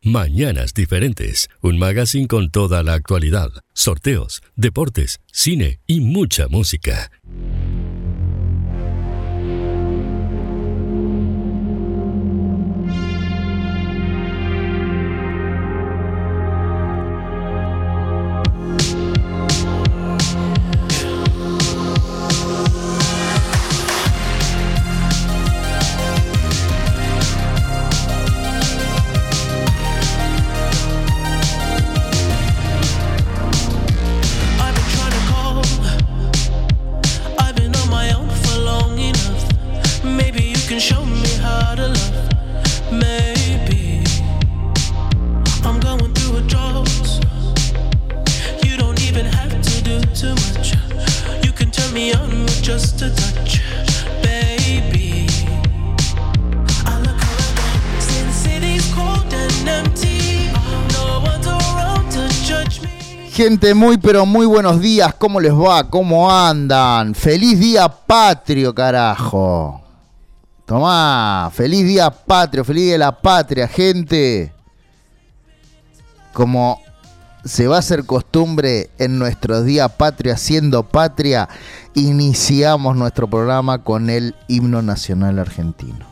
Mañanas Diferentes, un magazine con toda la actualidad, sorteos, deportes, cine y mucha música. Gente, muy pero muy buenos días, ¿cómo les va? ¿Cómo andan? ¡Feliz día patrio, carajo! Tomá, feliz día patrio, feliz día de la patria, gente. Como se va a hacer costumbre en nuestros días patrio, haciendo patria, iniciamos nuestro programa con el himno nacional argentino.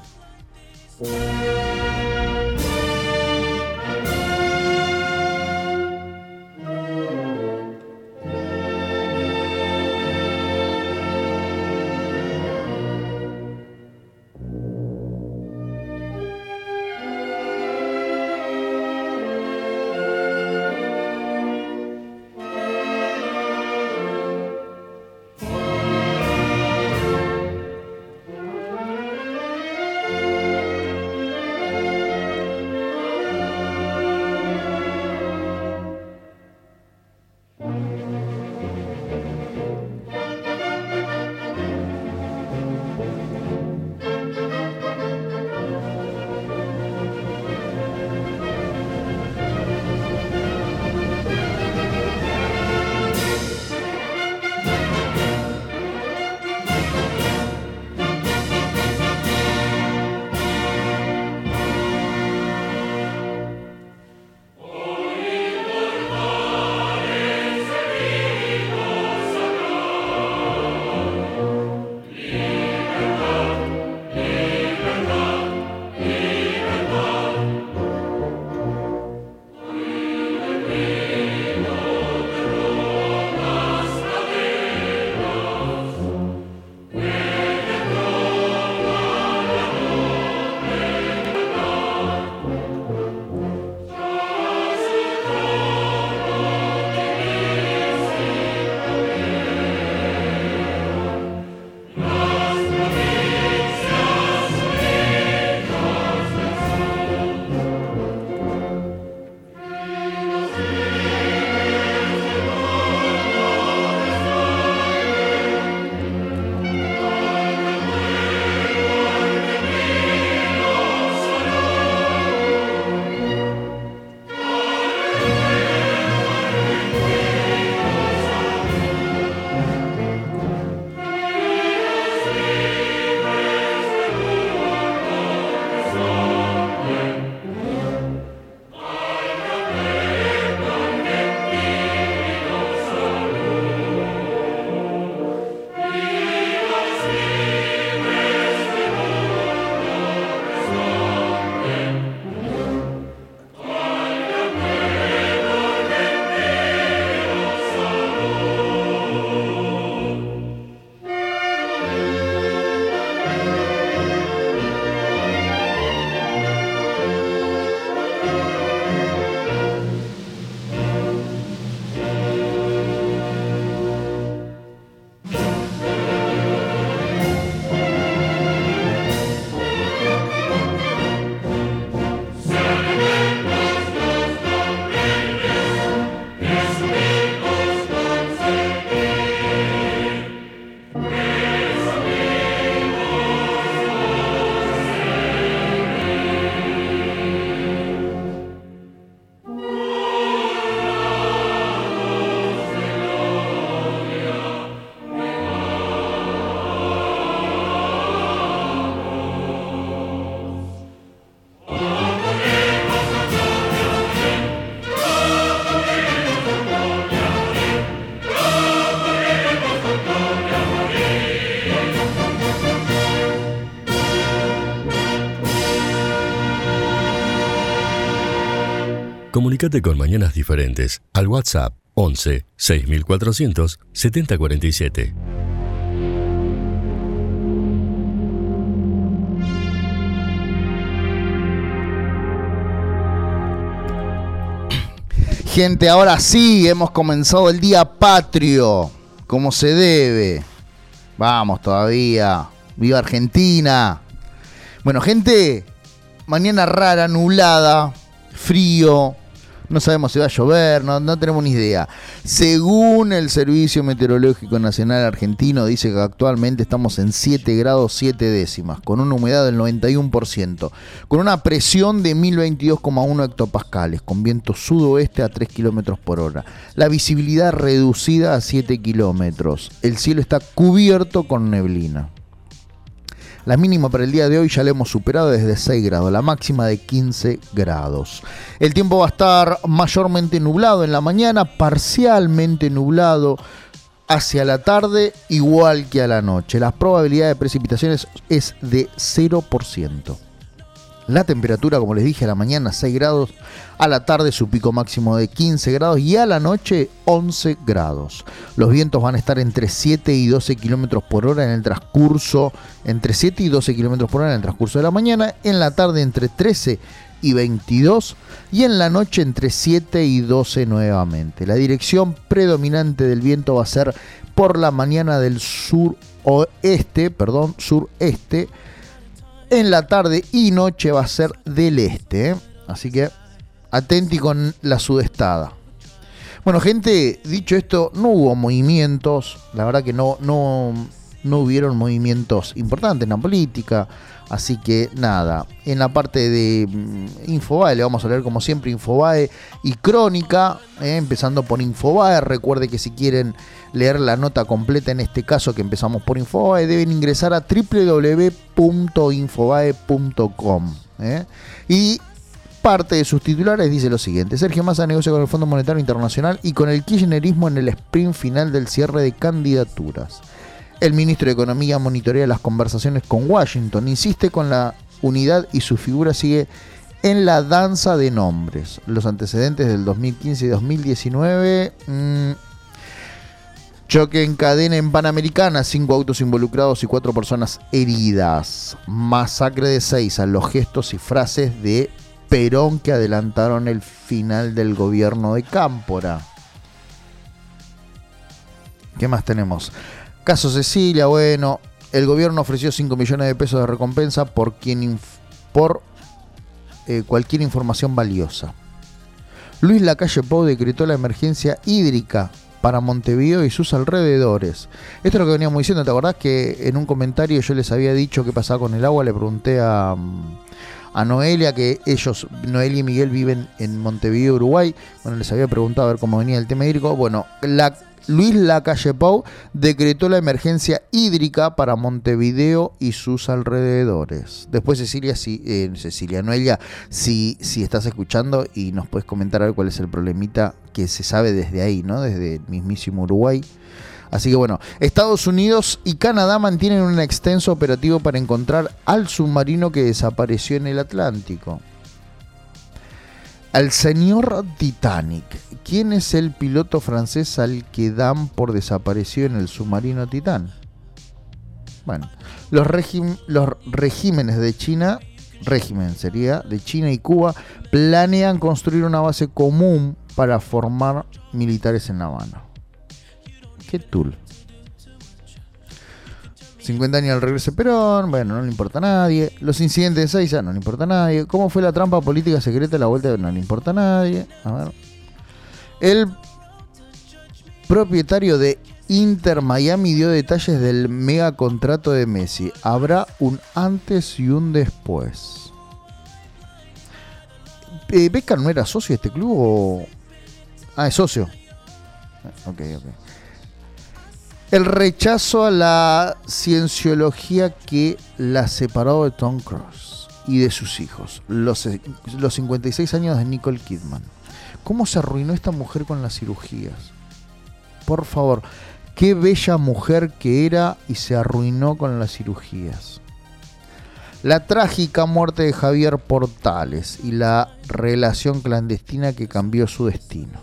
Comunicate con Mañanas Diferentes al WhatsApp 11 6400 7047. Gente, ahora sí, hemos comenzado el día patrio, como se debe. Vamos todavía, viva Argentina. Bueno, gente, mañana rara, nublada, frío, no sabemos si va a llover, no tenemos ni idea. Según el Servicio Meteorológico Nacional Argentino, dice que actualmente estamos en 7 grados 7 décimas, con una humedad del 91%, con una presión de 1022,1 hectopascales, con viento sudoeste a 3 kilómetros por hora. La visibilidad reducida a 7 kilómetros. El cielo está cubierto con neblina. La mínima para el día de hoy ya la hemos superado desde 6 grados, la máxima de 15 grados. El tiempo va a estar mayormente nublado en la mañana, parcialmente nublado hacia la tarde, igual que a la noche. La probabilidad de precipitaciones es de 0%. La temperatura, como les dije, a la mañana 6 grados, a la tarde su pico máximo de 15 grados y a la noche 11 grados. Los vientos van a estar entre 7 y 12 kilómetros por hora en el transcurso, entre 7 y 12 kilómetros por hora en el transcurso de la mañana, en la tarde entre 13 y 22 y en la noche entre 7 y 12 nuevamente. La dirección predominante del viento va a ser por la mañana del sureste. En la tarde y noche va a ser del este, así que atenti con la sudestada. Bueno, gente, dicho esto, no hubo movimientos, la verdad que no hubieron movimientos importantes en la política, así que nada. En la parte de Infobae, le vamos a leer como siempre Infobae y Crónica, empezando por Infobae. Recuerde que si quieren leer la nota completa, en este caso que empezamos por Infobae, deben ingresar a www.infobae.com. Y parte de sus titulares dice lo siguiente: Sergio Massa negocia con el Fondo Monetario Internacional y con el kirchnerismo en el sprint final del cierre de candidaturas. El ministro de Economía monitorea las conversaciones con Washington, insiste con la unidad y su figura sigue en la danza de nombres. Los antecedentes del 2015 y 2019... Choque en cadena en Panamericana, 5 autos involucrados y 4 personas heridas. Masacre de Seiza, los gestos y frases de Perón que adelantaron el final del gobierno de Cámpora. ¿Qué más tenemos? Caso Cecilia, bueno, el gobierno ofreció 5 millones de pesos de recompensa por cualquier información valiosa. Luis Lacalle Pou decretó la emergencia hídrica para Montevideo y sus alrededores. Esto es lo que veníamos diciendo. ¿Te acordás que en un comentario yo les había dicho qué pasaba con el agua? Le pregunté a Noelia, que ellos, Noelia y Miguel, viven en Montevideo, Uruguay. Bueno, les había preguntado a ver cómo venía el tema hídrico. Bueno, Luis Lacalle Pou decretó la emergencia hídrica para Montevideo y sus alrededores. Después Noelia, si estás escuchando y nos puedes comentar a ver cuál es el problemita que se sabe desde ahí, ¿no? Desde el mismísimo Uruguay. Así que bueno, Estados Unidos y Canadá mantienen un extenso operativo para encontrar al submarino que desapareció en el Atlántico. Al señor Titanic. ¿Quién es el piloto francés al que dan por desaparecido en el submarino Titán? Bueno, los regímenes de China, de China y Cuba, planean construir una base común para formar militares en La Habana. ¿Qué tool? 50 años del regreso de Perón, bueno, no le importa a nadie. Los incidentes de Seiza, no le importa a nadie. ¿Cómo fue la trampa política secreta de la vuelta? No le importa a nadie. A ver. El propietario de Inter Miami dio detalles del mega contrato de Messi. Habrá un antes y un después. ¿Beckham no era socio de este club o...? Ah, es socio. Ok. El rechazo a la cienciología que la separó de Tom Cruise y de sus hijos. Los 56 años de Nicole Kidman. ¿Cómo se arruinó esta mujer con las cirugías? Por favor, qué bella mujer que era y se arruinó con las cirugías. la trágica muerte de Javier Portales y la relación clandestina que cambió su destino.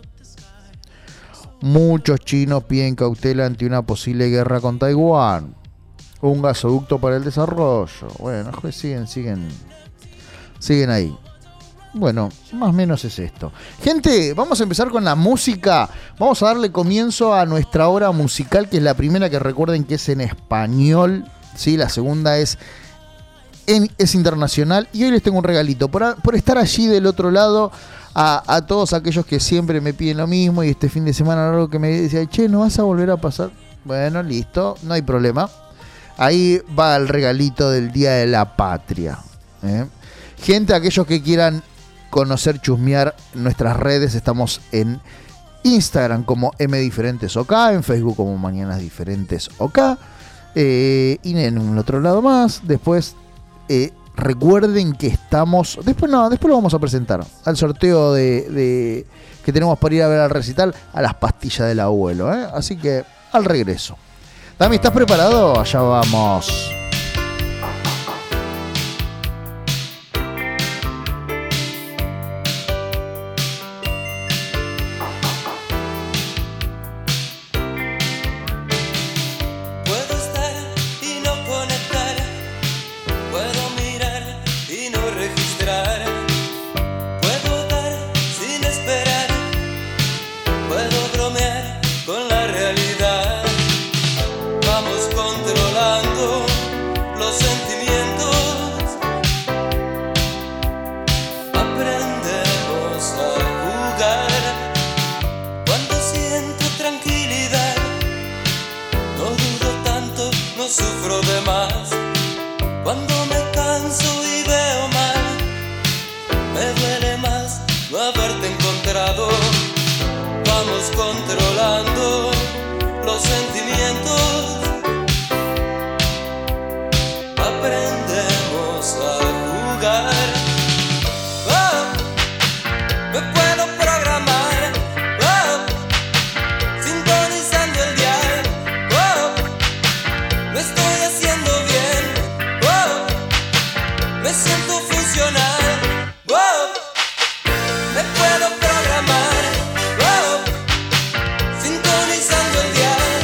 Muchos chinos piden cautela ante una posible guerra con Taiwán. Un gasoducto para el desarrollo. Bueno, siguen ahí. Bueno, más o menos es esto. Gente, vamos a empezar con la música. Vamos a darle comienzo a nuestra hora musical, que es la primera, que recuerden que es en español, ¿sí? La segunda es internacional. Y hoy les tengo un regalito por estar allí del otro lado. A todos aquellos que siempre me piden lo mismo, y este fin de semana algo que me decía, che, ¿no vas a volver a pasar? Bueno, listo, no hay problema. Ahí va el regalito del Día de la Patria. Gente, aquellos que quieran conocer, chusmear nuestras redes, estamos en Instagram como MDiferentesOK, en Facebook como Mañanas Diferentes OK, y en un otro lado más. Después recuerden que estamos... Después lo vamos a presentar al sorteo de que tenemos para ir a ver al recital, a las pastillas del abuelo, Así que al regreso. Dami, ¿estás preparado? Allá vamos. Sufro de más cuando me canso y veo mal. Me duele más no haberte encontrado. Vamos controlando los sentimientos. Aprendemos a jugar. Me puedo programar, sintonizando el dial. Lo estoy haciendo bien, me siento funcional, me puedo programar, sintonizando el dial,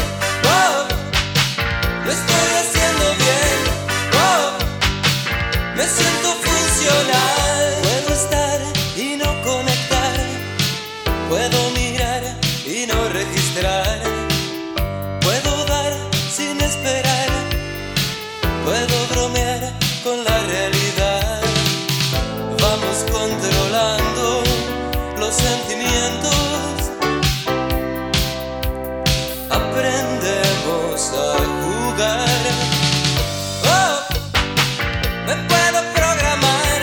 lo estoy haciendo bien, me siento funcional. Puedo estar y no conectar, puedo mirar y no registrar, puedo dar sin esperar, puedo bromear con la realidad. Vamos controlando los sentimientos. Aprendemos a jugar. Me puedo programar,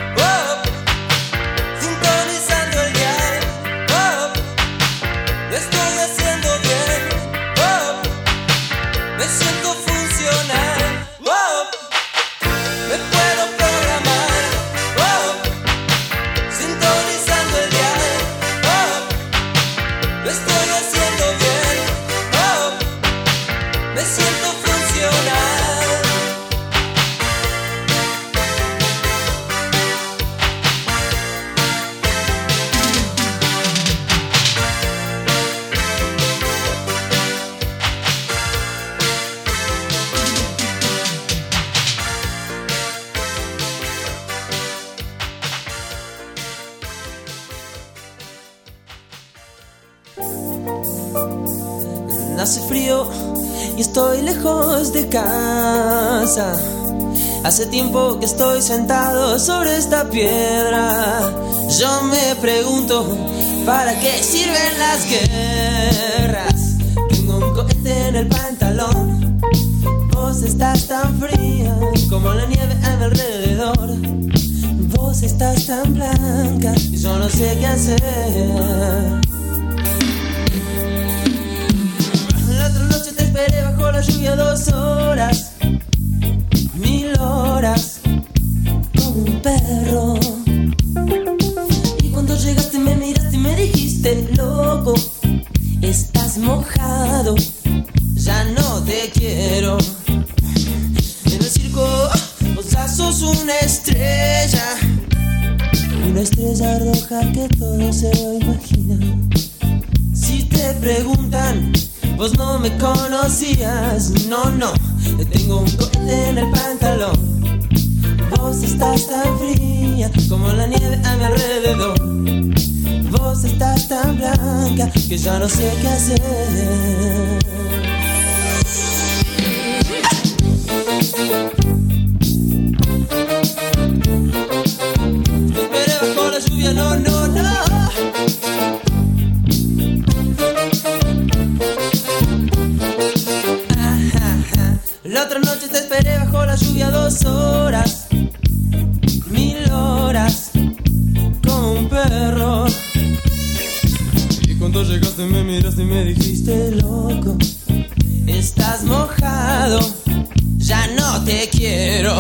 sintonizando el dial. Lo estoy haciendo bien, me siento funcional. Me puedo programar, sintonizando el dial. Lo estoy haciendo bien, me siento funcional. Hace frío y estoy lejos de casa. Hace tiempo que estoy sentado sobre esta piedra. Yo me pregunto, ¿para qué sirven las guerras? Tengo un cohete en el pantalón. Vos estás tan fría como la nieve a mi alrededor. Vos estás tan blanca y yo no sé qué hacer. La otra noche te esperé bajo la lluvia 2 horas, 1000 horas, como un perro. Y cuando llegaste me miraste y me dijiste, loco, estás mojado, ya no te quiero. En el circo vos ya sos estrella roja que todo se lo imagina. Si te preguntan, vos no me conocías. No, no, tengo un cohete en el pantalón. Vos estás tan fría como la nieve a mi alrededor. Vos estás tan blanca que ya no sé qué hacer. Te esperé bajo la lluvia, no, no, no. La otra noche te esperé bajo la lluvia 2 horas, 1000 horas, como un perro. Y cuando llegaste me miraste y me dijiste, loco, estás mojado, ya no te quiero.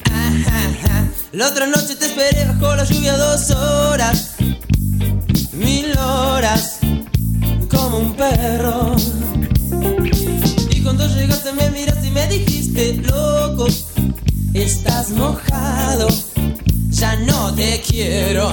La otra noche te esperé bajo la lluvia 2 horas, 1000 horas, como un perro. Y cuando llegaste me miraste y me dijiste, loco, estás mojado, ya no te quiero.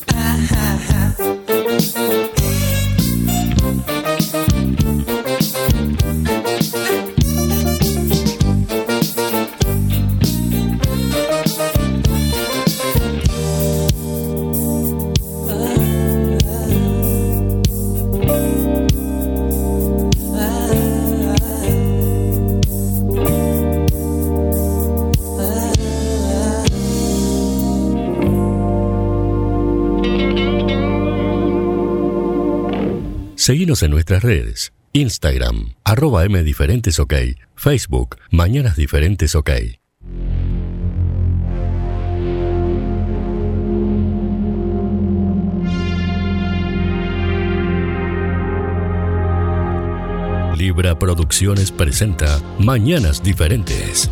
Seguinos en nuestras redes, Instagram, @mdiferentesok, Facebook, Mañanas Diferentes OK. Libra Producciones presenta Mañanas Diferentes.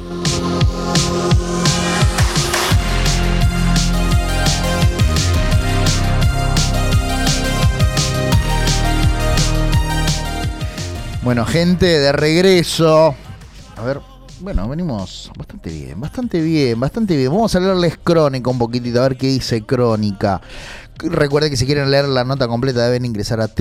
Bueno, gente, de regreso. A ver, bueno, venimos bastante bien. Vamos a leerles Crónica un poquitito, a ver qué dice Crónica. Recuerden que si quieren leer la nota completa deben ingresar a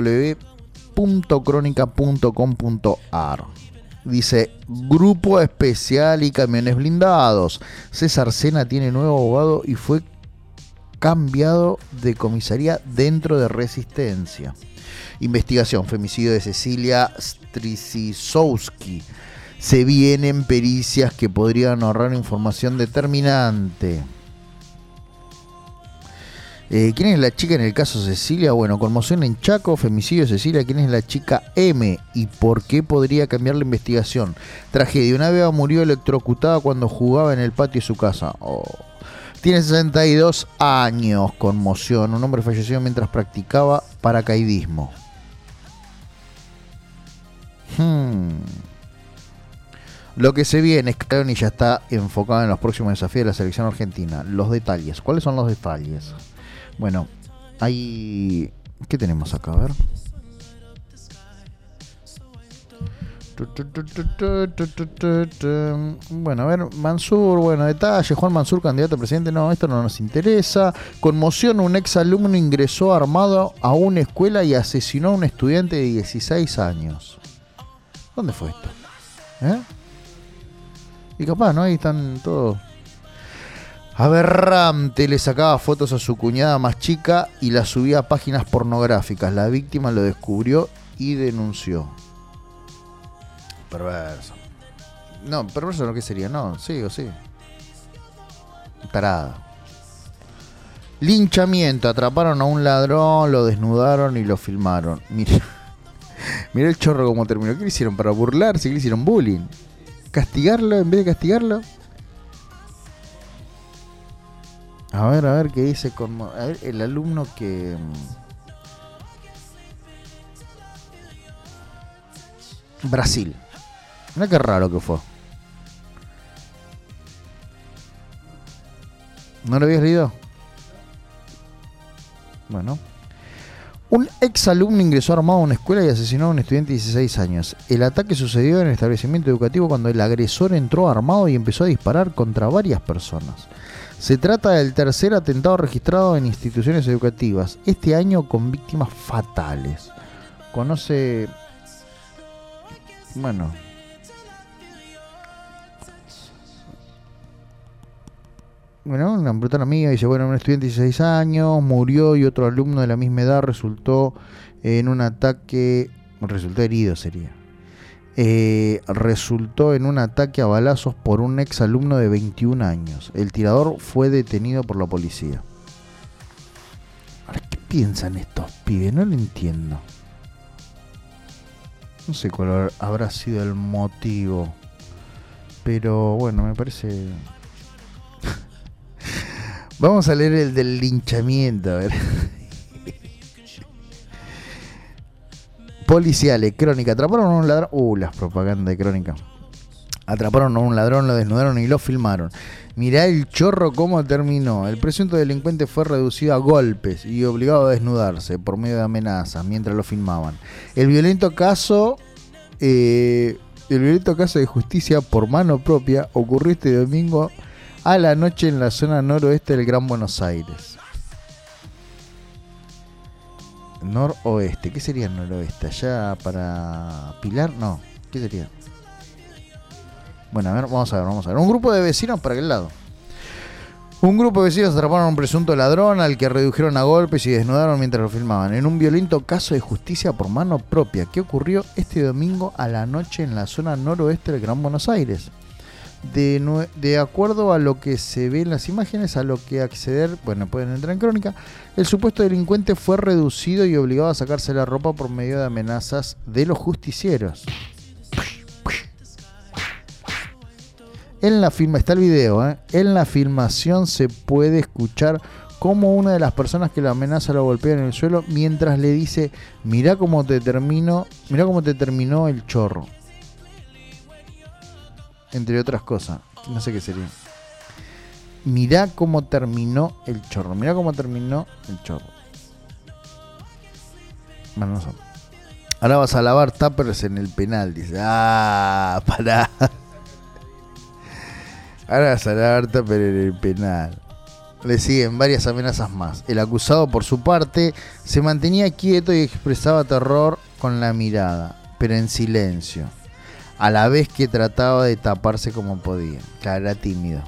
www.cronica.com.ar. Dice, Grupo Especial y Camiones Blindados. César Sena tiene nuevo abogado y fue cambiado de comisaría dentro de Resistencia. Investigación, femicidio de Cecilia Strisisowski. Se vienen pericias que podrían ahorrar información determinante. ¿Quién es la chica en el caso Cecilia? Bueno, conmoción en Chaco, femicidio de Cecilia. ¿Quién es la chica M? ¿Y por qué podría cambiar la investigación? Tragedia, una beba murió electrocutada cuando jugaba en el patio de su casa. Oh. Tiene 62 años, conmoción. Un hombre falleció mientras practicaba paracaidismo. Lo que se viene es que Scaloni ya está enfocado en los próximos desafíos de la selección argentina. Los detalles. ¿Cuáles son los detalles? Bueno, hay... ¿Qué tenemos acá? A ver. Bueno, a ver, Mansur, bueno, detalle, Juan Mansur, candidato a presidente, no, esto no nos interesa. Conmoción, un ex alumno ingresó armado a una escuela y asesinó a un estudiante de 16 años. ¿Dónde fue esto? Y capaz, ¿no? Ahí están todos. Aberrante, le sacaba fotos a su cuñada más chica y la subía a páginas pornográficas. La víctima lo descubrió y denunció. Perverso. No, perverso no, ¿qué sería? No, sí o sí. Tarada. Linchamiento. Atraparon a un ladrón, lo desnudaron y lo filmaron. Mira el chorro cómo terminó. ¿Qué le hicieron? ¿Para burlarse? ¿Qué le hicieron? ¿Bullying? ¿Castigarlo en vez de castigarlo? A ver qué dice con... A ver, el alumno que... Brasil. Mira qué raro que fue. ¿No lo habías leído? Bueno. Un ex alumno ingresó armado a una escuela y asesinó a un estudiante de 16 años. El ataque sucedió en el establecimiento educativo cuando el agresor entró armado y empezó a disparar contra varias personas. Se trata del tercer atentado registrado en instituciones educativas, este año con víctimas fatales. Conoce... Bueno... Bueno, una brutal amiga dice, bueno, un estudiante de 16 años murió y otro alumno de la misma edad resultó en un ataque, resultó herido sería. Resultó en un ataque a balazos por un ex alumno de 21 años. El tirador fue detenido por la policía. Ahora, ¿qué piensan estos pibes? No lo entiendo. No sé cuál habrá sido el motivo. Pero bueno, me parece... Vamos a leer el del linchamiento, a ver. Policiales, Crónica. Atraparon a un ladrón. Las propagandas de Crónica. Atraparon a un ladrón, lo desnudaron y lo filmaron. Mirá el chorro cómo terminó. El presunto delincuente fue reducido a golpes y obligado a desnudarse por medio de amenazas mientras lo filmaban. El violento caso de justicia por mano propia ocurrió este domingo a la noche en la zona noroeste del Gran Buenos Aires. Noroeste, ¿qué sería noroeste? ¿Allá para Pilar? No, ¿qué sería? Bueno, a ver, vamos a ver. Un grupo de vecinos para aquel lado. Un grupo de vecinos atraparon a un presunto ladrón al que redujeron a golpes y desnudaron mientras lo filmaban en un violento caso de justicia por mano propia que ocurrió este domingo a la noche en la zona noroeste del Gran Buenos Aires. De acuerdo a lo que se ve en las imágenes, a lo que acceder, bueno, pueden entrar en Crónica, el supuesto delincuente fue reducido y obligado a sacarse la ropa por medio de amenazas de los justicieros. En la está el video, en la filmación se puede escuchar cómo una de las personas que lo amenaza lo golpea en el suelo mientras le dice, mirá cómo te terminó el chorro. Entre otras cosas, no sé qué sería. Mirá cómo terminó el chorro. Bueno, no sé. Ahora vas a lavar tuppers en el penal, dice. Pará. Ahora vas a lavar tuppers en el penal. Le siguen varias amenazas más. El acusado, por su parte, se mantenía quieto y expresaba terror con la mirada, pero en silencio. A la vez que trataba de taparse como podía. Claro, era tímido.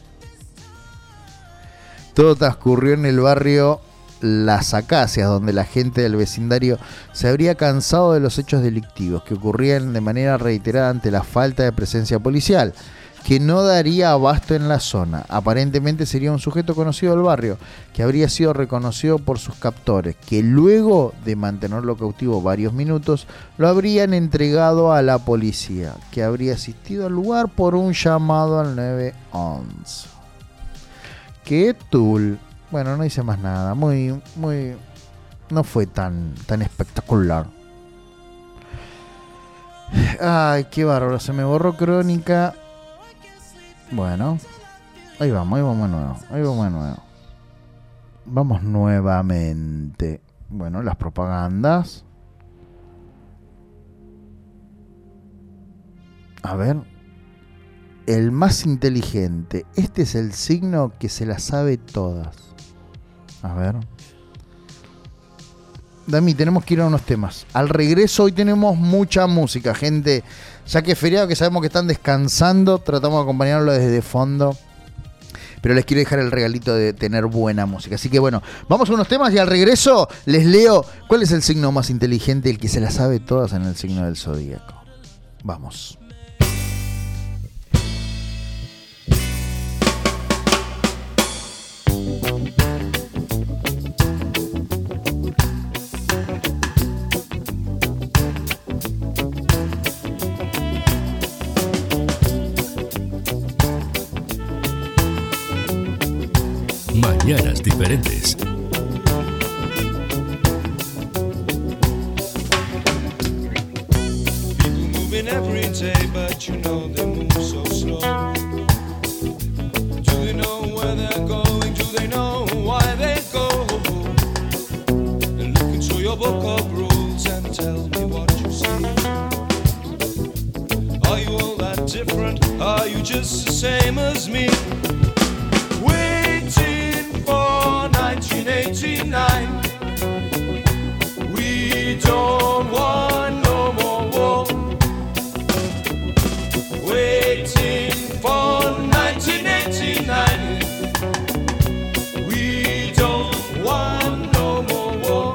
Todo transcurrió en el barrio Las Acacias, donde la gente del vecindario se habría cansado de los hechos delictivos que ocurrían de manera reiterada ante la falta de presencia policial, que no daría abasto en la zona. Aparentemente sería un sujeto conocido del barrio, que habría sido reconocido por sus captores, que luego de mantenerlo cautivo varios minutos, lo habrían entregado a la policía, que habría asistido al lugar por un llamado al 911. ¡Qué tul! Bueno, no hice más nada, muy... no fue tan espectacular. Ay, qué bárbaro, se me borró Crónica. Bueno, ahí vamos de nuevo. Vamos nuevamente. Bueno, las propagandas. A ver. El más inteligente. Este es el signo que se las sabe todas. A ver. Dami, tenemos que ir a unos temas. Al regreso hoy tenemos mucha música, gente. Ya que es feriado, que sabemos que están descansando, tratamos de acompañarlo desde fondo. Pero les quiero dejar el regalito de tener buena música. Así que bueno, vamos a unos temas y al regreso les leo cuál es el signo más inteligente, el que se la sabe todas en el signo del zodíaco. Vamos. Mañanas diferentes. People moving every day, but you know they move so slow. Do they know where they're going? Do they know why they go? And look into your book of rules and tell me what you see. Are you all that different? Are you just the same as me? We 1989. We don't want no more war. Waiting for 1989. We don't want no more war.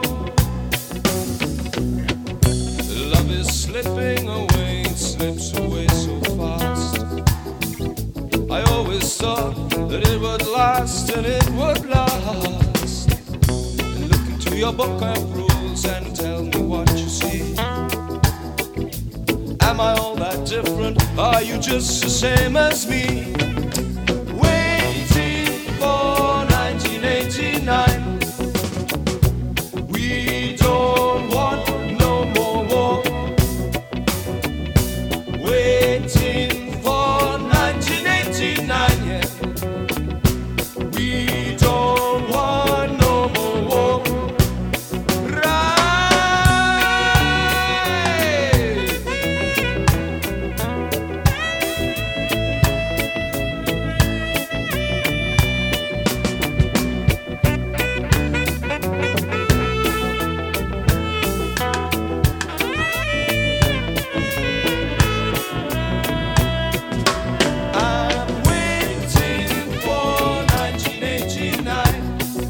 Love is slipping away, it slips away so fast. I always thought that it would last and it would last. Look into your book of rules and tell me what you see. Am I all that different? Are you just the same as me? Waiting for 1989. We don't want no more war. Waiting for 1989, yeah. We don't want no more war. Right. I'm waiting for 1989.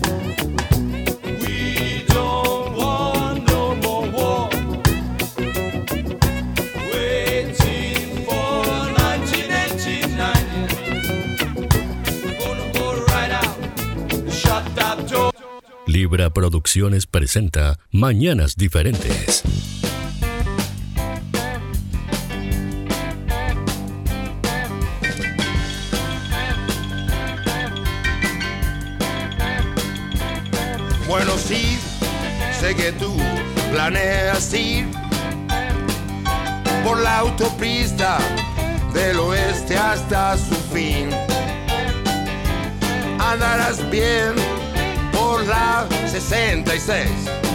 We don't want no more war. Waiting for 1989. Gonna go right out, shut that door. Libra Producciones presenta Mañanas Diferentes. Bueno, sí, sé que tú planeas ir por la autopista del oeste hasta su fin. Andarás bien por la 66.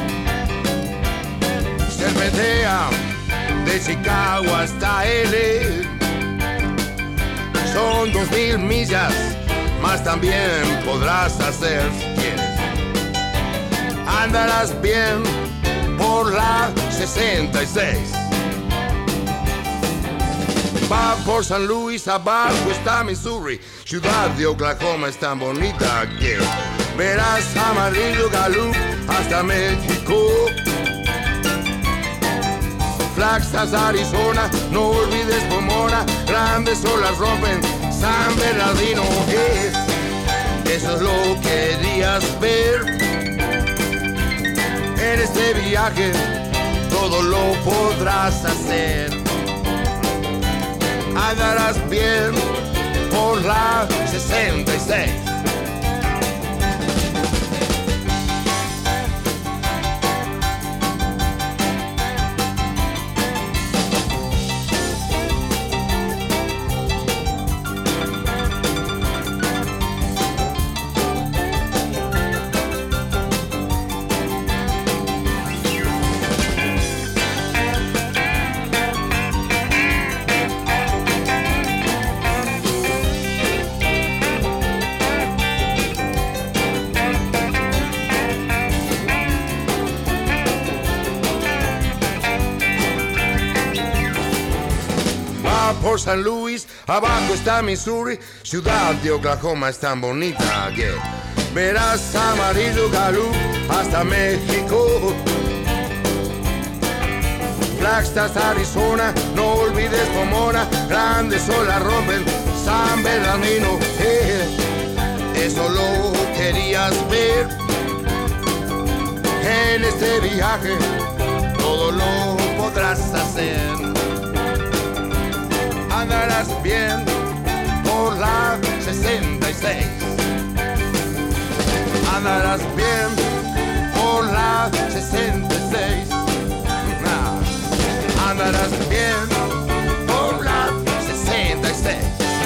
Serpentea de Chicago hasta L. Son 2000 millas, más también podrás hacer si quieres. Andarás bien por la 66. Va por San Luis, abajo está Missouri. Ciudad de Oklahoma es tan bonita que verás Amarillo, Gallup hasta México. Flagstaff, Arizona, no olvides Pomona. Grandes olas rompen San Bernardino. Eso es lo que querías ver. En este viaje todo lo podrás hacer. Andarás bien por la 66. Por San Luis, abajo está Missouri. Ciudad de Oklahoma es tan bonita que verás Amarillo, Gallup hasta México. Flagstaff, Arizona, no olvides Pomona. Grandes olas rompen San Bernardino. Eso lo querías ver. En este viaje todo lo podrás hacer. Andarás bien por la 66. Andarás bien por la 66. Andarás bien por la 66.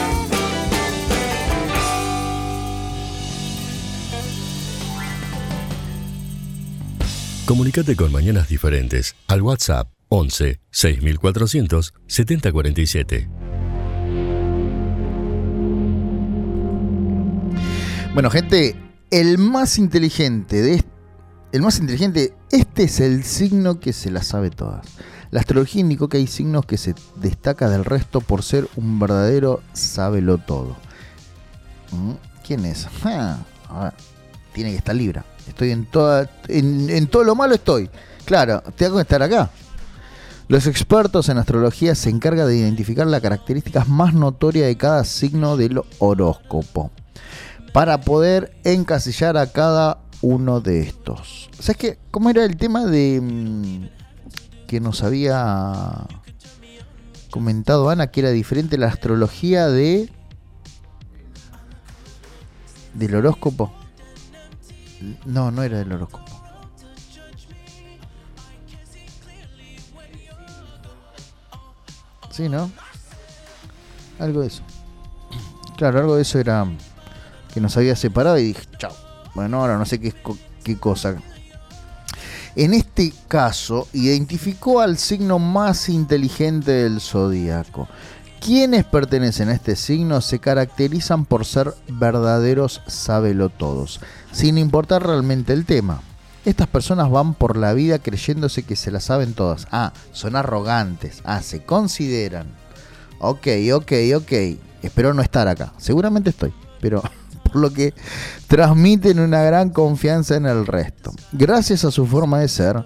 Comunícate con Mañanas Diferentes al WhatsApp 11 6400 7047. Bueno, gente, el más inteligente este es el signo que se las sabe todas. La astrología indicó que hay signos que se destaca del resto por ser un verdadero sábelotodo. ¿Quién es? A ver, tiene que estar Libra. Estoy en todo lo malo estoy. Claro, tengo que estar acá. Los expertos en astrología se encargan de identificar las características más notorias de cada signo del horóscopo para poder encasillar a cada uno de estos. ¿Sabes qué? ¿Cómo era el tema de que nos había comentado Ana, que era diferente la astrología del horóscopo? No era del horóscopo. Sí, ¿no? Algo de eso. Claro, algo de eso era que nos había separado y dije, chao. Bueno, ahora no sé qué cosa. En este caso, identificó al signo más inteligente del zodíaco. Quienes pertenecen a este signo se caracterizan por ser verdaderos sabelotodos, sin importar realmente el tema. Estas personas van por la vida creyéndose que se la saben todas. Son arrogantes. Se consideran. Ok. Espero no estar acá. Seguramente estoy, pero por lo que transmiten una gran confianza en el resto. Gracias a su forma de ser,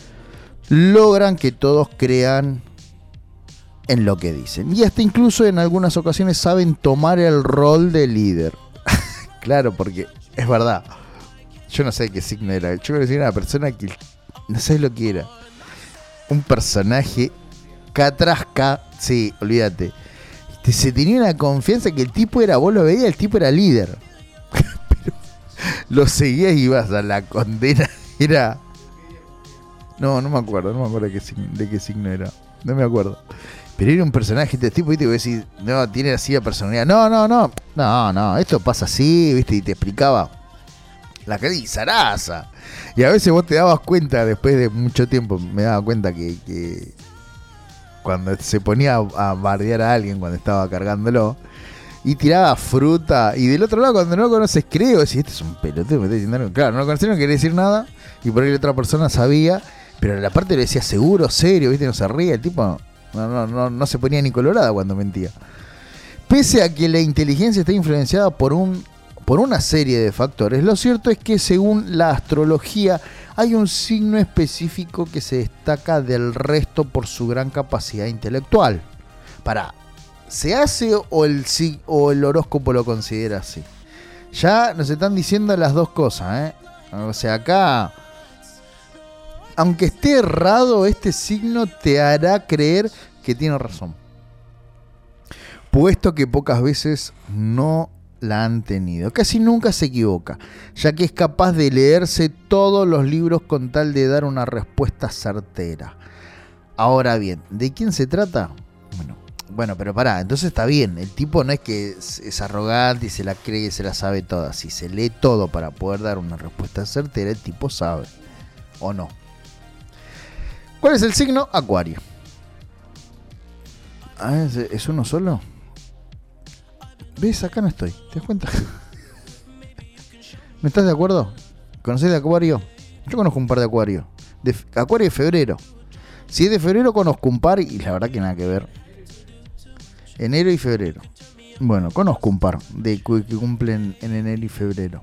logran que todos crean en lo que dicen. Y hasta incluso en algunas ocasiones saben tomar el rol de líder. Claro, porque es verdad. Yo no sé qué signo era. Yo conocí a una persona que no sé lo que era. Un personaje catrasca. Sí, olvídate. Se tenía una confianza que el tipo era, vos lo veías, el tipo era líder. Pero lo seguías y ibas a la condena. Era... No me acuerdo de qué signo era. No me acuerdo. Pero era un personaje de este tipo, ¿viste? Y vos decís, no, tiene así la personalidad. No, esto pasa así, ¿viste? Y te explicaba la cara y zaraza. Y a veces vos te dabas cuenta, después de mucho tiempo, me daba cuenta que cuando se ponía a bardear a alguien cuando estaba cargándolo y tiraba fruta, y del otro lado cuando no lo conoces, creo, si este es un pelotudo, me está diciendo algo. Claro, no lo conocía, no quería decir nada, y por ahí la otra persona sabía, pero en la parte le decía seguro, serio, ¿viste? No se ría, el tipo no se ponía ni colorada cuando mentía. Pese a que la inteligencia está influenciada por una serie de factores, lo cierto es que según la astrología hay un signo específico que se destaca del resto por su gran capacidad intelectual. ¿Se hace o el horóscopo lo considera así? Ya nos están diciendo las dos cosas, O sea, acá, aunque esté errado, este signo te hará creer que tiene razón, puesto que pocas veces no la han tenido. Casi nunca se equivoca, ya que es capaz de leerse todos los libros con tal de dar una respuesta certera. Ahora bien, ¿de quién se trata? Bueno, pero pará, entonces está bien. El tipo no es que es arrogante y se la cree y se la sabe toda. Si se lee todo para poder dar una respuesta certera, el tipo sabe. ¿O no? ¿Cuál es el signo? Acuario. ¿Es uno solo? ¿Ves? Acá no estoy. ¿Te das cuenta? ¿No estás de acuerdo? ¿Conocés de Acuario? Yo conozco un par de Acuario. De Acuario de febrero. Si es de febrero conozco un par y la verdad que nada que ver. Enero y febrero. Bueno, conozco un par de que cumplen en enero y febrero.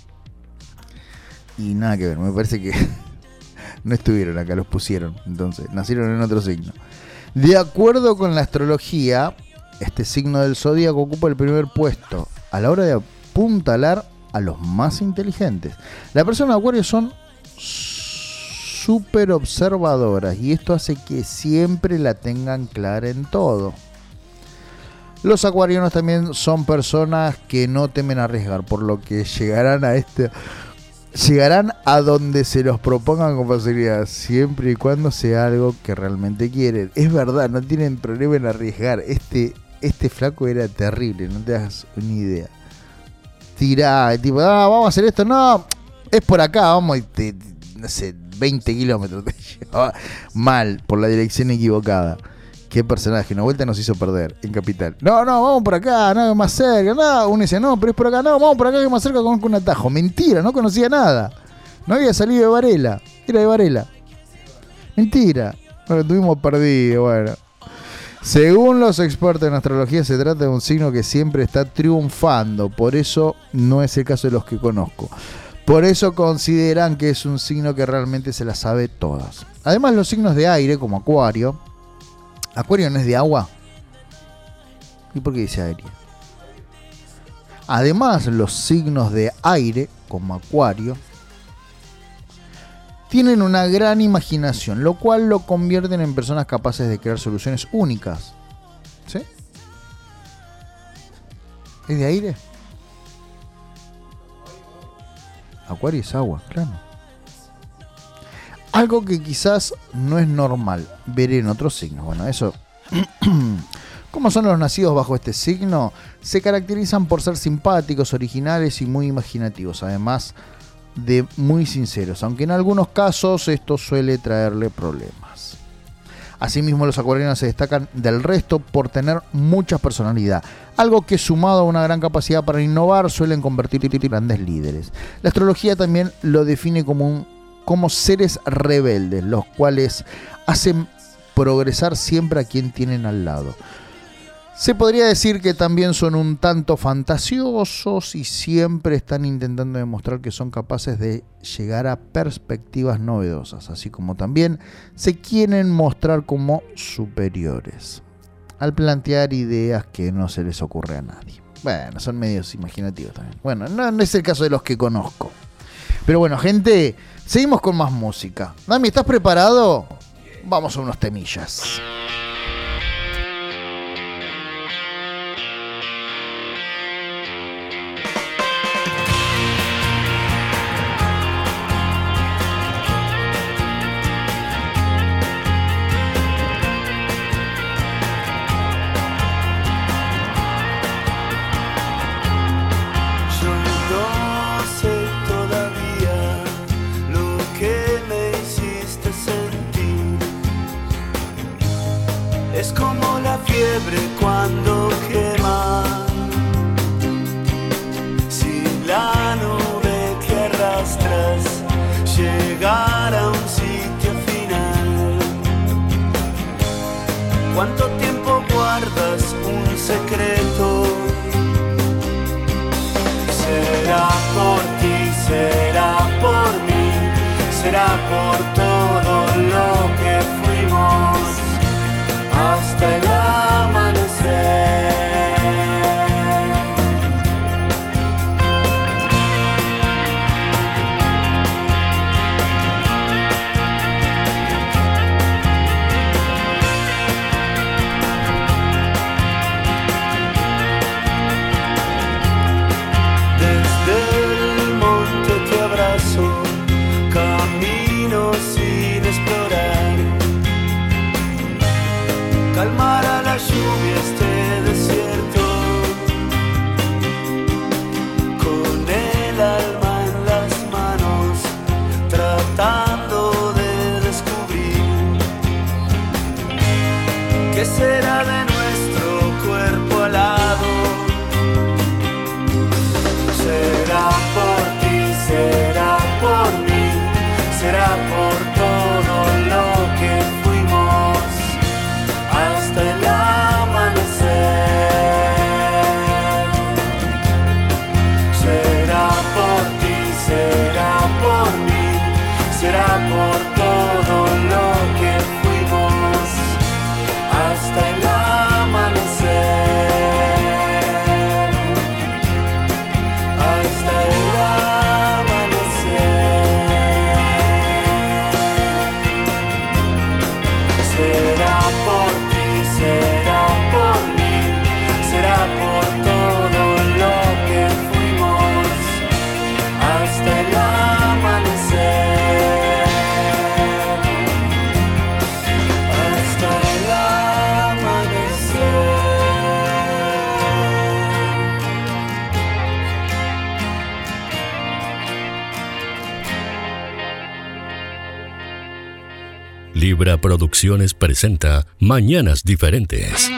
Y nada que ver. Me parece que no estuvieron acá, los pusieron. Entonces, nacieron en otro signo. De acuerdo con la astrología, este signo del zodíaco ocupa el primer puesto a la hora de apuntalar a los más inteligentes. Las personas de Acuario son súper observadoras y esto hace que siempre la tengan clara en todo. Los acuarianos también son personas que no temen arriesgar, por lo que llegarán a donde se los propongan con facilidad, siempre y cuando sea algo que realmente quieren. Es verdad, no tienen problema en arriesgar. Este flaco era terrible, no te das una idea. Tirá, tipo, vamos a hacer esto, no, es por acá, vamos, y no sé, 20 kilómetros te llevaba mal, por la dirección equivocada. Qué personaje, una vuelta nos hizo perder en Capital. No, vamos por acá, no, más cerca, no. Uno dice, no, pero es por acá, no, vamos por acá que más cerca conozco un atajo. Mentira, no conocía nada. No había salido de Varela, era de Varela. Mentira, bueno, estuvimos perdidos, bueno. Según los expertos en astrología, se trata de un signo que siempre está triunfando, por eso no es el caso de los que conozco. Por eso consideran que es un signo que realmente se las sabe todas. Además, los signos de aire, como Acuario. ¿Acuario no es de agua? ¿Y por qué dice aire? Además, los signos de aire, como Acuario, tienen una gran imaginación, lo cual lo convierten en personas capaces de crear soluciones únicas. ¿Sí? ¿Es de aire? Acuario es agua, claro. Algo que quizás no es normal ver en otros signos. Bueno, eso... ¿Cómo son los nacidos bajo este signo? Se caracterizan por ser simpáticos, originales y muy imaginativos, además de muy sinceros, aunque en algunos casos esto suele traerle problemas. Asimismo, los acuarianos se destacan del resto por tener mucha personalidad, algo que sumado a una gran capacidad para innovar suelen convertir en grandes líderes. La astrología también lo define como seres rebeldes, los cuales hacen progresar siempre a quien tienen al lado. Se podría decir que también son un tanto fantasiosos y siempre están intentando demostrar que son capaces de llegar a perspectivas novedosas, así como también se quieren mostrar como superiores, al plantear ideas que no se les ocurre a nadie. Bueno, son medios imaginativos también. Bueno, no es el caso de los que conozco. Pero bueno, gente, seguimos con más música. Dami, ¿estás preparado? Vamos a unos temillas. Cuando quema, si la nube que arrastras llegara a un sitio final, ¿cuánto tiempo guardas un secreto? Será por ti, será por mí, será por todo lo que fuimos hasta el amanecer. Desde el monte te abrazo, camino sin explorar, calmar a la lluvia este desierto, con el alma en las manos, tratando de descubrir qué será de nuestro cuerpo alado. Será por ti, será por mí, será por todo lo que fuimos hasta el amanecer. Será por ti, será por mí, será por todo lo que fuimos hasta el amanecer. Hasta el amanecer. Será por ti, será por mí, será por todo lo que fuimos hasta el amanecer. Libra Producciones presenta Mañanas Diferentes.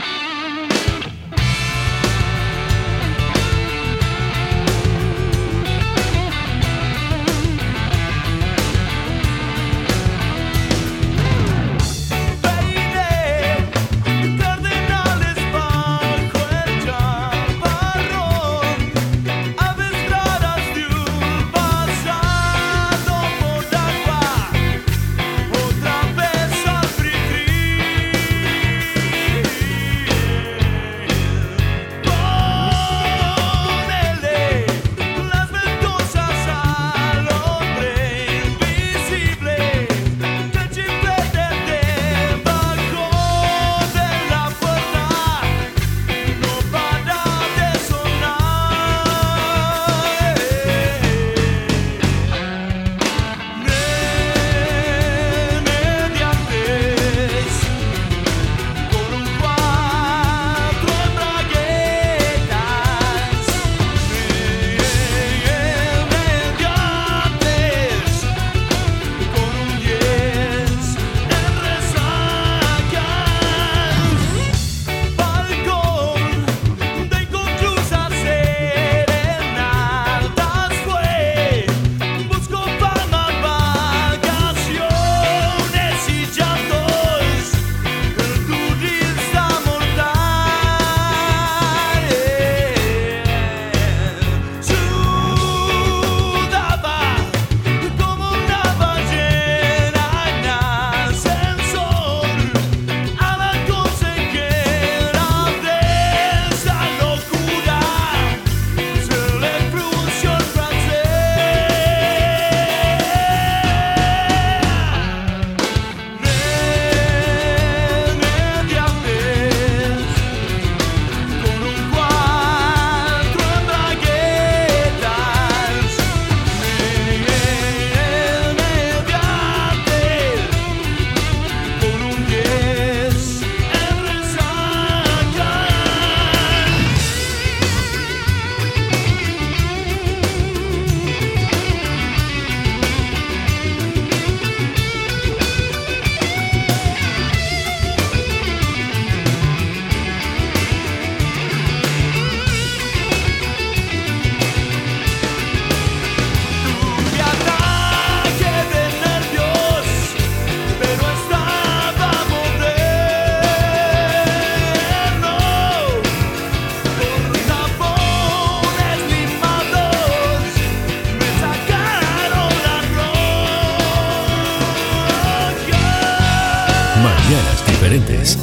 Mañanas Diferentes.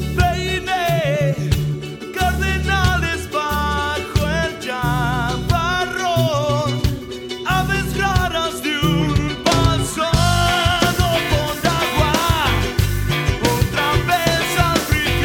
Cardenales bajo el chaparrón, aves raras de un pasado con agua, otra vez al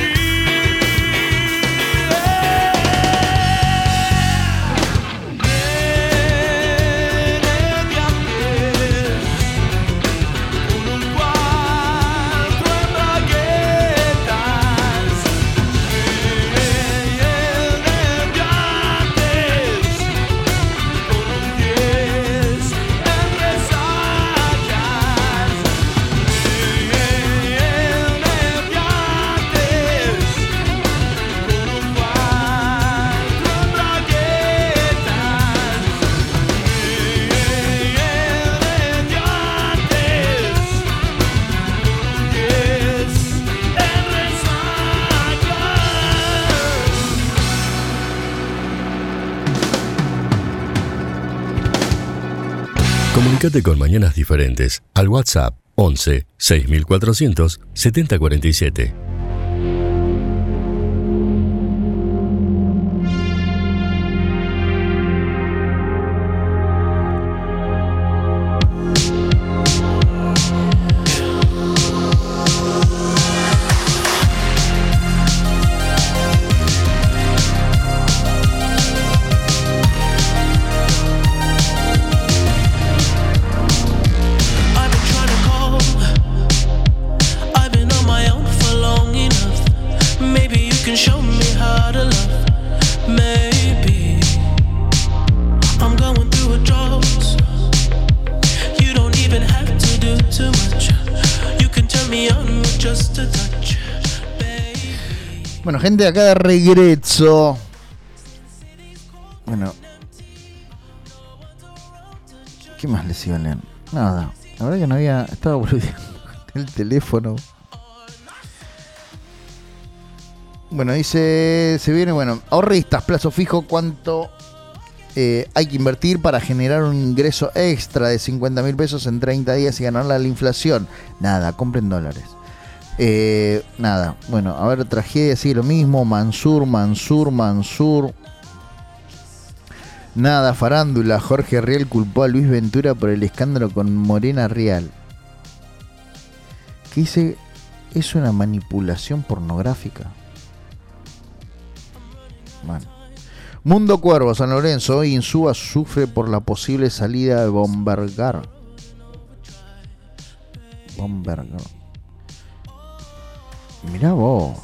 Comunicate con Mañanas Diferentes al WhatsApp 11 6400 7047. I've been on my own for long. Bueno, gente, acá de regreso. Bueno, ¿qué más les iba a leer? Nada, la verdad que no había. Estaba boludeando el teléfono. Bueno, dice, se viene, bueno, ahorristas, plazo fijo, ¿cuánto hay que invertir para generar un ingreso extra de 50.000 pesos en 30 días y ganarle a la inflación? Nada, compren dólares. Nada, bueno, a ver, tragedia, sigue lo mismo, Mansur. Nada, farándula, Jorge Rial culpó a Luis Ventura por el escándalo con Morena Rial. ¿Qué dice? ¿Es una manipulación pornográfica? Bueno. Mundo Cuervo, San Lorenzo. Hoy Insúa sufre por la posible salida de Bombergar. Mirá vos.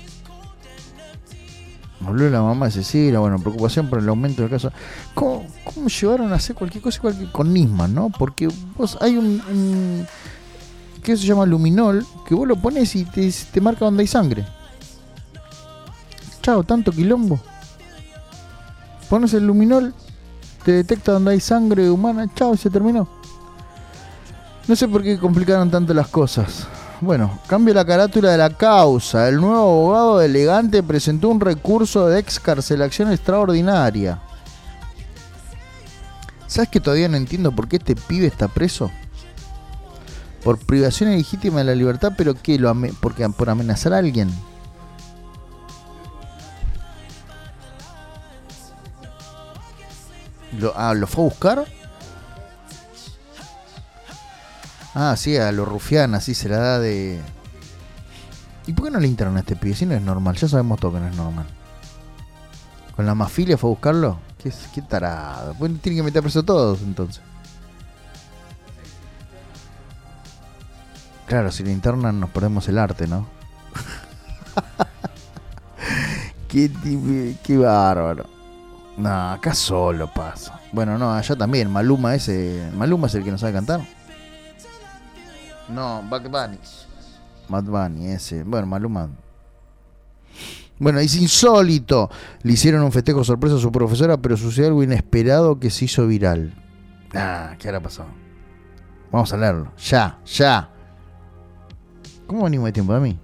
Habló la mamá de Cecilia. Bueno, preocupación por el aumento del caso. ¿Cómo llevaron a hacer cualquier cosa con Nisman, no? Porque vos hay un ¿qué se llama? Luminol, que vos lo pones y te marca donde hay sangre. Chao, tanto quilombo. Pones el luminol, te detecta donde hay sangre humana, chao, se terminó. No sé por qué complicaron tanto las cosas. Bueno, cambia la carátula de la causa. El nuevo abogado de Elegante presentó un recurso de excarcelación extraordinaria. ¿Sabes que todavía no entiendo por qué este pibe está preso? Por privación ilegítima de la libertad, pero ¿qué? Porque por amenazar a alguien. ¿Lo fue a buscar? Ah, sí, a los rufián, así se la da de... ¿Y por qué no le internan a este pibe? Si no es normal, ya sabemos todo que no es normal. ¿Con la mafilia fue a buscarlo? Qué tarado. Pues tienen que meter preso a todos, entonces. Claro, si le internan nos perdemos el arte, ¿no? Qué bárbaro. No, acá solo pasa. Bueno, no, allá también. Maluma es el que no sabe cantar. No, Bad Bunny ese. Bueno, Maluma. Bueno, es insólito. Le hicieron un festejo sorpresa a su profesora, pero sucedió algo inesperado que se hizo viral. ¿Qué habrá pasado? Vamos a leerlo. Ya. ¿Cómo venimos de tiempo de mí?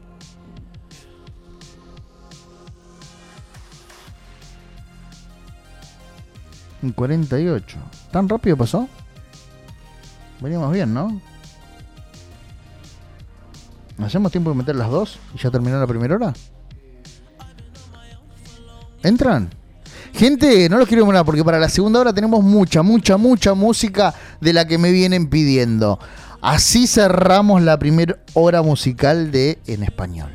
En 48. ¿Tan rápido pasó? Veníamos bien, ¿no? ¿Hacemos tiempo de meter las dos y ya terminó la primera hora? ¿Entran? Gente, no los quiero demorar porque para la segunda hora tenemos mucha música de la que me vienen pidiendo. Así cerramos la primera hora musical de En Español.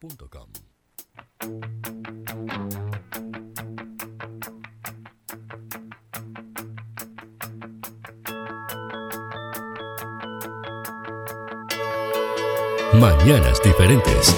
gmail.com. Mañanas diferentes.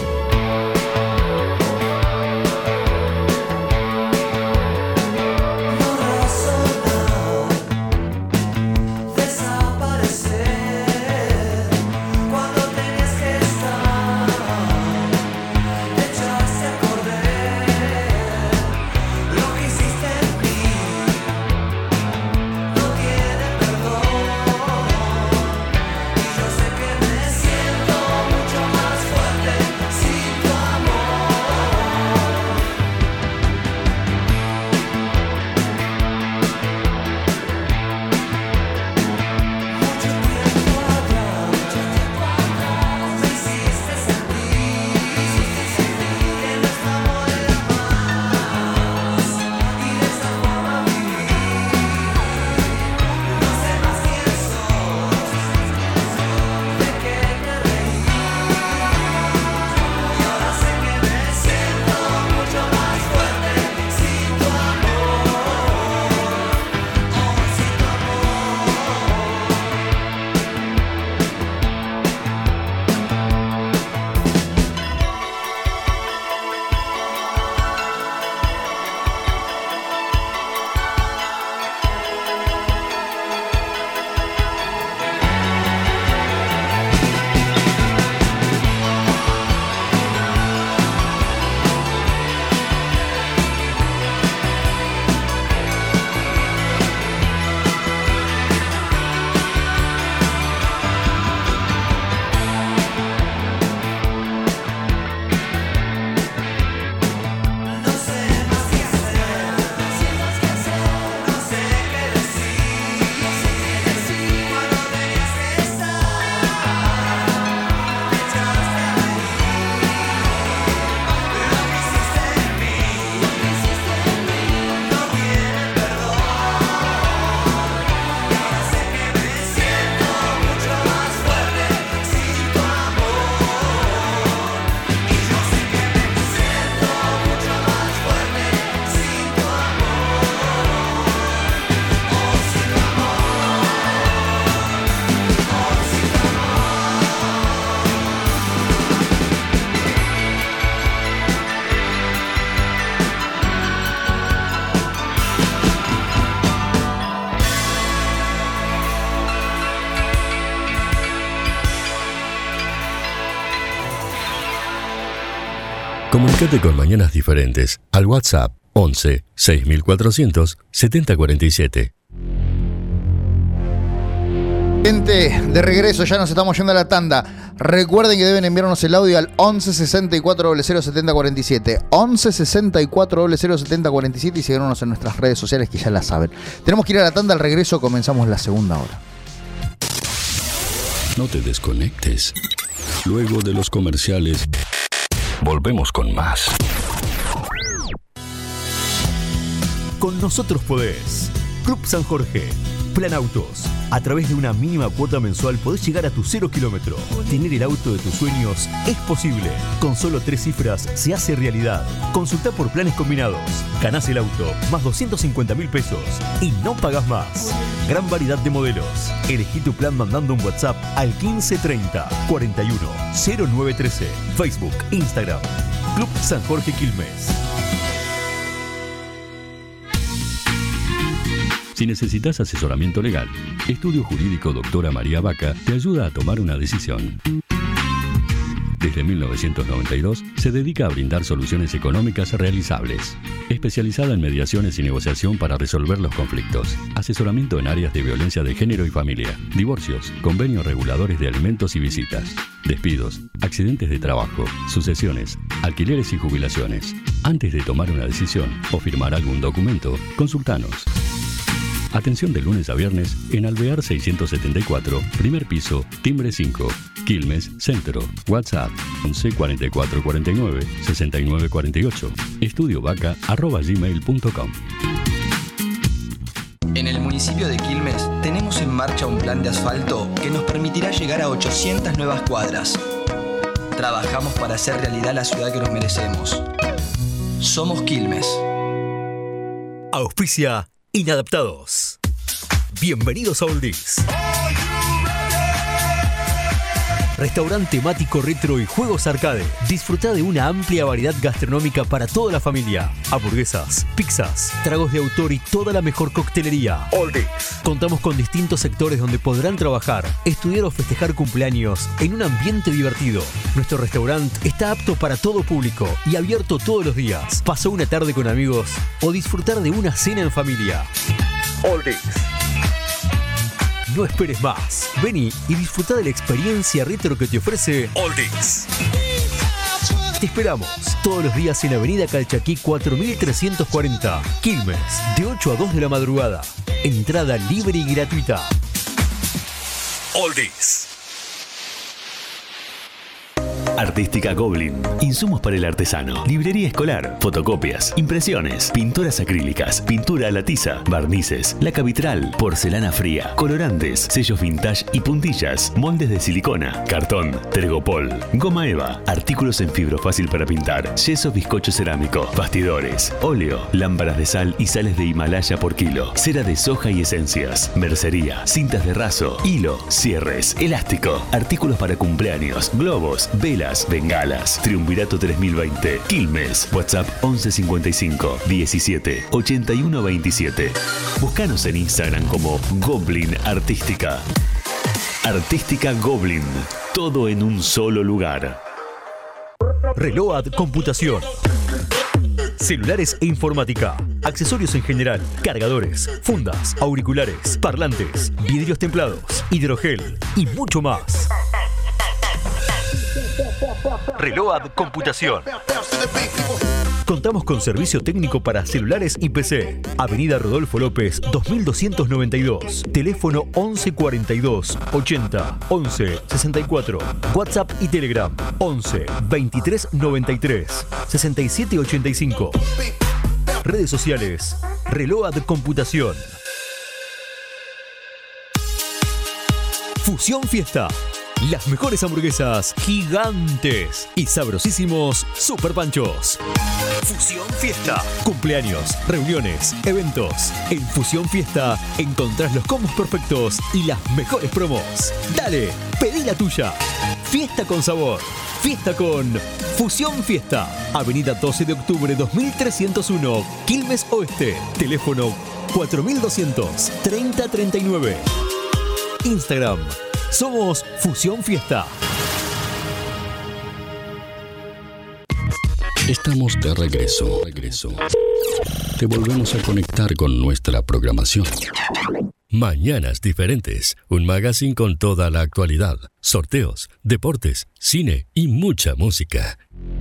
Comunicate con Mañanas Diferentes al WhatsApp 11 6400 7047. Gente, de regreso, ya nos estamos yendo a la tanda. Recuerden que deben enviarnos el audio al 11 64 00 7047. 11 64 00 7047 y seguirnos en nuestras redes sociales que ya la saben. Tenemos que ir a la tanda, al regreso comenzamos la segunda hora. No te desconectes. Luego de los comerciales, volvemos con más. Con nosotros podés. Club San Jorge. Plan Autos. A través de una mínima cuota mensual podés llegar a tu 0 kilómetro. Tener el auto de tus sueños es posible. Con solo 3 cifras se hace realidad. Consultá por planes combinados. Ganás el auto más 250.000 pesos y no pagás más. Gran variedad de modelos. Elegí tu plan mandando un WhatsApp al 1530 41 0913. Facebook, Instagram. Club San Jorge Quilmes. Si necesitas asesoramiento legal, Estudio Jurídico Doctora María Vaca te ayuda a tomar una decisión. Desde 1992 se dedica a brindar soluciones económicas realizables. Especializada en mediaciones y negociación para resolver los conflictos. Asesoramiento en áreas de violencia de género y familia. Divorcios, convenios reguladores de alimentos y visitas. Despidos, accidentes de trabajo, sucesiones, alquileres y jubilaciones. Antes de tomar una decisión o firmar algún documento, consultanos. Atención de lunes a viernes en Alvear 674, primer piso, timbre 5, Quilmes, Centro. WhatsApp 11 44 49 69 48. estudiovaca@gmail.com. En el municipio de Quilmes tenemos en marcha un plan de asfalto que nos permitirá llegar a 800 nuevas cuadras. trabajamos para hacer realidad la ciudad que nos merecemos. Somos Quilmes. Auspicia Inadaptados. Bienvenidos a Oldies. Restaurante temático retro y juegos arcade. Disfruta de una amplia variedad gastronómica para toda la familia. Hamburguesas, pizzas, tragos de autor y toda la mejor coctelería. Oldies. Contamos con distintos sectores donde podrán trabajar, estudiar o festejar cumpleaños en un ambiente divertido. Nuestro restaurante está apto para todo público y abierto todos los días. Pasó una tarde con amigos o disfrutar de una cena en familia. Oldies. No esperes más. Vení y disfruta de la experiencia retro que te ofrece Oldies. Te esperamos todos los días en Avenida Calchaquí 4340, Quilmes, de 8 a 2 de la madrugada. Entrada libre y gratuita. Oldies. Artística Goblin. Insumos para el artesano. Librería escolar. Fotocopias. Impresiones. Pinturas acrílicas. Pintura a la tiza. Barnices. Laca vitral. Porcelana fría. Colorantes. Sellos vintage y puntillas. Moldes de silicona. Cartón. Tergopol. Goma eva. Artículos en fibro fácil para pintar. Yeso bizcocho cerámico. Bastidores. Óleo. Lámparas de sal y sales de Himalaya por kilo. Cera de soja y esencias. Mercería. Cintas de raso. Hilo. Cierres. Elástico. Artículos para cumpleaños. Globos. Velas. Bengalas. Triunvirato 3020. Quilmes. WhatsApp 1155 17 81 27. Búscanos en Instagram como Goblin Artística. Artística Goblin. Todo en un solo lugar. Reload Computación. Celulares e informática. Accesorios en general. Cargadores, fundas, auriculares, parlantes, vidrios templados, hidrogel y mucho más. Reload Computación. Contamos con servicio técnico para celulares y PC. Avenida Rodolfo López, 2292. Teléfono 11 42 80 11 64. WhatsApp y Telegram 11 23 93 67 85. Redes sociales. Reload Computación. Fusión Fiesta. Las mejores hamburguesas gigantes y sabrosísimos super panchos. Fusión Fiesta. Cumpleaños, reuniones, eventos. En Fusión Fiesta encontrás los combos perfectos y las mejores promos. Dale, pedí la tuya. Fiesta con sabor. Fiesta con Fusión Fiesta. Avenida 12 de octubre 2301, Quilmes Oeste. Teléfono 4200 3039. Instagram. Somos Fusión Fiesta. Estamos de regreso. Te volvemos a conectar con nuestra programación. Mañanas Diferentes, un magazine con toda la actualidad, sorteos, deportes, cine y mucha música.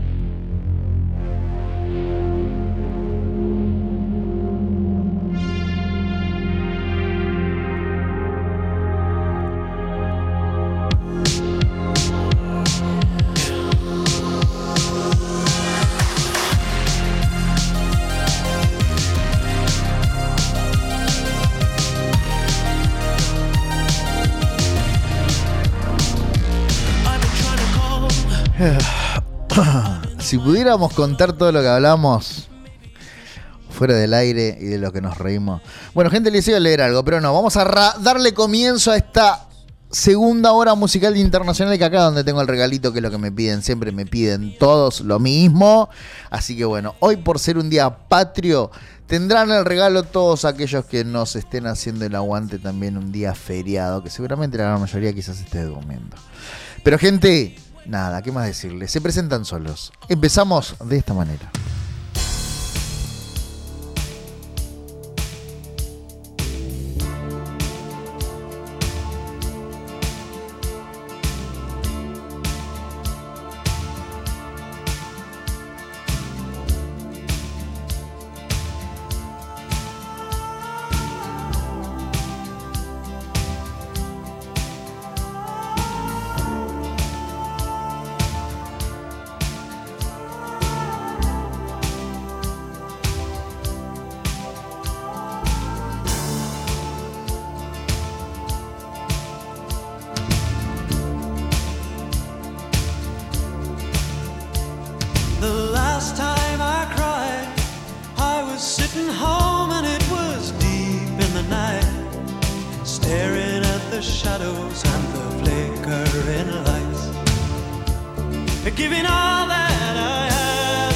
Si pudiéramos contar todo lo que hablamos fuera del aire y de lo que nos reímos. Bueno, gente, les iba a leer algo, pero no. Vamos a darle comienzo a esta segunda hora musical internacional, que acá donde tengo el regalito, que es lo que me piden. Siempre me piden todos lo mismo. Así que bueno, hoy por ser un día patrio, tendrán el regalo todos aquellos que nos estén haciendo el aguante también un día feriado, que seguramente la gran mayoría quizás esté durmiendo. Pero gente, nada, ¿qué más decirles? Se presentan solos. Empezamos de esta manera. giving all that I had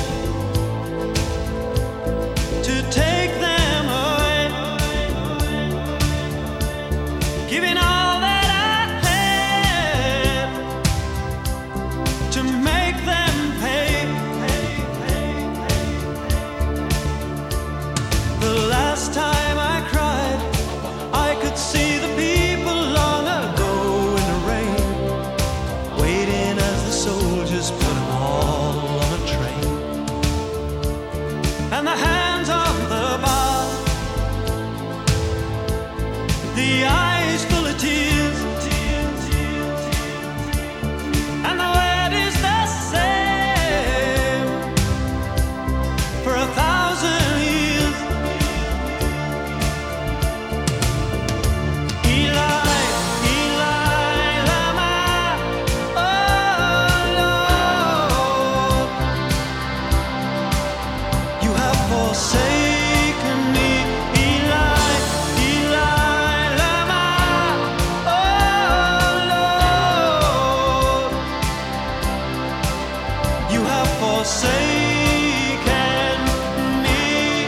to take them away, giving all that I had to make them pay. The last time I cried, I could see the people long ago in the rain, waiting as the soldiers put them all on a train. And the hands on the bar, the eyes full of tears, and the word is the same for 1,000 years. Eli, Eli, lama, oh Lord, you have forsaken me. Eli, Eli, lama, oh Lord, you have forsaken me.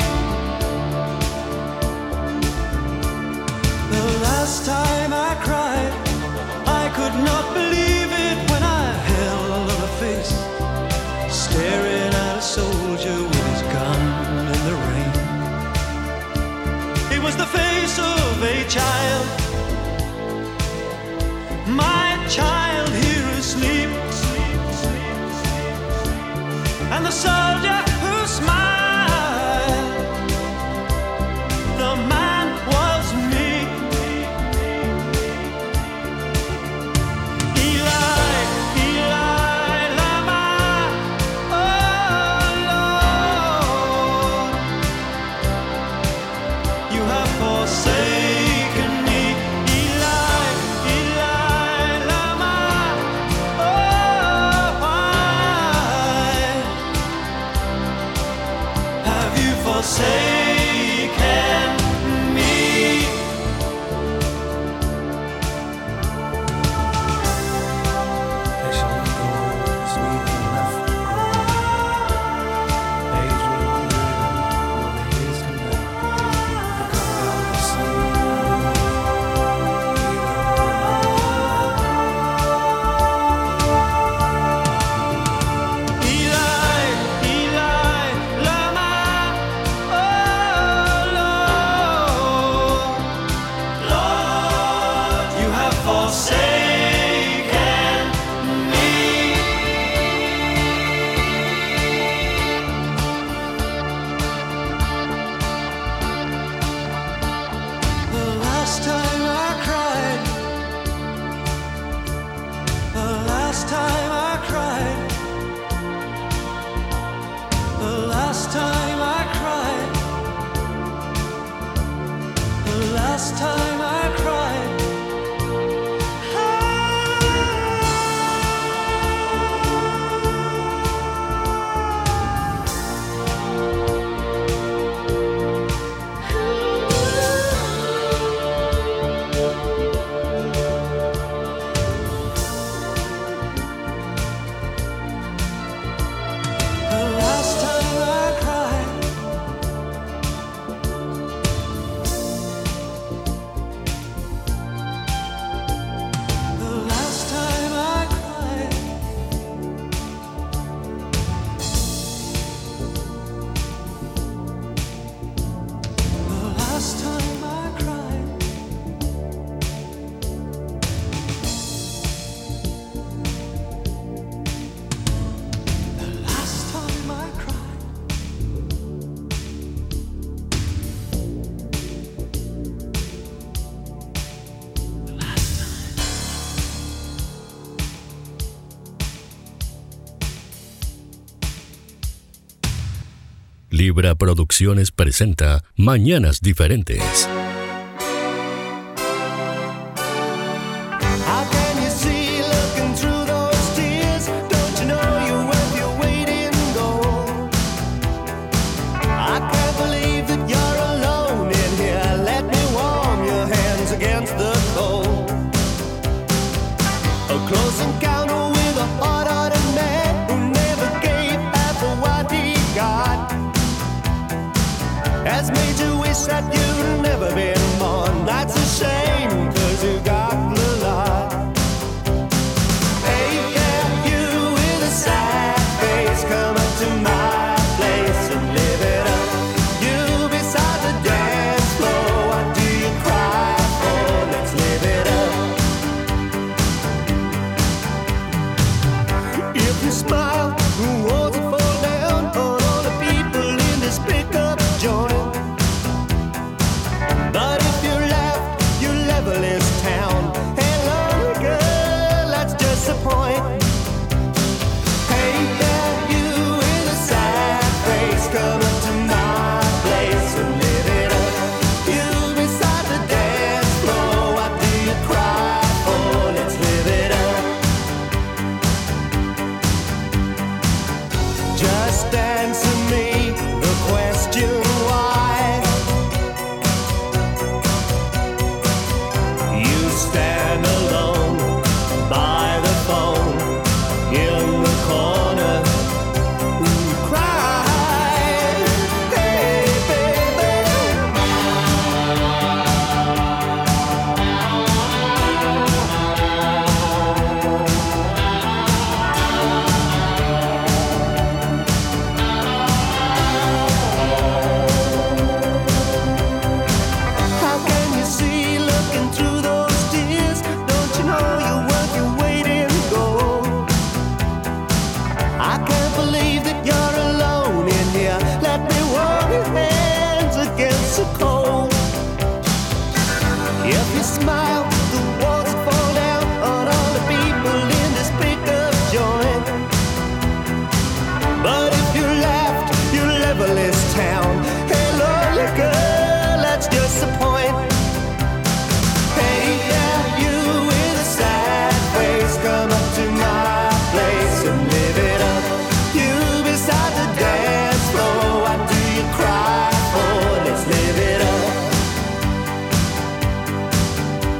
The last time I cried, I could not believe it when I held her face, staring at a soldier with his gun in the rain. It was the face of a child, my child here asleep, and the soldier who smiled, the man was me. Eli, Eli, lama, oh Lord, you have forsaken me. Eli, Eli, lama, oh why have you forsaken me? They shall not go as we have left the ground. Age will not weary them, nor the years condemn. The come down the sun, Eli, Eli, lama, oh Lord, Lord, you have forsaken me. The last time I cried, the last time I cried, the last time I cried, the last time I cried. The last time I cried, the last time I cried, the last time I cried. The last time I cried. The last time. Libra Producciones presenta Mañanas Diferentes. How can you see looking through those tears? Don't you know you're worth your weight in gold? I can't believe that you're alone in here. Let me warm your hands against the cold. A close encounter with a hard-hearted man who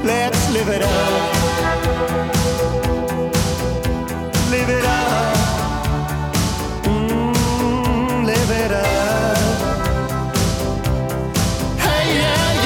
Let's live it up. Live it up. Live it up. Hey, yeah,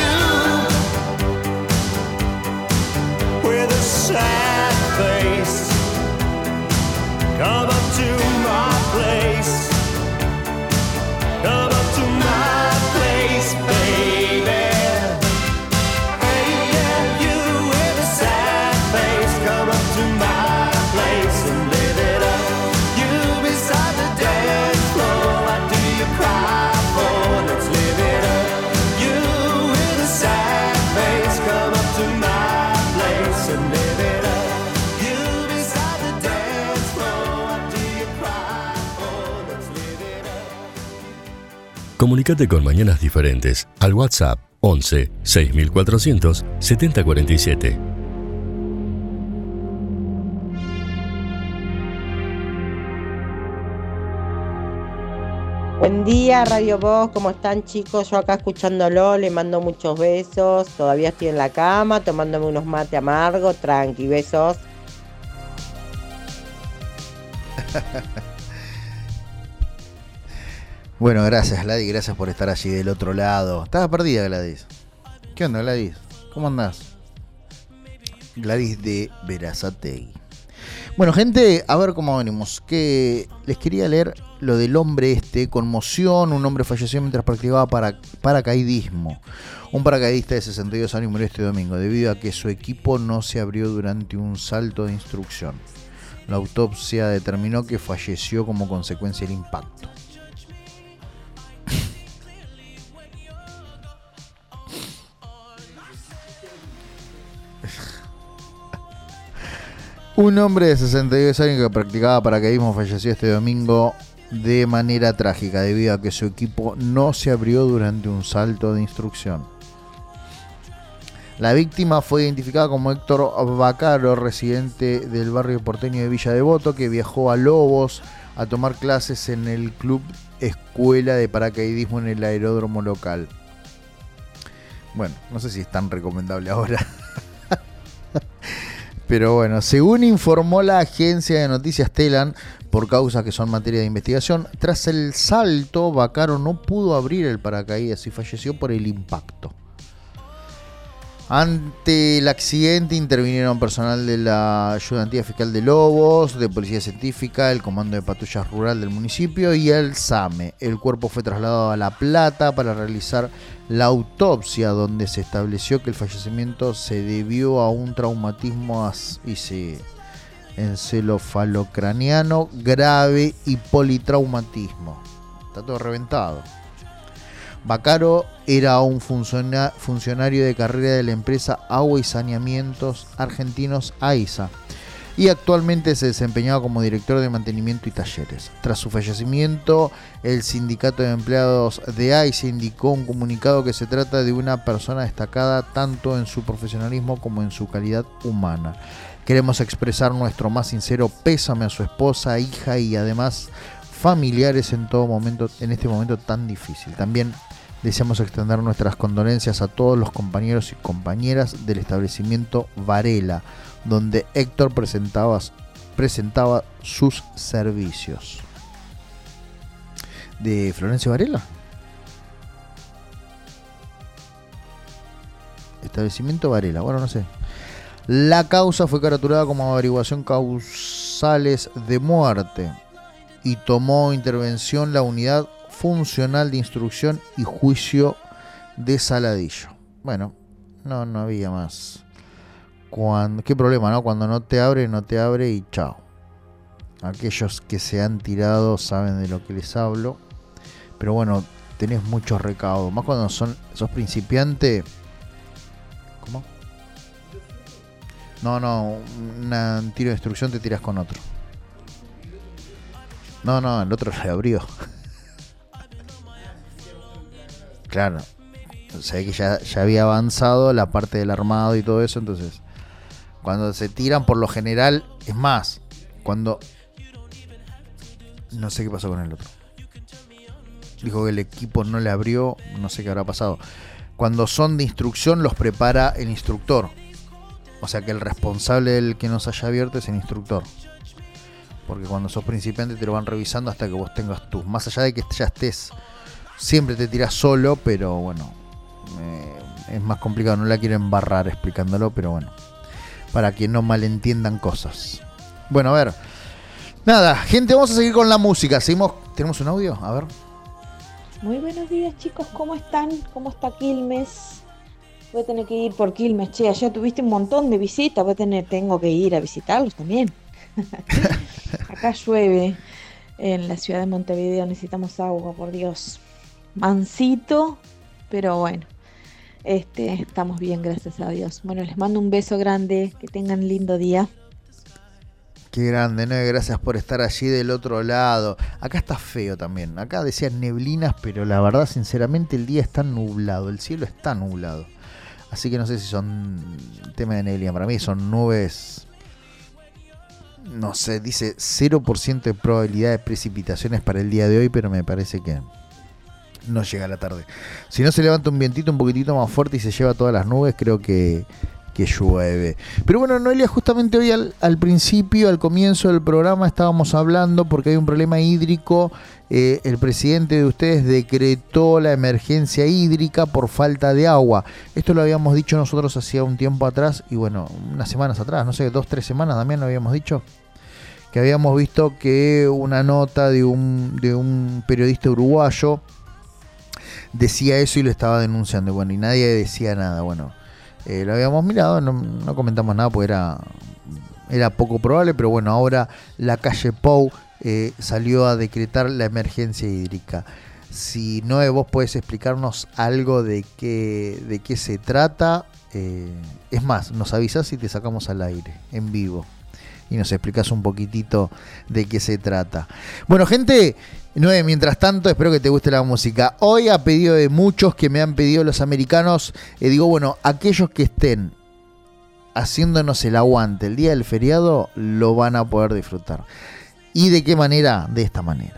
you with a sad face, come up to my place. Come up to my place, baby. Hey, yeah, you with a sad face, come up to my place and live it up. You beside the dance floor, what do you cry for? Let's live it up. You with a sad face, come up to my place and live it up. You beside the dance floor, what do you cry for? Let's live it up. Comunicate con Mañanas Diferentes al WhatsApp 11 6400 7047. Buen día, Radio Voz, ¿cómo están, chicos? Yo acá escuchándolo, le mando muchos besos. Todavía estoy en la cama, tomándome unos mate amargo, tranqui, besos. Bueno, gracias, Gladys, gracias por estar allí del otro lado. Estaba perdida, Gladys. ¿Qué onda, Gladys? ¿Cómo andás? Gladys de Berazategui. Bueno, gente, a ver cómo venimos. Que les quería leer lo del hombre conmoción. Un hombre falleció mientras practicaba paracaidismo. Un paracaidista de 62 años murió este domingo debido a que su equipo no se abrió durante un salto de instrucción. La autopsia determinó que falleció como consecuencia del impacto. Un hombre de 62 años que practicaba paracaidismo falleció este domingo de manera trágica debido a que su equipo no se abrió durante un salto de instrucción. La víctima fue identificada como Héctor Vaccaro, residente del barrio porteño de Villa Devoto, que viajó a Lobos a tomar clases en el club escuela de paracaidismo en el aeródromo local. Bueno, no sé si es tan recomendable ahora. Pero bueno, según informó la agencia de noticias Telan, por causas que son materia de investigación, tras el salto, Vaccaro no pudo abrir el paracaídas y falleció por el impacto. Ante el accidente intervinieron personal de la Ayudantía Fiscal de Lobos, de Policía Científica, el Comando de Patrullas Rural del municipio y el SAME. El cuerpo fue trasladado a La Plata para realizar la autopsia, donde se estableció que el fallecimiento se debió a un traumatismo encefalocraniano grave y politraumatismo. Está todo reventado. Vaccaro era un funcionario de carrera de la empresa Agua y Saneamientos Argentinos AISA y actualmente se desempeñaba como director de mantenimiento y talleres. Tras su fallecimiento, el sindicato de empleados de AISA indicó un comunicado que se trata de una persona destacada tanto en su profesionalismo como en su calidad humana. Queremos expresar nuestro más sincero pésame a su esposa, hija y además familiares en todo momento, en este momento tan difícil. También deseamos extender nuestras condolencias a todos los compañeros y compañeras del establecimiento Varela, donde Héctor presentaba sus servicios. ¿De Florencio Varela? Establecimiento Varela, bueno, no sé. La causa fue caraturada como averiguación causales de muerte y tomó intervención la unidad funcional de instrucción y juicio de Saladillo. Bueno, no había más. ¿Qué problema, no? Cuando no te abre y chao. Aquellos que se han tirado saben de lo que les hablo. Pero bueno, tenés muchos recaudos. Más cuando sos principiante. ¿Cómo? No, un tiro de instrucción te tiras con otro. No, el otro le abrió. Claro, o sea que ya había avanzado la parte del armado y todo eso, entonces cuando se tiran por lo general, es más, cuando no sé qué pasó con el otro. Dijo que el equipo no le abrió, no sé qué habrá pasado. Cuando son de instrucción los prepara el instructor. O sea que el responsable del que nos haya abierto es el instructor. Porque cuando sos principiante te lo van revisando hasta que vos tengas tú. Más allá de que ya estés, siempre te tirás solo, pero bueno, es más complicado. No la quiero embarrar explicándolo, pero bueno, para que no malentiendan cosas. Bueno, a ver. Nada, gente, vamos a seguir con la música. ¿Tenemos un audio? A ver. Muy buenos días, chicos, ¿cómo están? ¿Cómo está Quilmes? Voy a tener que ir por Quilmes, che, allá tuviste un montón de visitas, tengo que ir a visitarlos también. Acá llueve, en la ciudad de Montevideo necesitamos agua, por Dios. Mansito, pero bueno, estamos bien, gracias a Dios. Bueno, les mando un beso grande, que tengan lindo día. Qué grande, ¿no? Gracias por estar allí del otro lado. Acá está feo también. Acá decían neblinas, pero la verdad, sinceramente, el día está nublado. El cielo está nublado. Así que no sé si son tema de neblina. Para mí son nubes. No sé, dice 0% de probabilidad de precipitaciones para el día de hoy, pero me parece que no llega a la tarde. Si no se levanta un vientito un poquitito más fuerte y se lleva todas las nubes, creo que llueve. Pero bueno, Noelia, justamente hoy al principio, al comienzo del programa estábamos hablando porque hay un problema hídrico. El presidente de ustedes decretó la emergencia hídrica por falta de agua. Esto lo habíamos dicho nosotros hacía un tiempo atrás, y bueno, unas semanas atrás, no sé, 2-3 semanas también lo habíamos dicho, que habíamos visto que una nota de un periodista uruguayo decía eso y lo estaba denunciando, bueno, y nadie decía nada. Bueno, lo habíamos mirado, no comentamos nada porque era poco probable, pero bueno, ahora la calle Pou salió a decretar la emergencia hídrica. Si Noé, vos podés explicarnos algo de qué se trata, es más, nos avisás y te sacamos al aire, en vivo, y nos explicás un poquitito de qué se trata. Bueno, gente, Noé, mientras tanto, espero que te guste la música. Hoy, a pedido de muchos que me han pedido los americanos, digo, bueno, aquellos que estén haciéndonos el aguante el día del feriado, lo van a poder disfrutar. ¿Y de qué manera? De esta manera.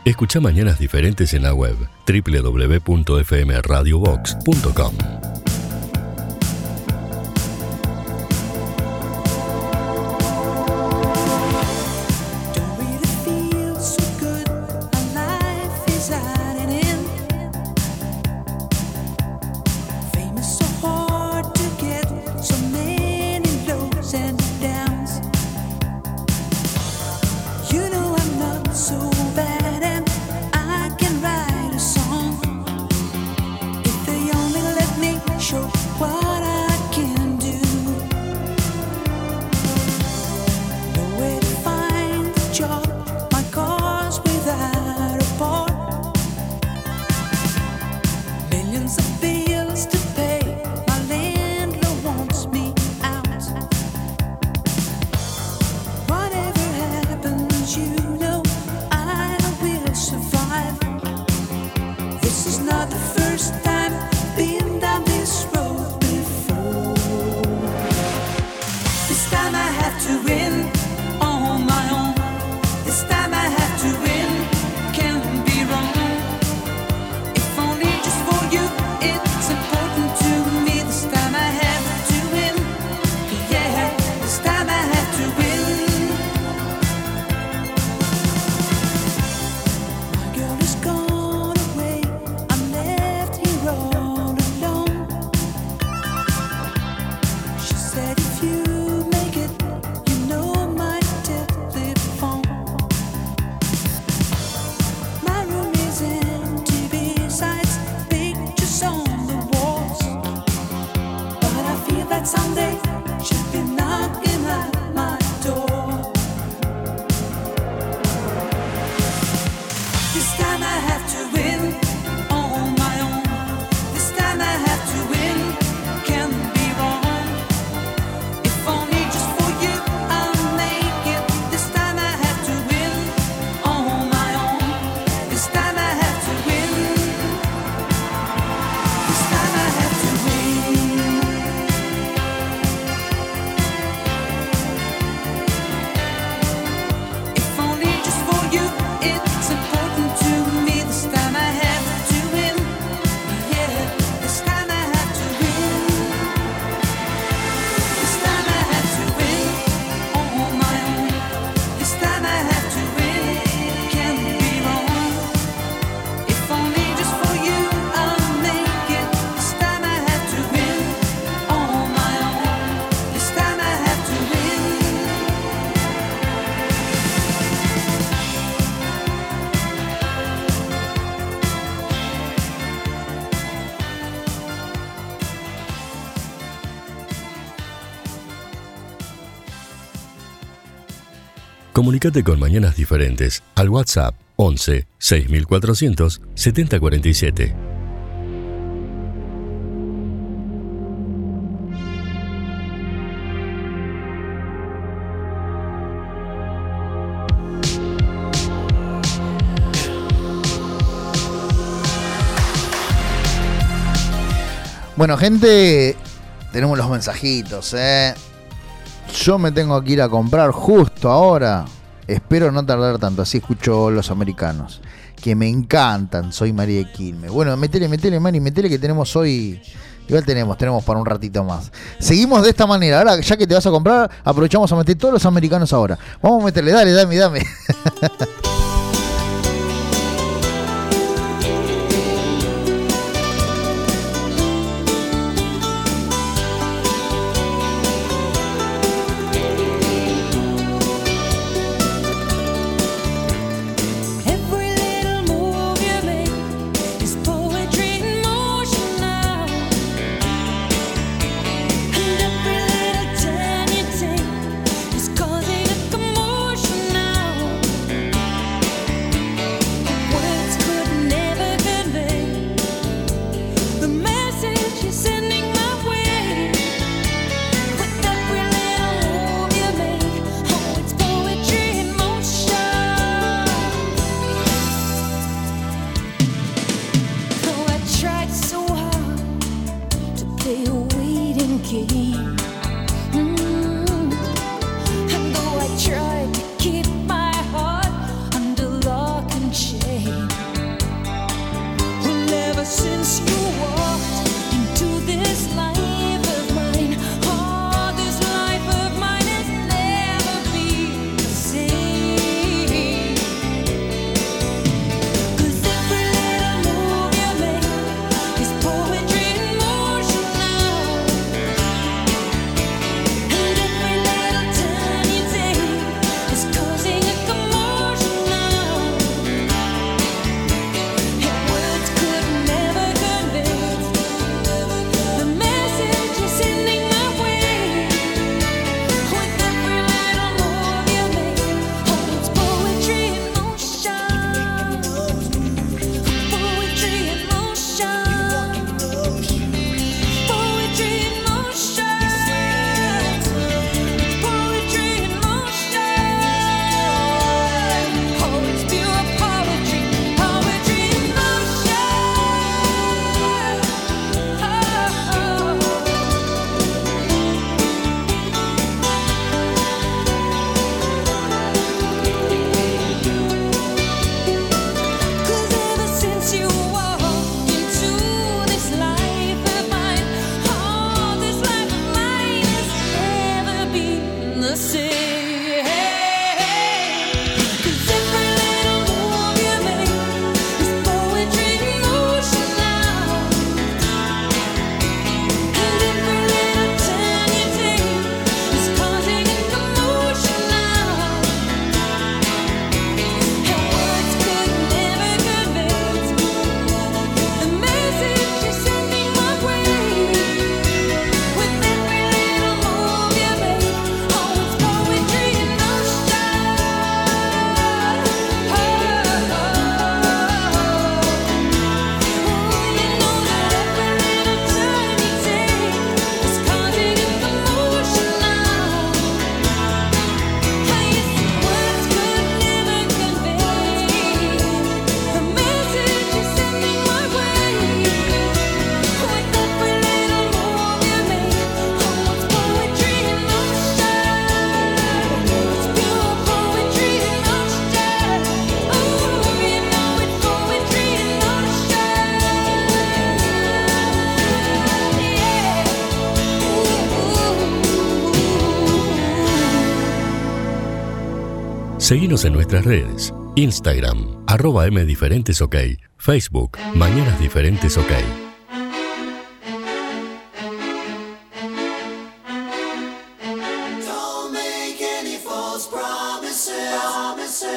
Escucha Mañanas Diferentes en la web www.fmradiobox.com. Comunicate con Mañanas Diferentes al WhatsApp 11 6400 7047. Bueno, gente, tenemos los mensajitos, Yo me tengo que ir a comprar justo ahora. Espero no tardar tanto, así escucho Los Americanos, que me encantan. Soy María de Quilmes. Bueno, metele, Mari, metele que tenemos hoy. Igual tenemos para un ratito más. Seguimos de esta manera. Ahora, ya que te vas a comprar, aprovechamos a meter todos Los Americanos ahora. Vamos a meterle, dame. It's causing a commotion now. Seguinos en nuestras redes. Instagram, @mdiferentesok. Facebook, Mañanas Diferentes OK. Don't make any false promises.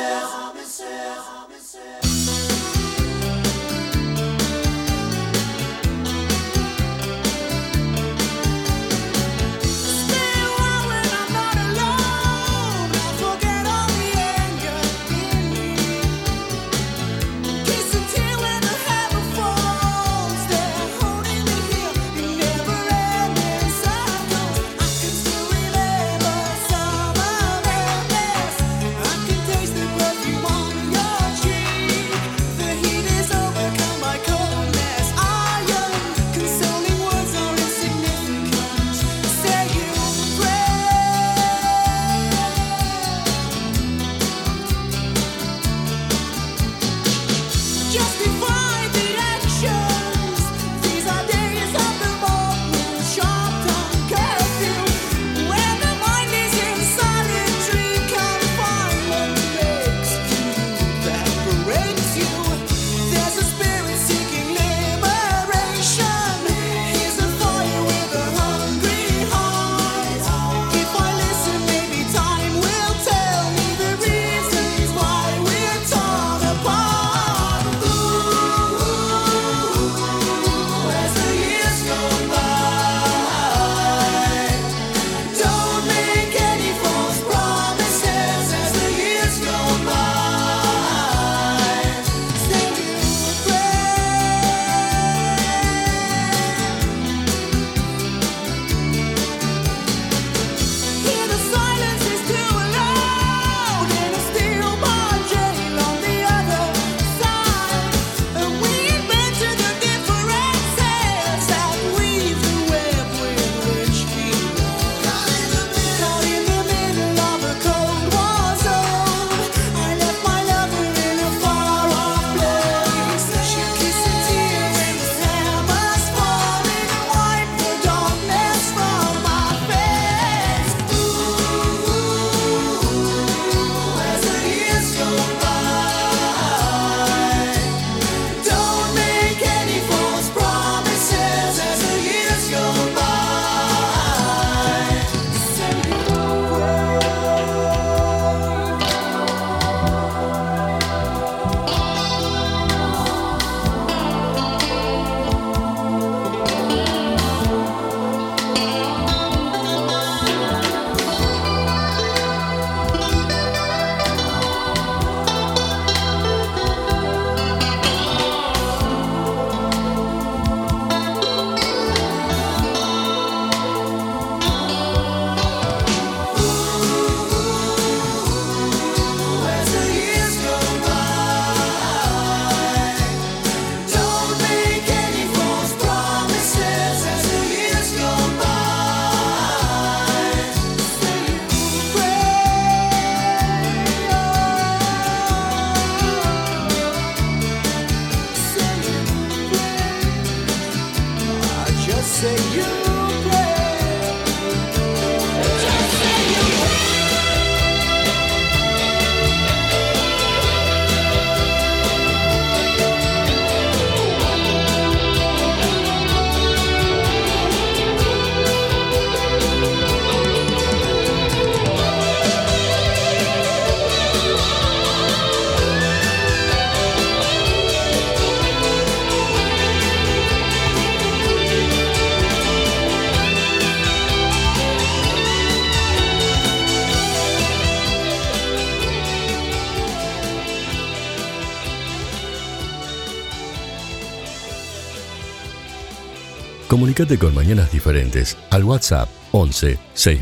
Comunicate con Mañanas Diferentes al WhatsApp 11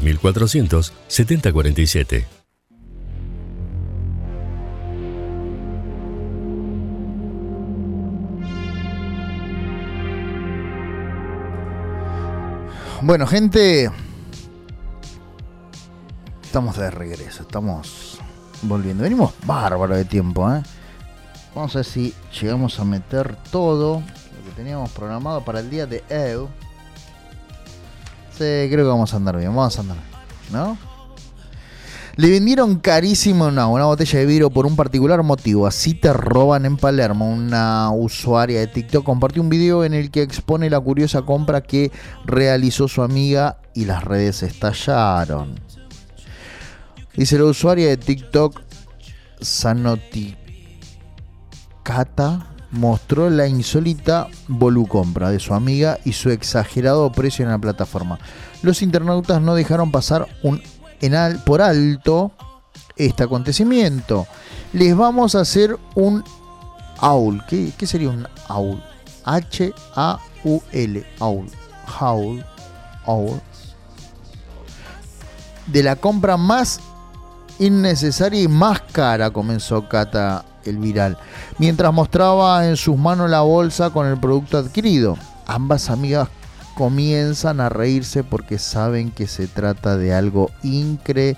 6400 7047. Bueno, gente, estamos de regreso, estamos volviendo. Venimos bárbaro de tiempo, ¿eh? Vamos a ver si llegamos a meter todo lo que teníamos programado para el día de hoy. Sí, creo que vamos a andar bien, ¿no? Le vendieron carísimo una botella de vidrio por un particular motivo. Así te roban en Palermo. Una usuaria de TikTok compartió un video en el que expone la curiosa compra que realizó su amiga y las redes estallaron. Dice la usuaria de TikTok Sanoticata mostró la insólita volucompra de su amiga y su exagerado precio en la plataforma. Los internautas no dejaron pasar por alto este acontecimiento. Les vamos a hacer un haul. ¿Qué sería un haul? H-A-U-L. Haul. De la compra más innecesaria y más cara, comenzó Cata el viral, mientras mostraba en sus manos la bolsa con el producto adquirido. Ambas amigas comienzan a reírse porque saben que se trata de algo increíble.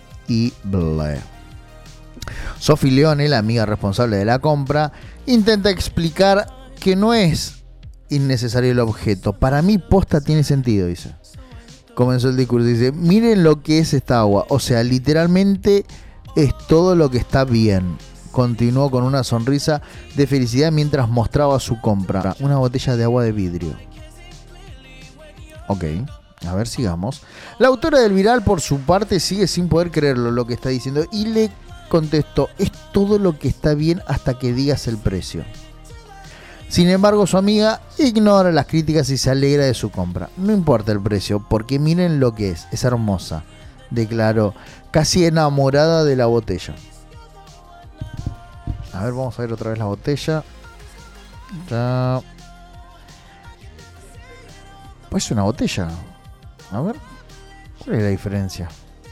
Sofi Leone, la amiga responsable de la compra, intenta explicar que no es innecesario el objeto. Para mí posta tiene sentido, dice. Comenzó el discurso, dice, miren lo que es esta agua, o sea, literalmente es todo lo que está bien. Continuó con una sonrisa de felicidad mientras mostraba su compra, una botella de agua de vidrio. Ok, a ver, sigamos. La autora del viral, por su parte, sigue sin poder creerlo lo que está diciendo y le contestó, es todo lo que está bien hasta que digas el precio. Sin embargo, su amiga ignora las críticas y se alegra de su compra. No importa el precio, porque miren lo que es hermosa, declaró, casi enamorada de la botella. A ver, vamos a ver otra vez la botella. Ya. Pues es una botella. A ver, ¿cuál es la diferencia?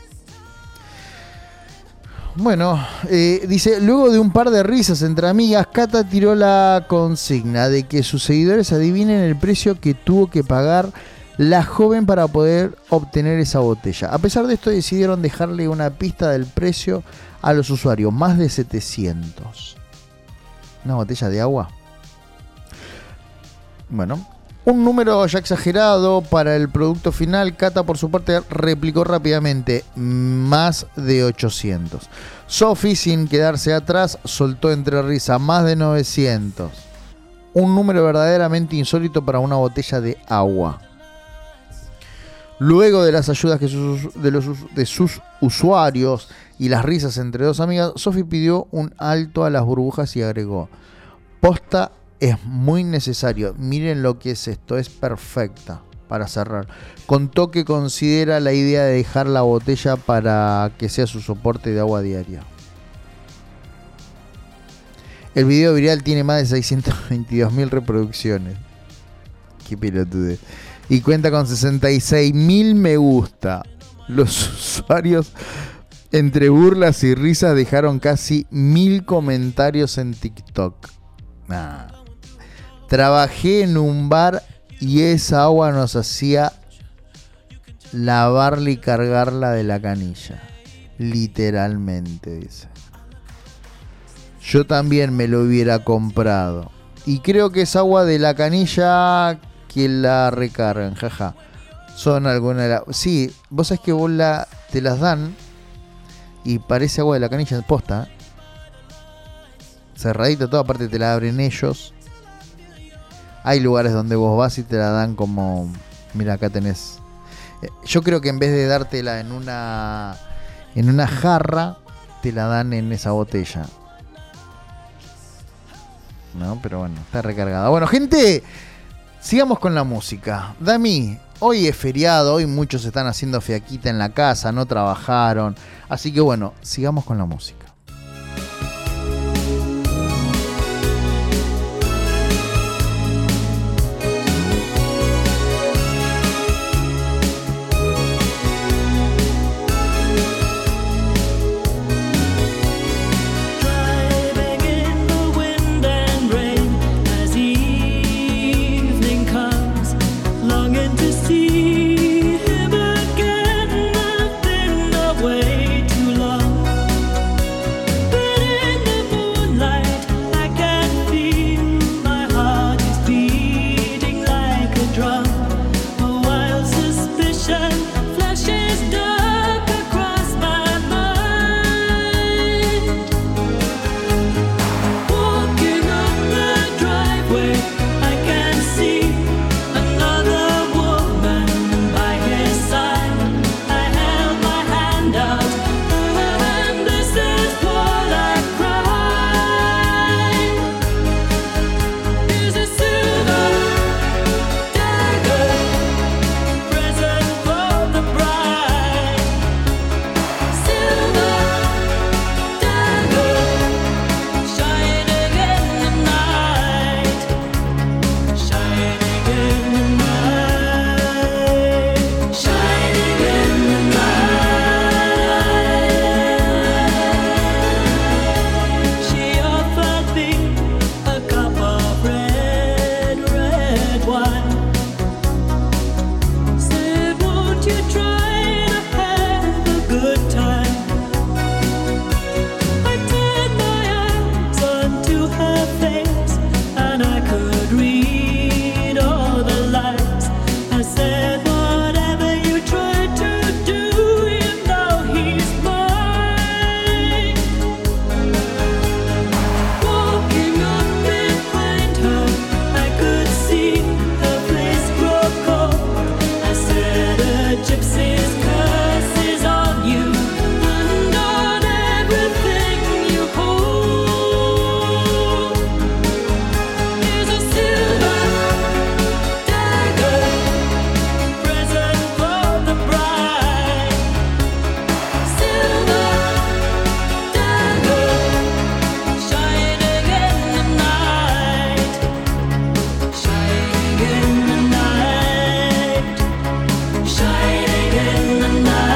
Bueno, dice, luego de un par de risas entre amigas, Cata tiró la consigna de que sus seguidores adivinen el precio que tuvo que pagar la joven para poder obtener esa botella. A pesar de esto, decidieron dejarle una pista del precio a los usuarios, más de 700. ¿Una botella de agua? Bueno, un número ya exagerado para el producto final. Cata, por su parte, replicó rápidamente, más de 800. Sofi, sin quedarse atrás, soltó entre risas, más de 900. Un número verdaderamente insólito para una botella de agua. Luego de las ayudas de sus usuarios y las risas entre dos amigas, Sofi pidió un alto a las burbujas y agregó, posta es muy necesario, miren lo que es esto, es perfecta. Para cerrar, contó que considera la idea de dejar la botella para que sea su soporte de agua diaria. El video viral tiene más de 622.000 reproducciones. Qué pelotudez. Y cuenta con 66.000 me gusta. Los usuarios, entre burlas y risas, dejaron casi 1.000 comentarios en TikTok. Trabajé en un bar y esa agua nos hacía lavarla y cargarla de la canilla. Literalmente, dice. Yo también me lo hubiera comprado. Y creo que es agua de la canilla que la recargan, jaja. Son algunas de las... Sí, vos sabés que vos te las dan y parece agua de la canilla en posta. Cerradita todo, aparte te la abren ellos. Hay lugares donde vos vas y te la dan como... Mira, acá tenés... Yo creo que en vez de dártela en una jarra, te la dan en esa botella. No, pero bueno, está recargada. Bueno, gente, sigamos con la música. Dami, hoy es feriado, hoy muchos están haciendo fiaquita en la casa, no trabajaron. Así que bueno, sigamos con la música. Too long. find out. And this is what I cry. Is a silver dagger present for the bride. Silver dagger shining in the night. Shining in the night. Shining in the night. She offered me a cup of red, red wine. Said, won't you try to have a good time? I turned my eyes onto her face, and I could read all the lines. I said, whatever you try to do, you know he's mine. Walking up behind her, I could see her face grow cold. I said, a gypsy's curse is on you and on everything you hold. Is a silver dagger present for the bride. Silver dagger shining in the night. Shining in the night. Shining in the night.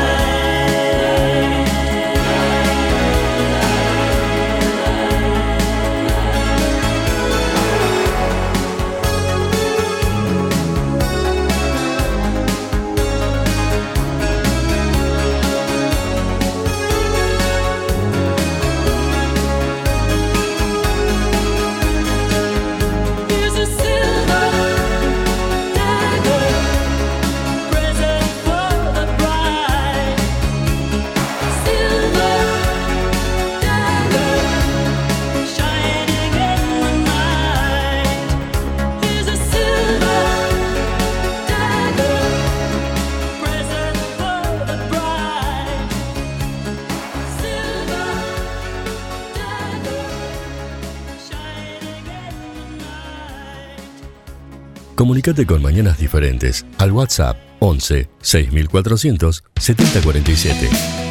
Is a silver dagger present for the bride. Silver dagger shining in the night. Is a silver dagger present for the bride. Silver dagger shining in the night. Comunicate con Mañanas Diferentes al WhatsApp 11 6400 7047.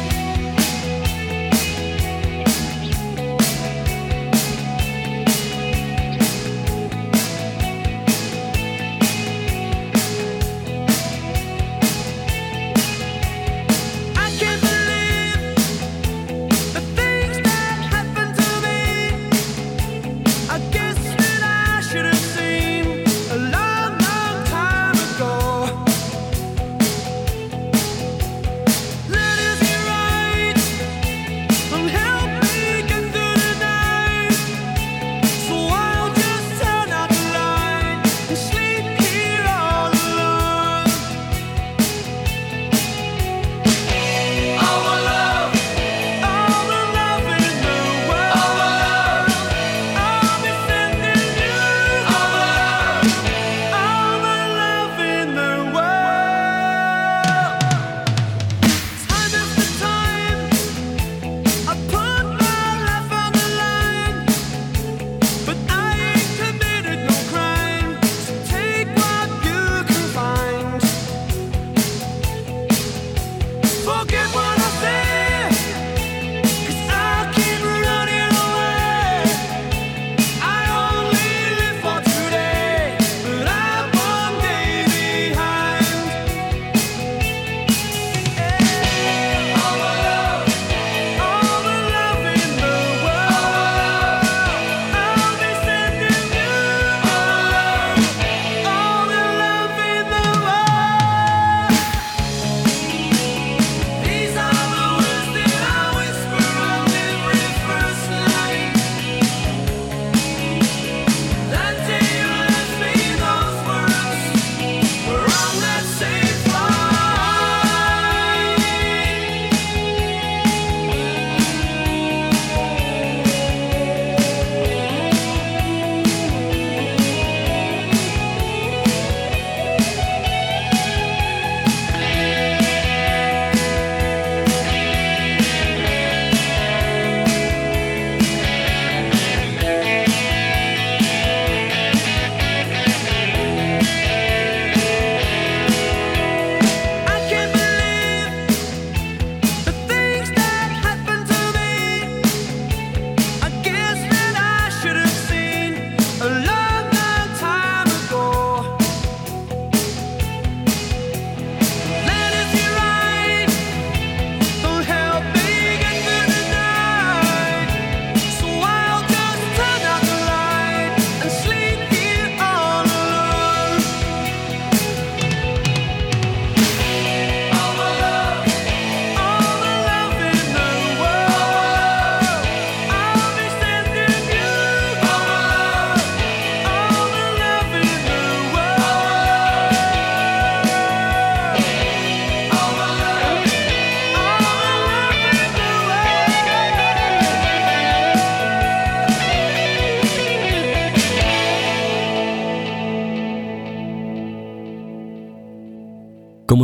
I can't believe the things that happened to me. I guess that I should have seen a long, long time ago. Letters here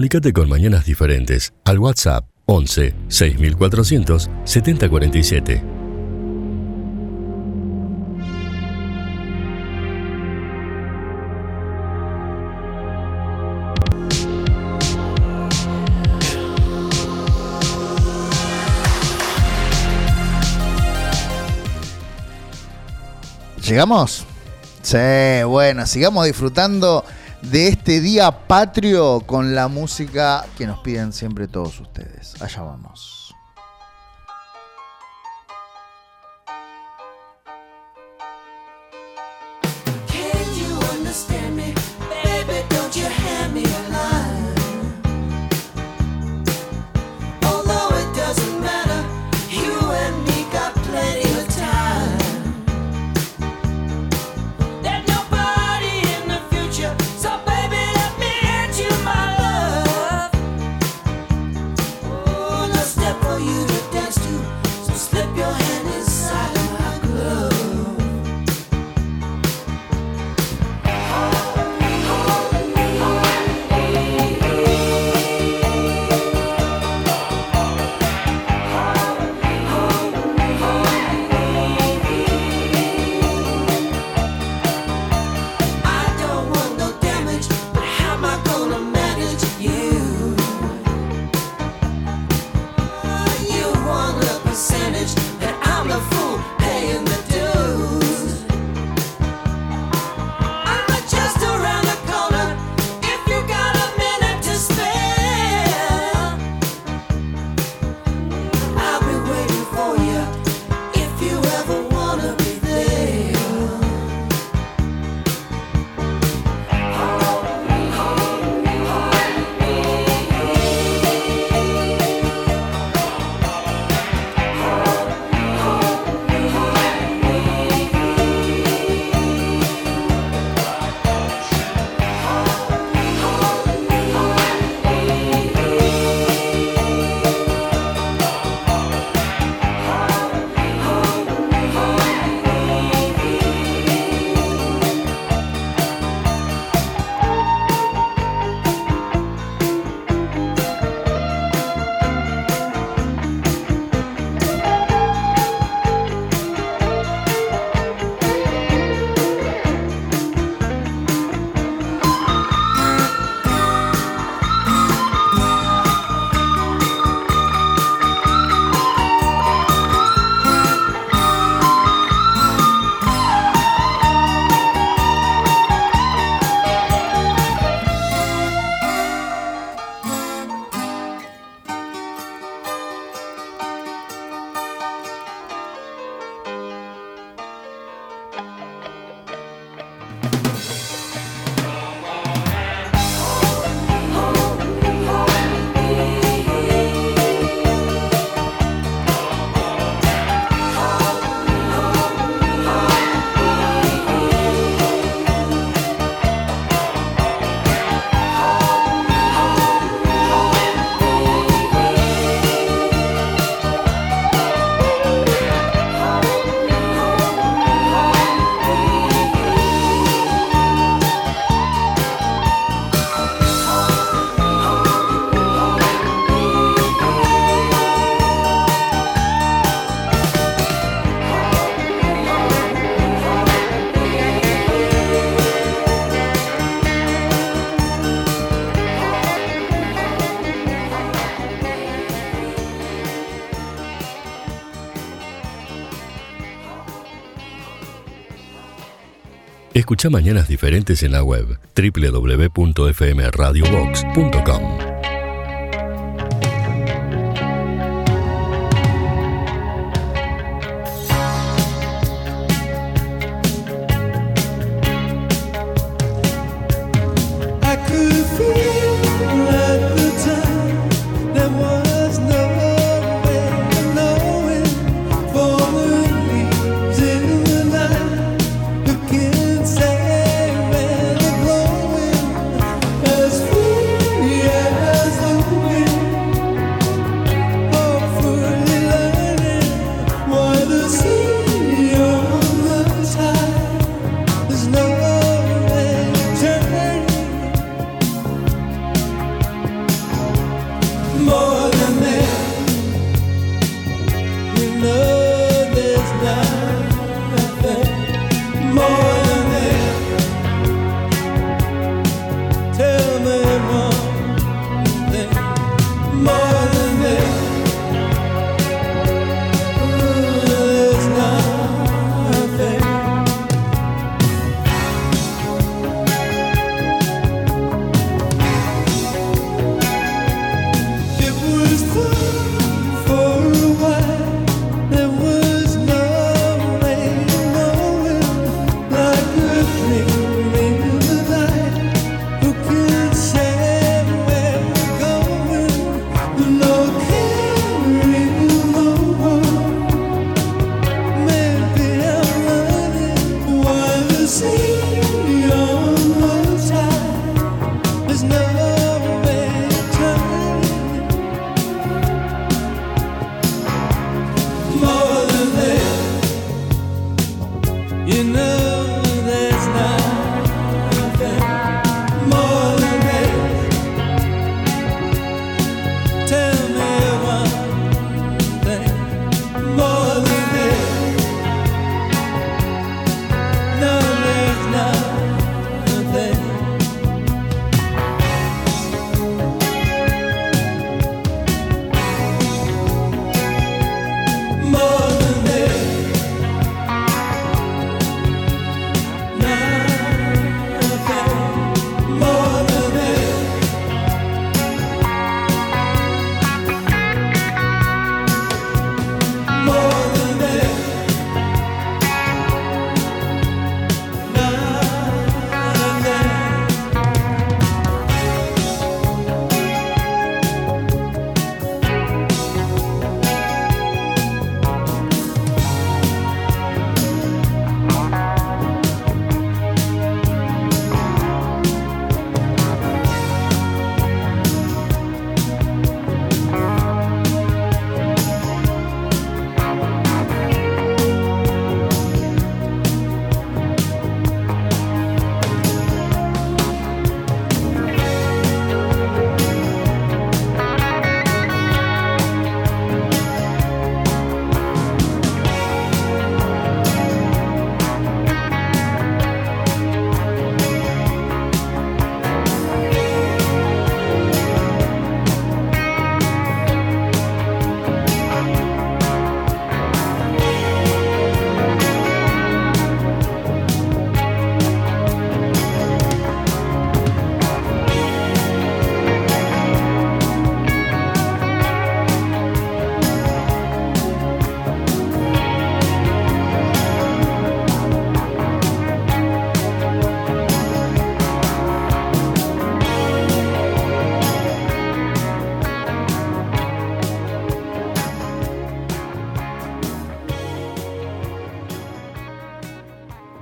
Comunicate con Mañanas Diferentes al WhatsApp 11 6400 7047. ¿Llegamos? Sí, bueno, sigamos disfrutando de este día patrio con la música que nos piden siempre todos ustedes. Allá vamos. Escucha Mañanas Diferentes en la web www.fmradiobox.com. Yeah.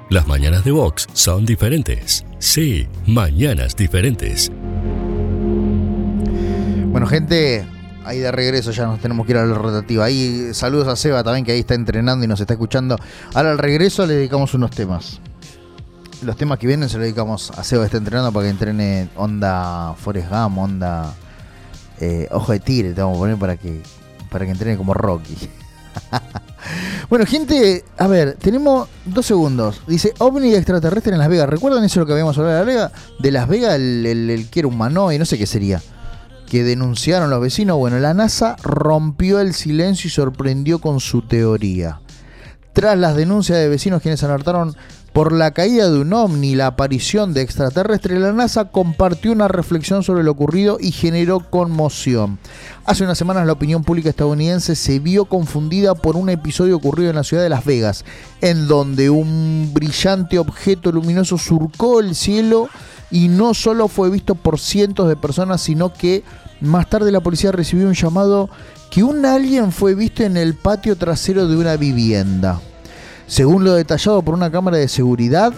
Las mañanas de Vox son diferentes. Sí, mañanas diferentes. Bueno, gente, ahí de regreso ya nos tenemos que ir a la rotativa. Ahí saludos a Seba también, que ahí está entrenando y nos está escuchando. Ahora al regreso le dedicamos unos temas. Los temas que vienen se los dedicamos a Seba, que está entrenando para que entrene onda Forrest Gump, onda Ojo de Tigre, te vamos a poner para que entrene como Rocky. Bueno, gente, a ver, tenemos 2 segundos. Dice, ovni extraterrestre en Las Vegas. ¿Recuerdan eso lo que habíamos hablado de Las Vegas? El que era humanoide, no sé qué sería, que denunciaron los vecinos. Bueno, la NASA rompió el silencio y sorprendió con su teoría. Tras las denuncias de vecinos quienes alertaron por la caída de un ovni y la aparición de extraterrestres, la NASA compartió una reflexión sobre lo ocurrido y generó conmoción. Hace unas semanas la opinión pública estadounidense se vio confundida por un episodio ocurrido en la ciudad de Las Vegas, en donde un brillante objeto luminoso surcó el cielo y no solo fue visto por cientos de personas, sino que más tarde la policía recibió un llamado que un alien fue visto en el patio trasero de una vivienda. Según lo detallado por una cámara de seguridad,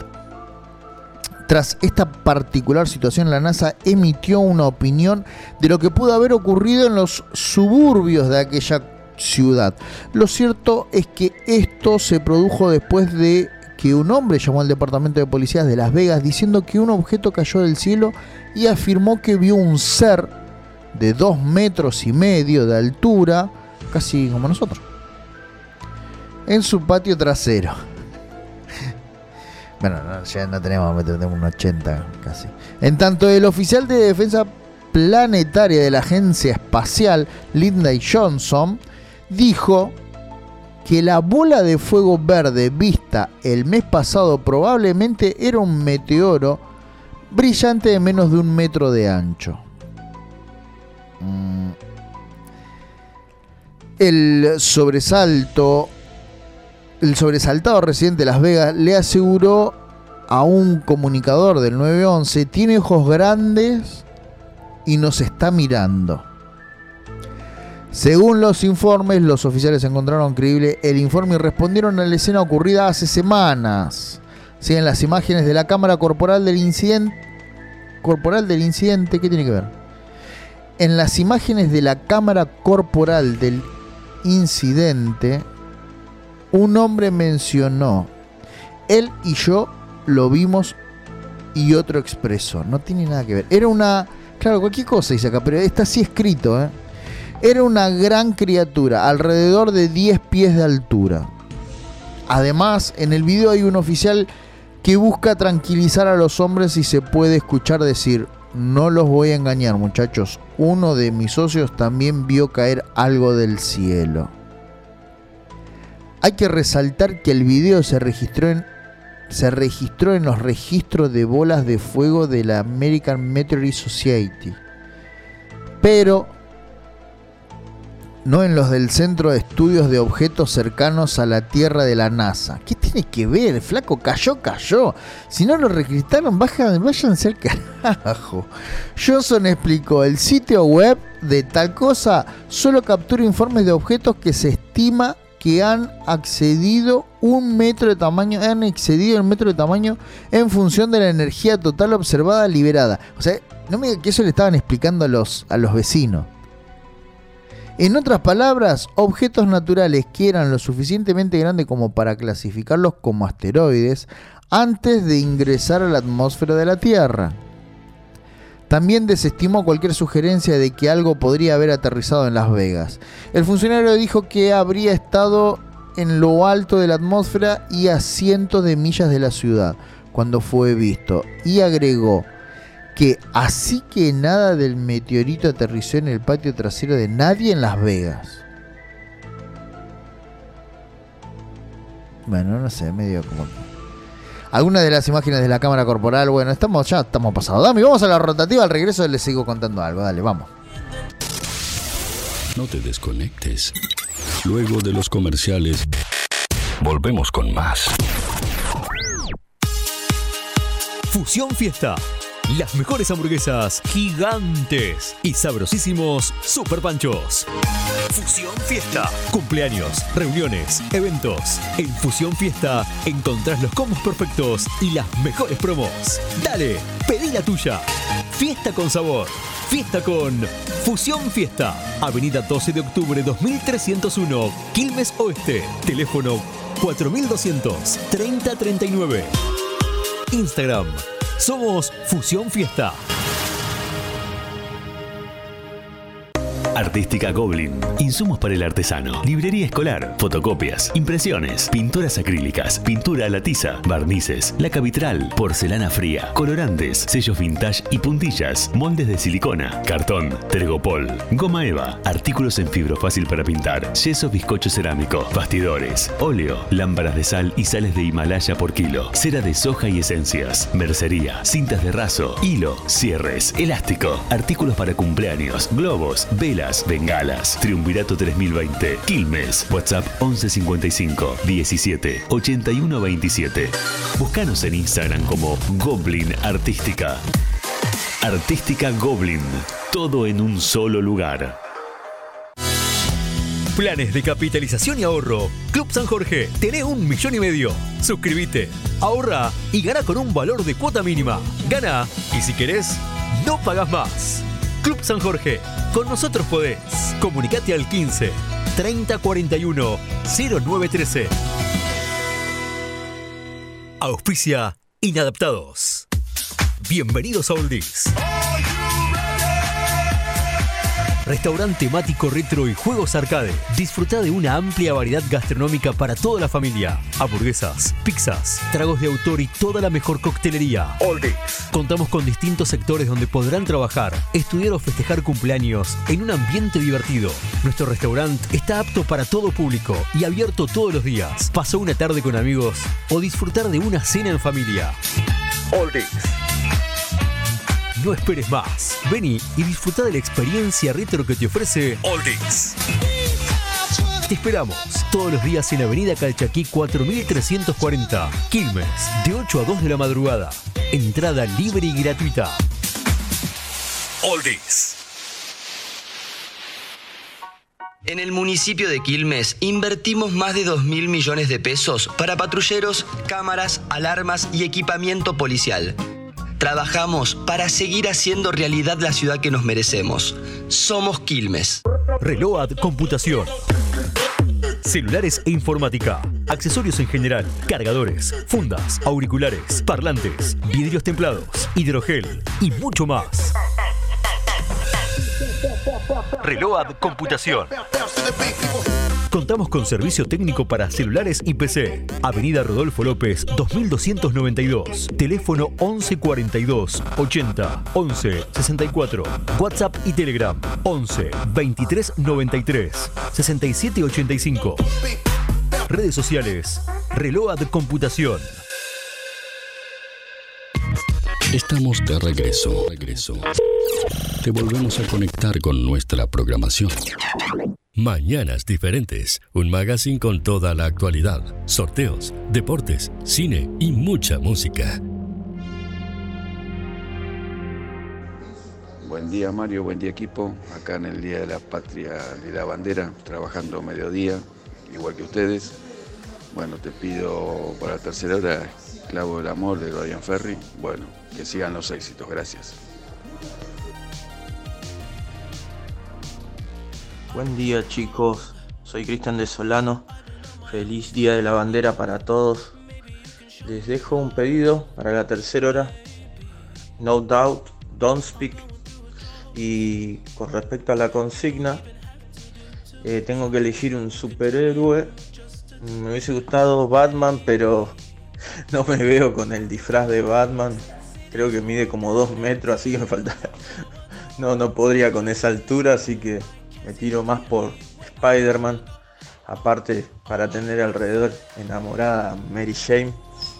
tras esta particular situación, la NASA emitió una opinión de lo que pudo haber ocurrido en los suburbios de aquella ciudad. Lo cierto es que esto se produjo después de que un hombre llamó al departamento de policías de Las Vegas diciendo que un objeto cayó del cielo y afirmó que vio un ser de 2,5 metros de altura, casi como nosotros, en su patio trasero. Bueno, ya no tenemos un 80 casi. En tanto, el oficial de defensa planetaria de la agencia espacial, Lyndon Johnson, dijo que la bola de fuego verde vista el mes pasado probablemente era un meteoro brillante de menos de 1 metro de ancho. El sobresaltado residente de Las Vegas le aseguró a un comunicador del 911: tiene ojos grandes y nos está mirando. Según los informes, los oficiales encontraron creíble el informe y respondieron a la escena ocurrida hace semanas. Sí, en las imágenes de la cámara corporal del incidente, ¿qué tiene que ver? En las imágenes de la cámara corporal del incidente, un hombre mencionó: él y yo lo vimos, y otro expresó. No tiene nada que ver. Era una... Claro, cualquier cosa dice acá, pero está así escrito, ¿eh? Era una gran criatura, alrededor de 10 pies de altura. Además, en el video hay un oficial que busca tranquilizar a los hombres y se puede escuchar decir: no los voy a engañar, muchachos. Uno de mis socios también vio caer algo del cielo. Hay que resaltar que el video se registró en los registros de bolas de fuego de la American Meteorological Society, pero no en los del Centro de Estudios de Objetos Cercanos a la Tierra de la NASA. ¿Qué tiene que ver? Flaco, cayó. Si no lo registraron, váyanse al carajo. Johnson explicó: el sitio web de tal cosa solo captura informes de objetos que se estima que han excedido el metro de tamaño en función de la energía total observada liberada. O sea, no me digan que eso le estaban explicando a los vecinos. En otras palabras, objetos naturales que eran lo suficientemente grandes como para clasificarlos como asteroides antes de ingresar a la atmósfera de la Tierra. También desestimó cualquier sugerencia de que algo podría haber aterrizado en Las Vegas. El funcionario dijo que habría estado en lo alto de la atmósfera y a cientos de millas de la ciudad cuando fue visto, y agregó que así que nada del meteorito aterrizó en el patio trasero de nadie en Las Vegas. Bueno, no sé, medio como... Algunas de las imágenes de la cámara corporal. Bueno, estamos pasados. Dami, vamos a la rotativa. Al regreso les sigo contando algo. Dale, vamos. No te desconectes. Luego de los comerciales, volvemos con más. Fusión Fiesta. Las mejores hamburguesas gigantes y sabrosísimos super panchos. Fusión Fiesta. Cumpleaños, reuniones, eventos. En Fusión Fiesta encontrás los combos perfectos y las mejores promos. Dale, pedí la tuya. Fiesta con sabor. Fiesta con Fusión Fiesta. Avenida 12 de octubre 2301, Quilmes Oeste. Teléfono 4200 3039. Instagram. Somos Fusión Fiesta. Artística Goblin. Insumos para el artesano. Librería escolar. Fotocopias. Impresiones. Pinturas acrílicas. Pintura a la tiza. Barnices. Laca vitral. Porcelana fría. Colorantes. Sellos vintage y puntillas. Moldes de silicona. Cartón. Tergopol. Goma eva. Artículos en fibro fácil para pintar. Yeso bizcocho cerámico. Bastidores. Óleo. Lámparas de sal y sales de Himalaya por kilo. Cera de soja y esencias. Mercería. Cintas de raso. Hilo. Cierres. Elástico. Artículos para cumpleaños. Globos. Velas. Bengalas. Triunvirato 3020. Quilmes. WhatsApp 1155 17 81 27. Búscanos en Instagram como Goblin Artística. Artística Goblin. Todo en un solo lugar. Planes de capitalización y ahorro. Club San Jorge. Tenés 1,5 millones. Suscríbete. Ahorra y gana con un valor de cuota mínima. Gana y si querés, no pagás más. Club San Jorge. Con nosotros podés. Comunicate al 15 30 41 0913. Auspicia Inadaptados. Bienvenidos a Oldies. Restaurante temático retro y juegos arcade. Disfruta de una amplia variedad gastronómica para toda la familia. Hamburguesas, pizzas, tragos de autor y toda la mejor coctelería. Oldies. Contamos con distintos sectores donde podrán trabajar, estudiar o festejar cumpleaños en un ambiente divertido. Nuestro restaurante está apto para todo público y abierto todos los días. Pasó una tarde con amigos o disfrutar de una cena en familia. Oldies. No esperes más. Vení y disfruta de la experiencia retro que te ofrece Oldies. Te esperamos todos los días en Avenida Calchaquí 4340, Quilmes, de 8 a 2 de la madrugada. Entrada libre y gratuita. Oldies. En el municipio de Quilmes invertimos más de 2.000 millones de pesos para patrulleros, cámaras, alarmas y equipamiento policial. Trabajamos para seguir haciendo realidad la ciudad que nos merecemos. Somos Quilmes. Reload Computación. Celulares e informática. Accesorios en general. Cargadores, fundas, auriculares, parlantes, vidrios templados, hidrogel y mucho más. Reload Computación. Contamos con servicio técnico para celulares y PC. Avenida Rodolfo López, 2292. Teléfono 1142 80 11 64. WhatsApp y Telegram 11 23 93 67 85. Redes sociales Reload Computación. Estamos de regreso. Te volvemos a conectar con nuestra programación. Mañanas Diferentes, un magazine con toda la actualidad, sorteos, deportes, cine y mucha música. Buen día Mario, buen día equipo. Acá en el Día de la Patria de la Bandera, trabajando mediodía, igual que ustedes. Bueno, te pido para la tercera hora Esclavo del Amor de Ryan Ferry. Bueno, que sigan los éxitos, gracias. Buen día chicos, soy Cristian de Solano, feliz Día de la Bandera para todos. Les dejo un pedido para la tercera hora, No Doubt, Don't Speak. Y con respecto a la consigna, tengo que elegir un superhéroe. Me hubiese gustado Batman, pero no me veo con el disfraz de Batman. Creo que mide como 2 metros, así que me falta. No podría con esa altura, así que me tiro más por Spider-Man. Aparte, para tener alrededor enamorada a Mary Jane.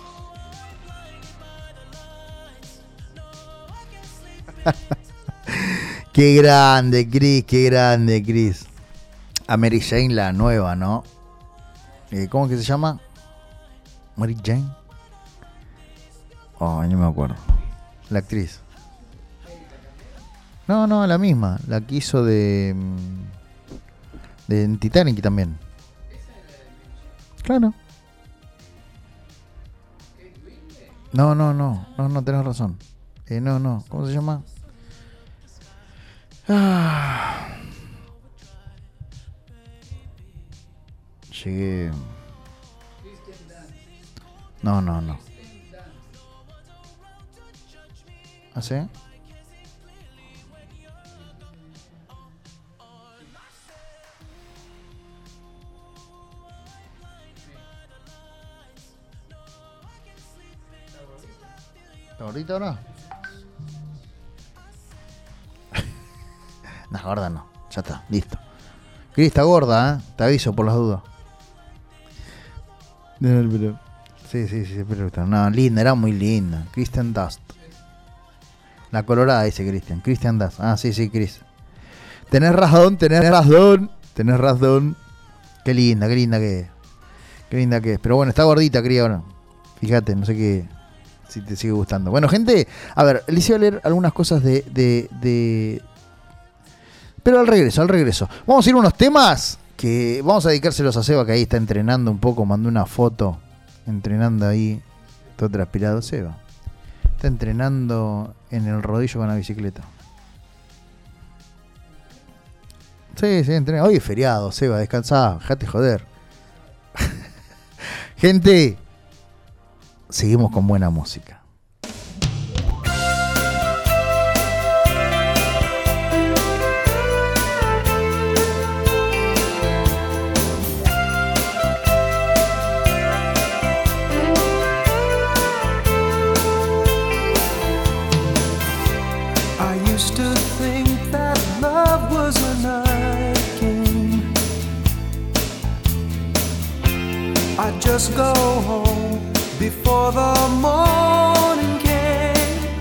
Qué grande, Chris. A Mary Jane, la nueva, ¿no? ¿Cómo que se llama? Mary Jane. Oh, no me acuerdo. La actriz. No, la misma. La que hizo de Titanic también. Claro. No, tenés razón. No. ¿Cómo se llama? Llegué. No. ¿Ah, sí? ¿Está gordita o no? No, gorda no. Ya está, listo. Cris está gorda, te aviso por las dudas. Sí, pero no, linda, era muy linda. Kristen Dust. La colorada dice Cristian. Kristen Dust. Ah, sí, Cris. Tenés razón. Qué linda que es. Pero bueno, está gordita, Cris, ahora. Fíjate, no sé qué. Si te sigue gustando. Bueno, gente, a ver, les iba a leer algunas cosas de... Pero al regreso. Vamos a ir a unos temas que vamos a dedicárselos a Seba, que ahí está entrenando un poco. Mandó una foto entrenando ahí, todo transpirado. Seba está entrenando en el rodillo con la bicicleta. Sí, entrena. Hoy es feriado, Seba, descansá, dejate joder. Gente, seguimos con buena música. Just go home before the morning came,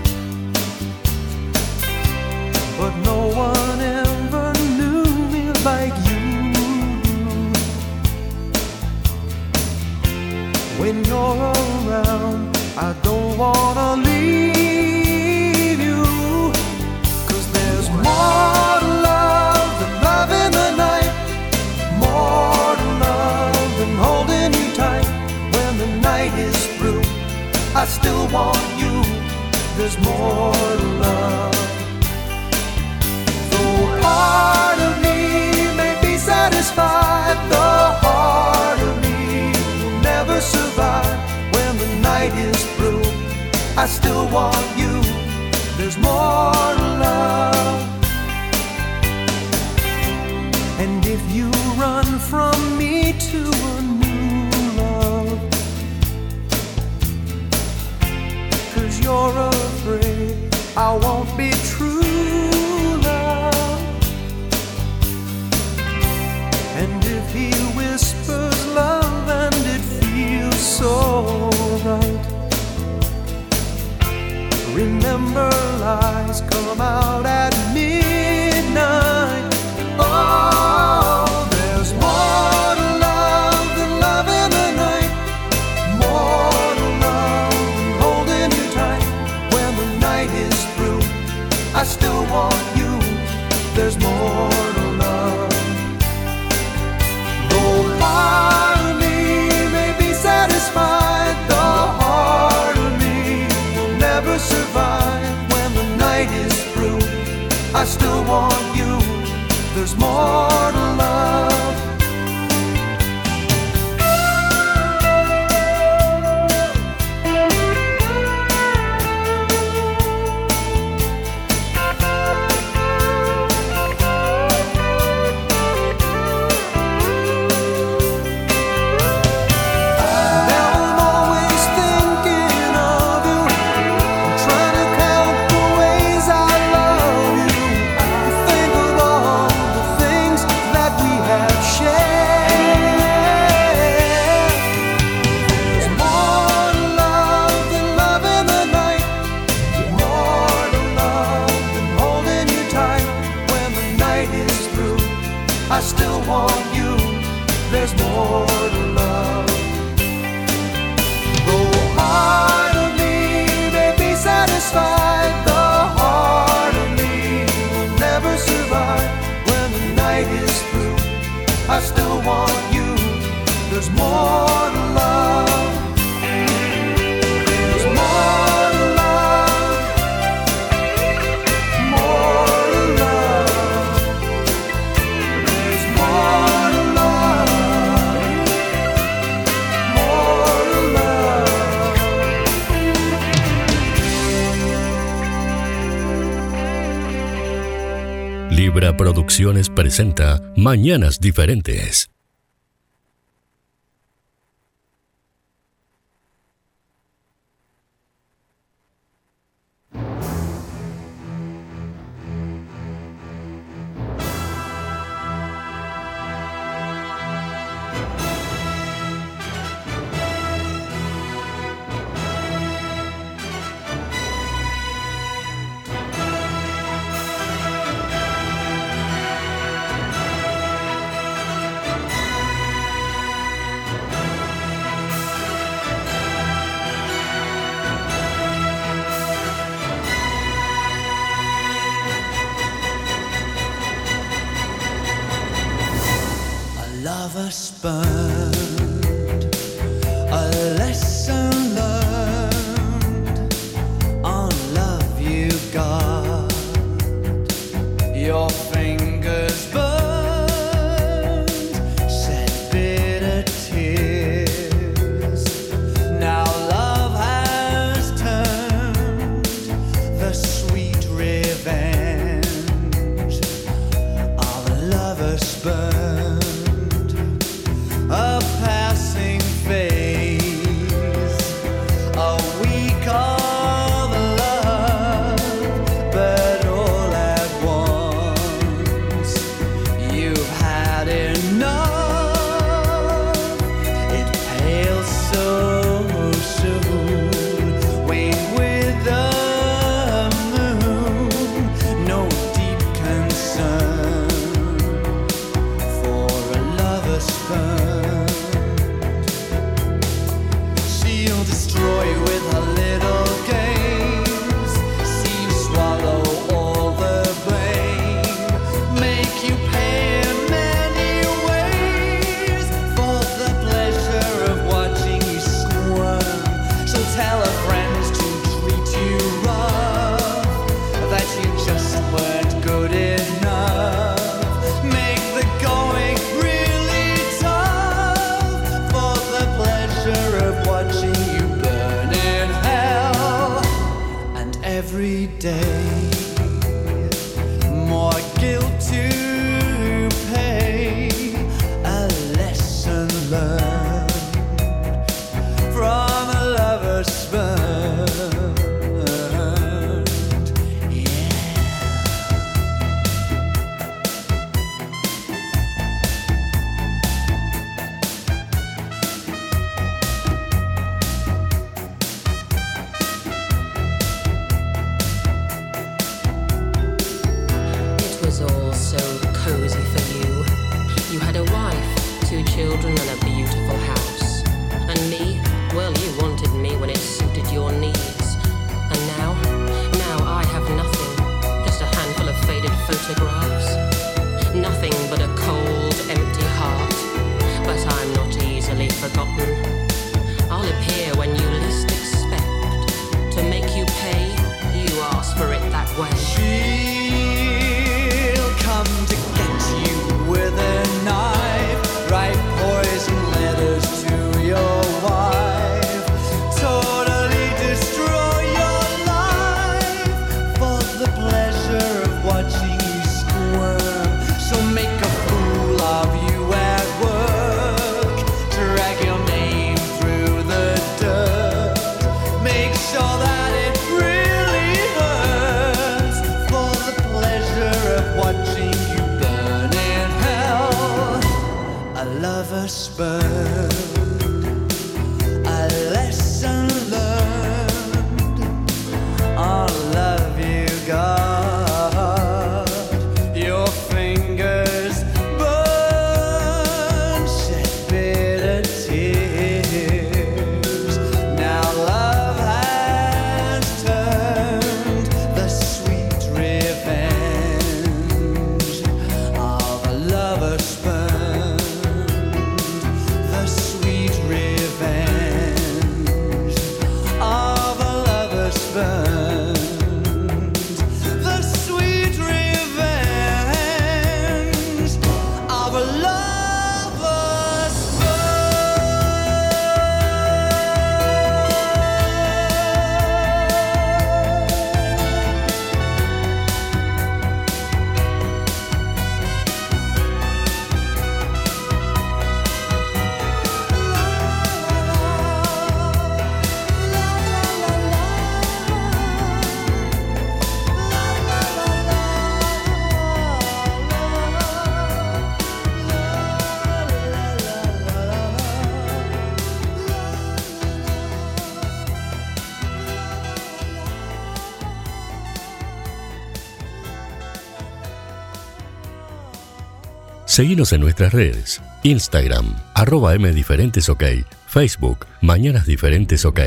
but no one ever knew me like you. When you're around, I don't wanna leave you, 'cause there's more to love than love in the night, more to love than holding you tight. When the night is through, I still want you. There's more to love. Though part of me may be satisfied, the heart of me will never survive. When the night is through, I still want you. There's more to love. And if you run from me to a new love, 'cause you're afraid I won't be true love. And if he whispers love and it feels so right, remember lies come out at midnight. Oh, there's more to love than love in the night, more to love than holding you tight. When the night is through, I still want you. There's more to love. Though part of me may be satisfied, the heart of me will never survive. When the night is through, I still want you. There's more to love. I still want you. There's more to love. Though part of me may be satisfied, the heart of me will Producciones presenta Mañanas Diferentes. Burned, a lesson learned on love you got. Your fingers burned, shed bitter tears. Now love has turned the sweet revenge of a lover's burn. A passing phase, a week of love, but all at once you've had enough. It pales so soon, wane with the moon. No deep concern for a lover's burn. Destroy with her little games, see you swallow all the blame, make you pay in many ways for the pleasure of watching you squirm. She'll tell her friends to treat you rough, that you just weren't good enough, make the going really tough for the pleasure of watching you every day. More guilt to pay, a lesson learned from a lover's burned. Yeah. Children and a beautiful house. And me, well, you wanted me when it suited your needs. And now I have nothing, just a handful of faded photographs. Nothing but a cold, empty heart. But I'm not easily forgotten. I'll appear when you least expect. To make you pay, you ask for it that way. She'll come to get you with a knife, write poison letters to your wife, totally destroy your life for the pleasure of watching you squirm. She'll make a fool of you at work, drag your name through the dirt, make sure that it really hurts for the pleasure of watching you burn in hell. A lover's burn, a lesson learned on love you got. Your fingers burn, shed bitter tears. Now love has turned the sweet revenge of a lover's burn. The sweet Seguinos en nuestras redes. Instagram, @mdiferentesok. Facebook, Mañanas Diferentes OK.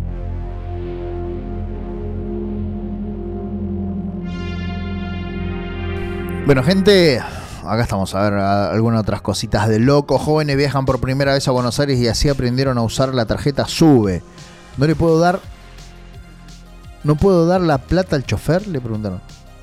Bueno, gente, acá estamos a ver algunas otras cositas de loco. Jóvenes viajan por primera vez a Buenos Aires y así aprendieron a usar la tarjeta SUBE. ¿No puedo dar la plata al chofer? Le preguntaron.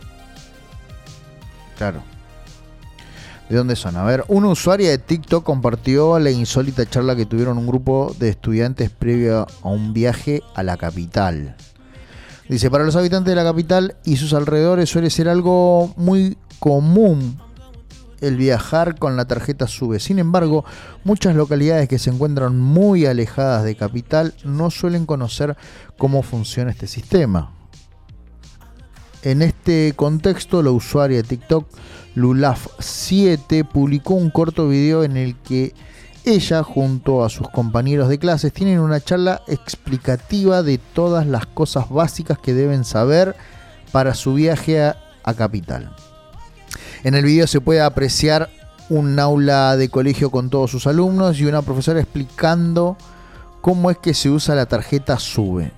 Claro. ¿De dónde son? A ver, una usuaria de TikTok compartió la insólita charla que tuvieron un grupo de estudiantes previo a un viaje a la capital. Dice, para los habitantes de la capital y sus alrededores suele ser algo muy común el viajar con la tarjeta SUBE. Sin embargo, muchas localidades que se encuentran muy alejadas de capital no suelen conocer cómo funciona este sistema. En este contexto, la usuaria de TikTok, Lulaf7, publicó un corto video en el que ella, junto a sus compañeros de clases, tienen una charla explicativa de todas las cosas básicas que deben saber para su viaje a capital. En el video se puede apreciar un aula de colegio con todos sus alumnos y una profesora explicando cómo es que se usa la tarjeta SUBE.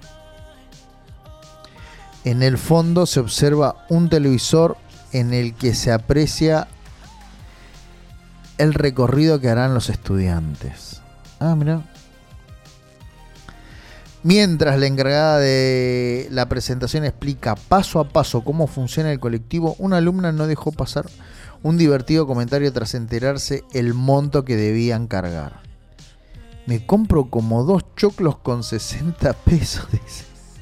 En el fondo se observa un televisor en el que se aprecia el recorrido que harán los estudiantes. Ah, mirá. Mientras la encargada de la presentación explica paso a paso cómo funciona el colectivo, una alumna no dejó pasar un divertido comentario tras enterarse el monto que debían cargar. Me compro como 2 choclos con 60 pesos, dice.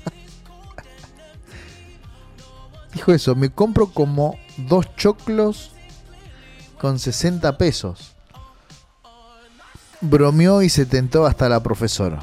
Dijo eso, me compro como 2 choclos con 60 pesos. Bromeó y se tentó hasta la profesora.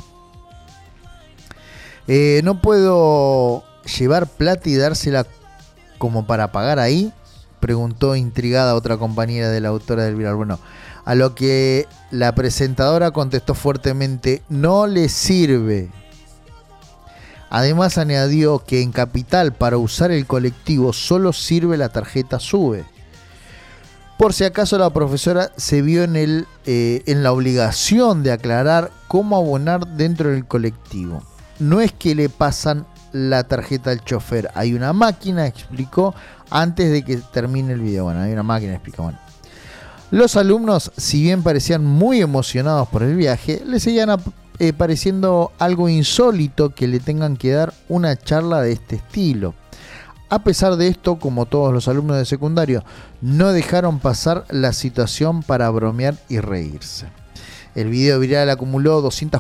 No puedo llevar plata y dársela como para pagar ahí, preguntó intrigada otra compañera de la autora del viral. Bueno, a lo que la presentadora contestó fuertemente, no le sirve. Además añadió que en Capital para usar el colectivo solo sirve la tarjeta SUBE. Por si acaso la profesora se vio en la obligación de aclarar cómo abonar dentro del colectivo. No es que le pasan la tarjeta al chofer, hay una máquina, explicó antes de que termine el video. Bueno, hay una máquina, explica. Bueno, los alumnos, si bien parecían muy emocionados por el viaje, les seguían pareciendo algo insólito que le tengan que dar una charla de este estilo. A pesar de esto, como todos los alumnos de secundario, no dejaron pasar la situación para bromear y reírse. El video viral acumuló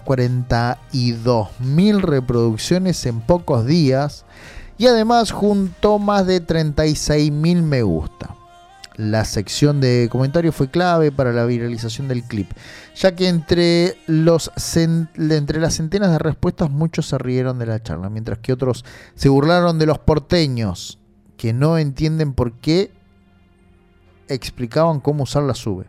242.000 reproducciones en pocos días y además juntó más de 36.000 me gusta. La sección de comentarios fue clave para la viralización del clip, ya que entre las centenas de respuestas muchos se rieron de la charla, mientras que otros se burlaron de los porteños, que no entienden por qué explicaban cómo usar la SUBE.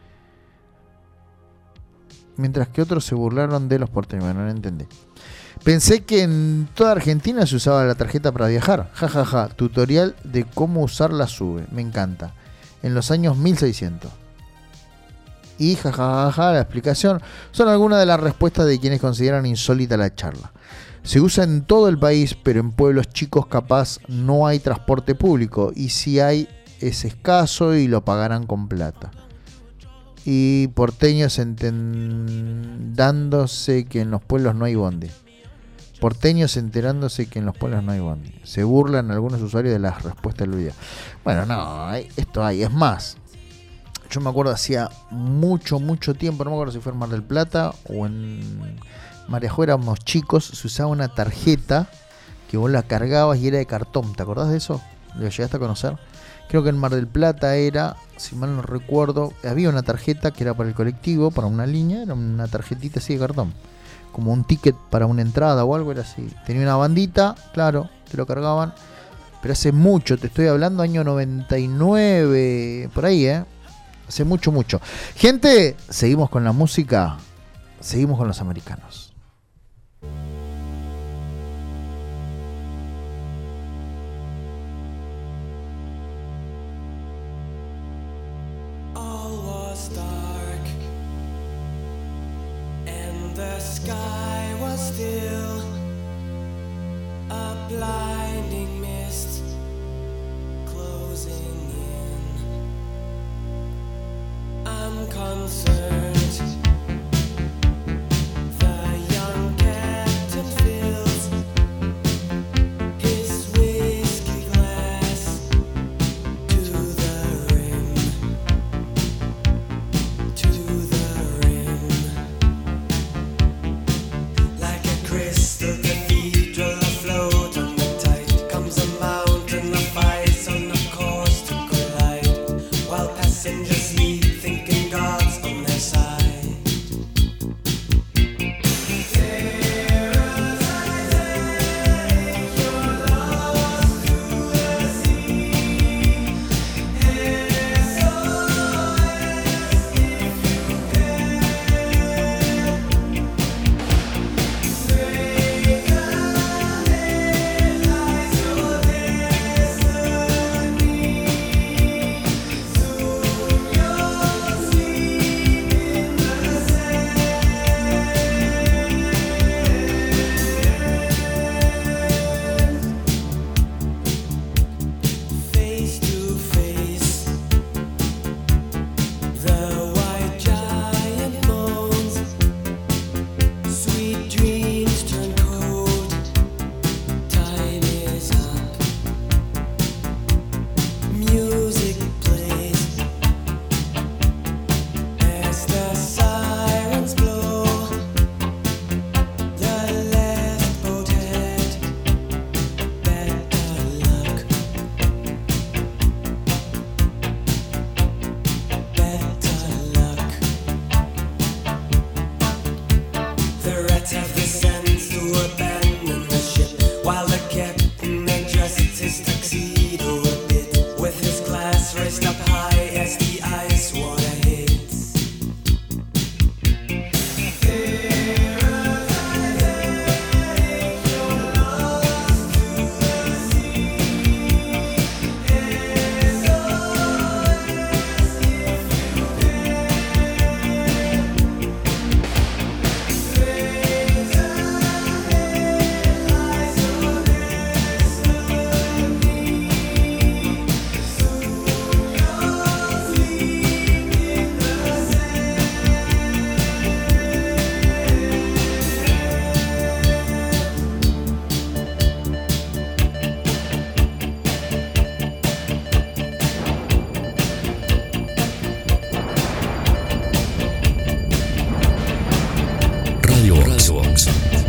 Mientras que otros se burlaron de los porteños. Bueno, no entendí. Pensé que en toda Argentina se usaba la tarjeta para viajar. Ja. Tutorial de cómo usar la SUBE. Me encanta. En los años 1600. Y la explicación son algunas de las respuestas de quienes consideran insólita la charla. Se usa en todo el país, pero en pueblos chicos capaz no hay transporte público. Y si hay, es escaso y lo pagarán con plata. Y porteños enterándose que en los pueblos no hay bondi. Porteños enterándose que en los pueblos no hay bondi. Se burlan algunos usuarios de las respuestas del video. Bueno, no, esto hay. Es más, yo me acuerdo hacía mucho tiempo, no me acuerdo si fue en Mar del Plata o en María, éramos chicos, se usaba una tarjeta que vos la cargabas y era de cartón. ¿Te acordás de eso? ¿Lo llegaste a conocer? Creo que en Mar del Plata era, si mal no recuerdo, había una tarjeta que era para el colectivo, para una línea, era una tarjetita así de cartón. Como un ticket para una entrada o algo, era así. Tenía una bandita, claro, te lo cargaban. Pero hace mucho, te estoy hablando año 99, por ahí, Hace mucho. Gente, seguimos con la música, seguimos con los americanos. All The sky was still a blinding mist closing in. I'm concerned. The young captain fills his whiskey glass to the rim, to the rim. Like a crystal cathedral afloat on the tide, comes a mountain of ice on a course to collide, while passengers sleep thinking God's on their side. Face to face, the white giant moans. Sweet dreams turn cold. Time is up. Music plays as the sirens blow. The last boat had better luck. Better luck. The rats have the sense to abandon the ship, while the captain adjusts his tuxedo a bit, with his glass raised up high as the ice water hits. Radio Box.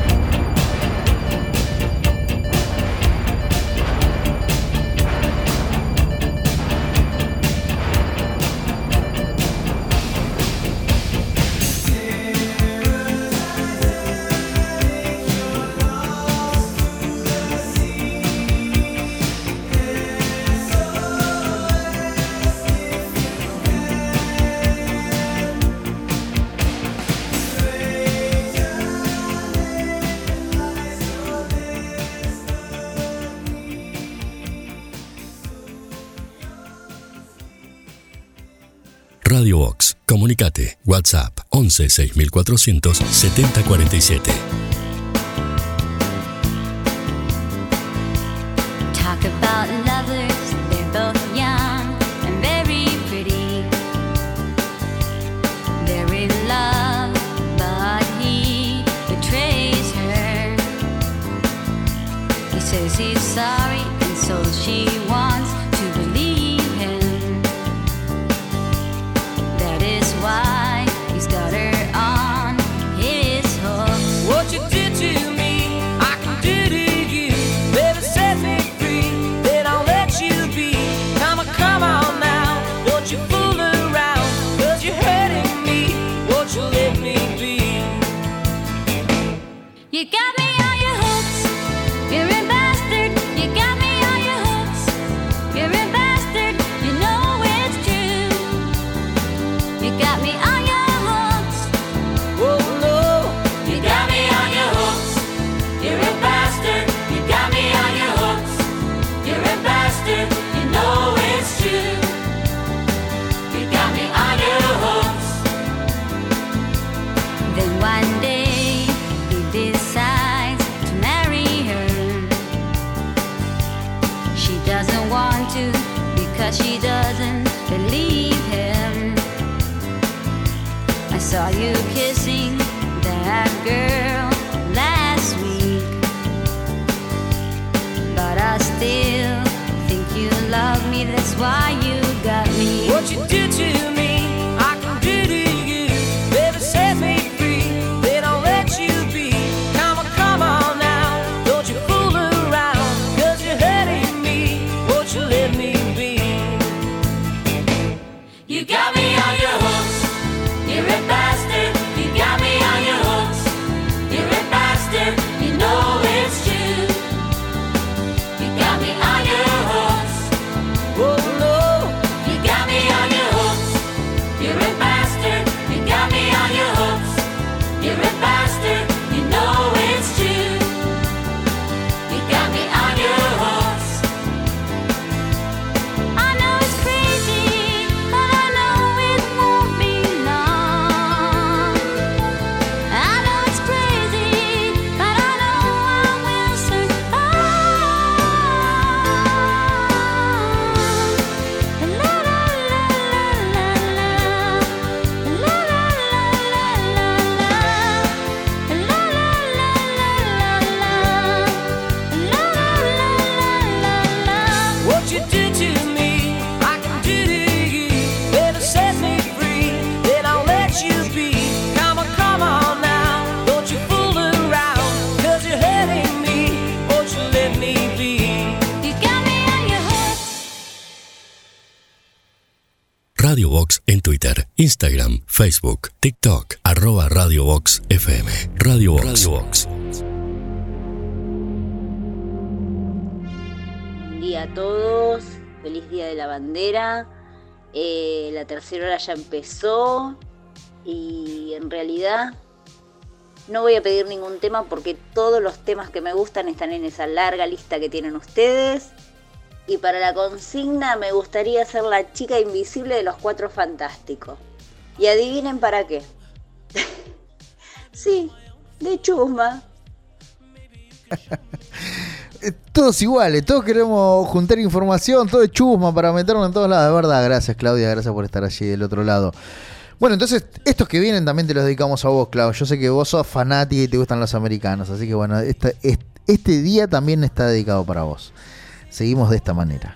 Radio Box. Comunicate. WhatsApp 11 6400 7047. Talk about lovers, they're both young and very pretty. They're in love, but he betrays her. He says he's sorry, and so she wants to believe him. That is why he's got her on his hook. What you did to me, I can do to you. Baby, set me free, then I'll let you be. Come on now, don't you fool around, 'cause you're hurting me. Won't you let me be? You got me on your hooks, you're a bastard. You got me on your hooks, you're a bastard. You know it's true. You got me on your hooks. Oh no, You got me on your hooks, you're a bastard. You got me on your hooks, you're a bastard. You know it's true. You got me on your hooks. Then one day Saw you kissing that girl last week, but I still think you love me. That's why you got me. What you do to me, I can do to you. Baby, set me free, then I'll let you be. Come on now, don't you fool around, 'cause you're hurting me. Won't you let me be? You got me on your hooks, you're a bastard. You got me on your hooks, you're a bastard. You know it's true. You got me on your hooks. Oh no. You got me on your hooks, you're a bastard. You got me on your hooks, you're a bastard. You know it's true. You got me on your hooks. I know it's crazy, but I know it won't be long. I know it's crazy, but I know I will survive. La la la la la, la la la la la, la la la la la, la la la la. What you do to me, I can do to you. Baby, set me free, then I'll let you be. Come on now, don't you fool around, 'cause you're hurting me. Won't you let me be? You got me on your hooks. Radio Box en Twitter, Instagram, Facebook, TikTok, @Radio Box FM. Radio Box. Buen día a todos, feliz día de la bandera. La tercera hora ya empezó y en realidad no voy a pedir ningún tema porque todos los temas que me gustan están en esa larga lista que tienen ustedes. Y para la consigna me gustaría ser la chica invisible de los Cuatro Fantásticos. Y adivinen para qué. Sí, de chusma. Todos iguales, todos queremos juntar información, todo es chusma para meternos en todos lados. De verdad, gracias Claudia, gracias por estar allí del otro lado. Bueno, entonces, estos que vienen también te los dedicamos a vos, Claudia. Yo sé que vos sos fanática y te gustan los americanos, así que bueno, este día también está dedicado para vos. Seguimos de esta manera.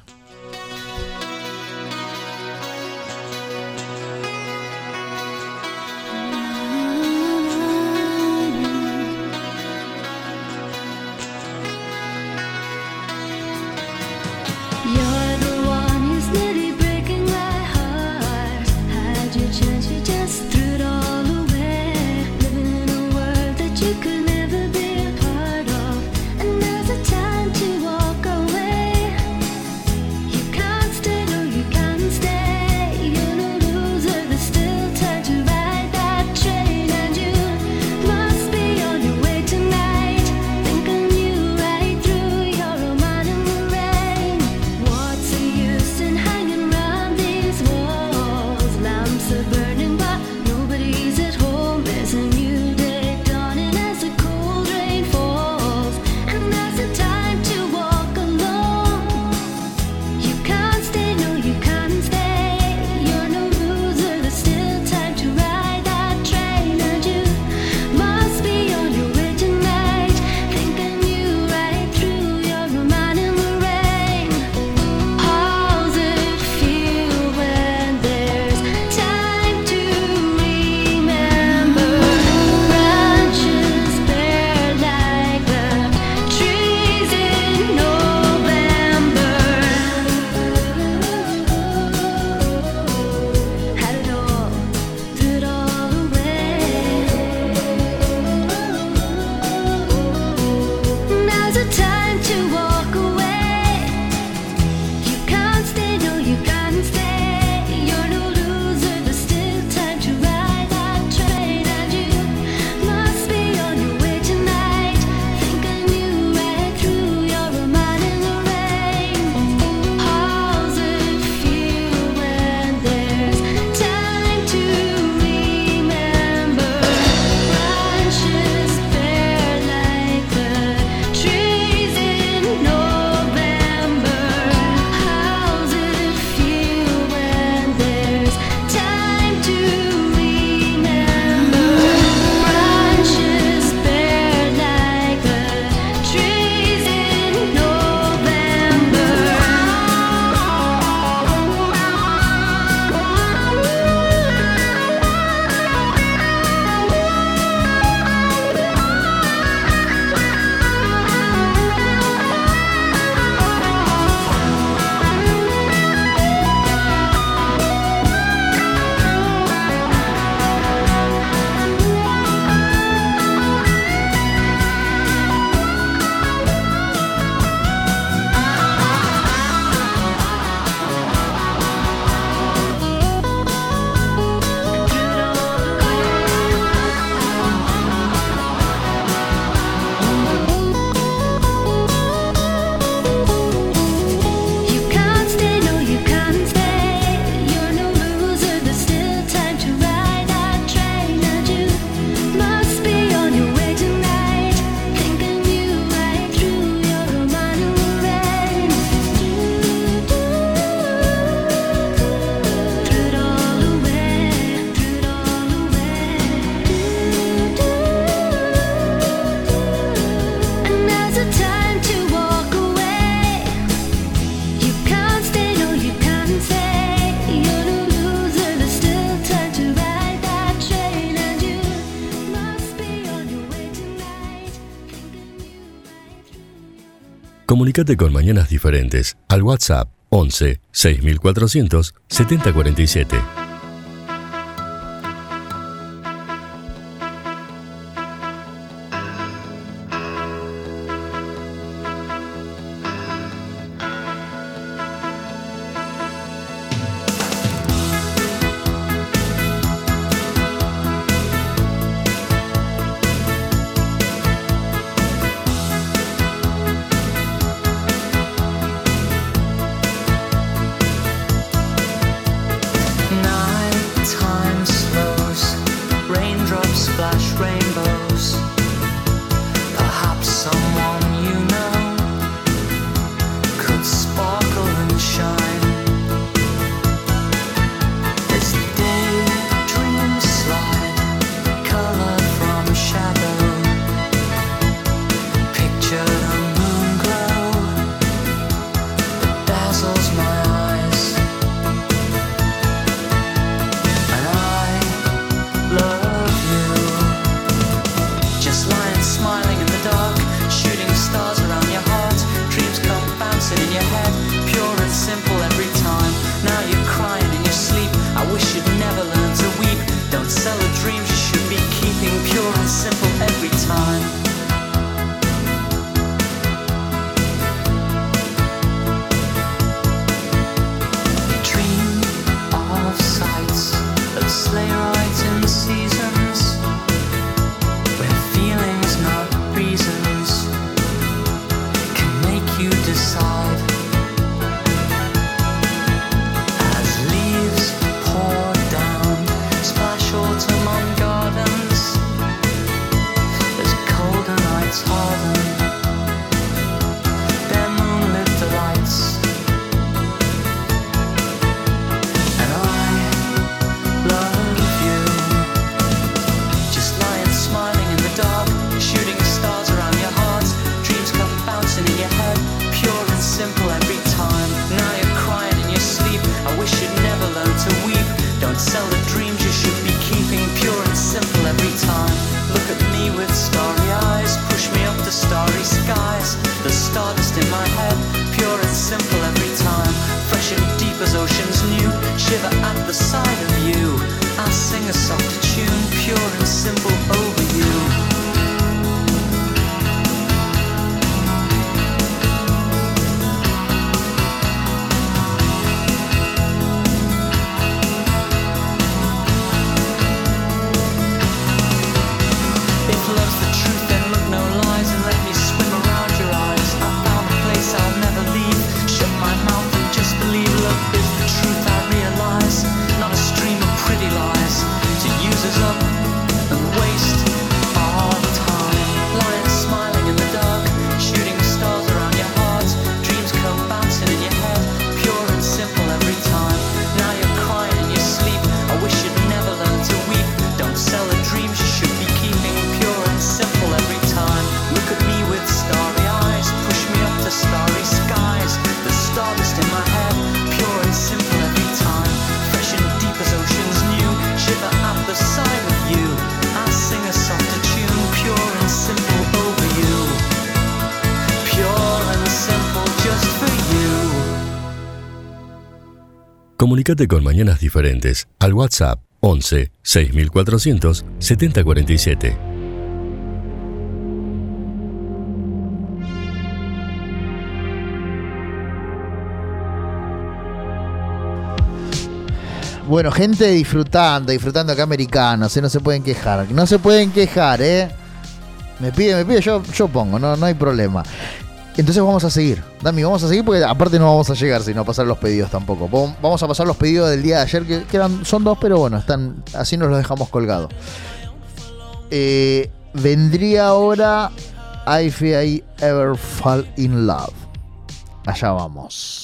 You're the one who's nearly breaking my heart. Had your chance, you just threw it all away. Living in a world that you could never be a part of. And now's the time to walk away. You can't stay, no, you can't stay. You're no loser, there's still time to ride that train. And you must be on your way tonight. Think on you right through, you're a man in the rain. What's the use in hanging round these walls? Lamps are burning but nobody's at home. There's a new day dawning as the Comunicate con Mañanas Diferentes al WhatsApp 11 6400 7047. Nighttime slows, raindrops splash rainbows. Perhaps someone you know could sparkle and shine. As daydreams slide, color from shadow. Picture the moon glow that dazzles my eyes. Love you. Just lying smiling in the dark, shooting stars around your heart. Dreams come bouncing in your head, pure and simple every time. Now you're crying in your sleep. I wish you'd never learn to weep. Don't sell the dreams you should be keeping, pure and simple every time. Dream of sights of sleigh rides in seasons where feelings, not reasons, can make you decide. As leaves pour down, splash autumn on gardens, as colder nights harden their moonlit delights. And I love you. Just lying smiling in the dark, shooting stars around your heart. Dreams come bouncing in your head, pure and simple every time. Now you're crying in your sleep. I wish you'd never learn to weep. Don't sell the dreams you should be keeping, pure and simple every time. Look at me with starry eyes, push me up to starry skies. The stardust in my head, pure and simple every time. Fresh and deep as oceans new, shiver at the sight of you. I'll sing a soft tune, pure and simple over you. If love's the truth, then look no lies and let me swim around your eyes. I found a place I'll never leave. Shut my mouth and just believe love is the truth I realize. Not a stream of pretty lies to use us up and waste our time. Lying smiling in the dark, shooting stars around your heart. Dreams come bouncing in your head, pure and simple every time. Now you're crying in your sleep. I wish you'd never learn to weep. Don't sell the dreams you should be keeping, pure and simple every time. Look at me with starry eyes, push me up to starry skies. The stardust in my head, pure and simple every time. Fresh and deep as oceans new, shiver at the sight of you. I'll sing a softer tune, pure and simple over you. Pure and simple just for you. Comunicate con Mañanas Diferentes al WhatsApp 11 6400 7047. Bueno, gente disfrutando acá americanos, no se pueden quejar. No se pueden quejar, Me pide, yo pongo, no hay problema. Entonces vamos a seguir, Dami, vamos a seguir porque aparte no vamos a llegar si no pasar los pedidos tampoco. Vamos a pasar los pedidos del día de ayer, que son 2, pero bueno, están así nos los dejamos colgados. Vendría ahora If I Ever Fall in Love. Allá vamos.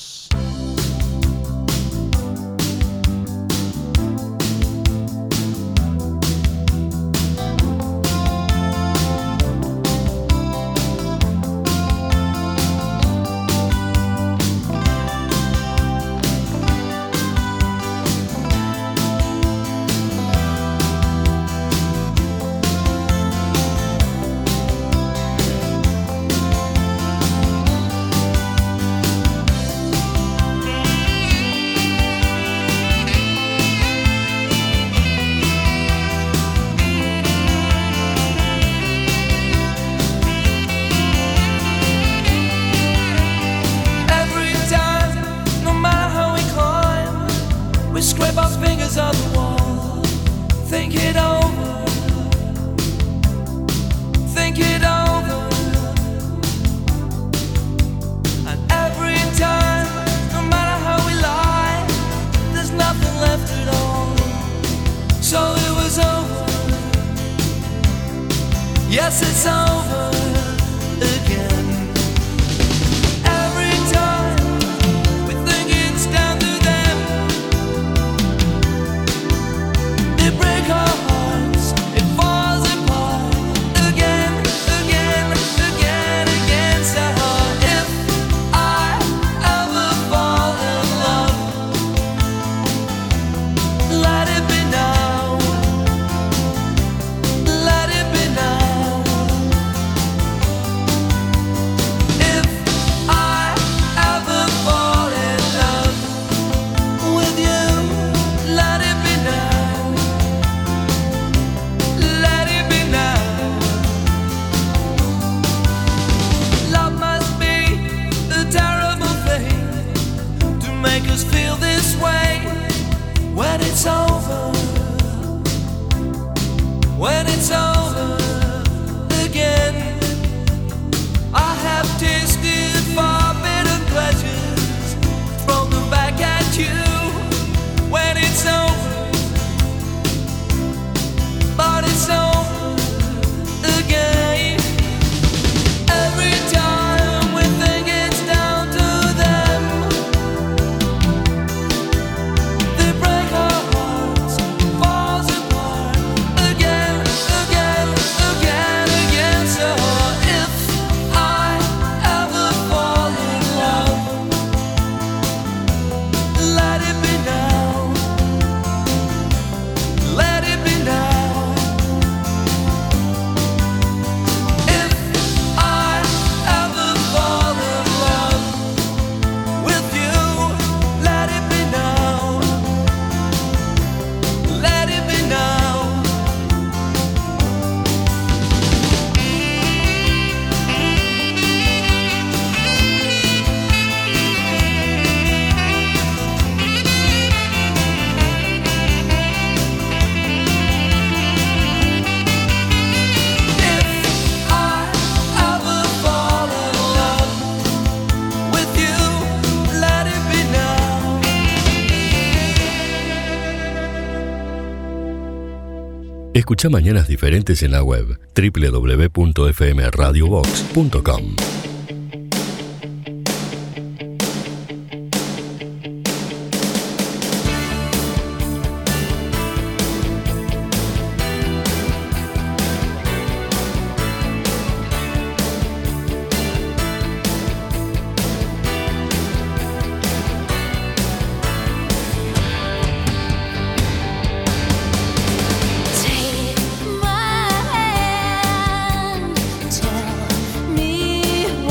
Yes, it's over again. Every time we think it's down to them, they break our hearts, it falls apart again, again, again, again. So if I ever fall in love, let it be now, let it be now. If I ever fall in love with you, let it be now, let it be now. Love must be a terrible thing to make us feel this way. When it's over, when it's over again, I have tasted forbidden pleasures, thrown them back at you. When it's over, but it's over again. Every time we think it's down to them, they break our hearts, falls apart again, again, again, again. So if I ever fall in love, let it be now, let it be now. If I ever fall in love with you, let it be now, let it be now. If I ever fall in love with you, let it be now. Escucha Mañanas Diferentes en la web www.fmradiobox.com. Take my hand, tell me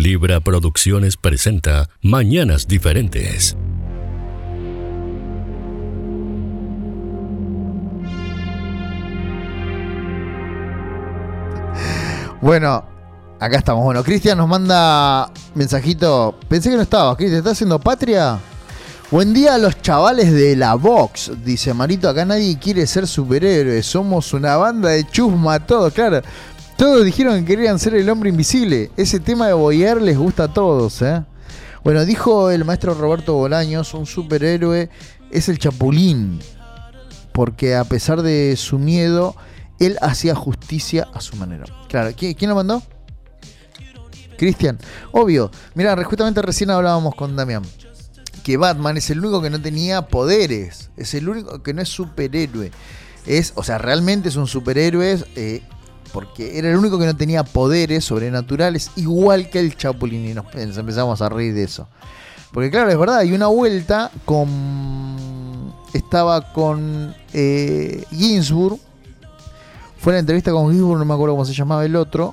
Libra Producciones presenta Mañanas Diferentes. Bueno, acá estamos. Bueno, Cristian nos manda mensajito. Pensé que no estabas, Cristian. ¿Estás haciendo patria? Buen día a los chavales de la Vox. Dice Marito, acá nadie quiere ser superhéroe. Somos una banda de chusma todos, claro. Todos dijeron que querían ser el hombre invisible. Ese tema de boyear les gusta a todos, ¿eh? Bueno, dijo el maestro Roberto Bolaños, un superhéroe es el Chapulín. Porque a pesar de su miedo, él hacía justicia a su manera. Claro, ¿quién lo mandó? Cristian. Obvio. Mirá, justamente recién hablábamos con Damián. Que Batman es el único que no tenía poderes. Es el único que no es superhéroe. O sea, realmente es un superhéroe porque era el único que no tenía poderes sobrenaturales, igual que el Chapulín. Y nos empezamos a reír de eso. Porque claro, es verdad, hay una vuelta estaba con Ginsburg. Fue la entrevista con Ginsburg, no me acuerdo cómo se llamaba el otro.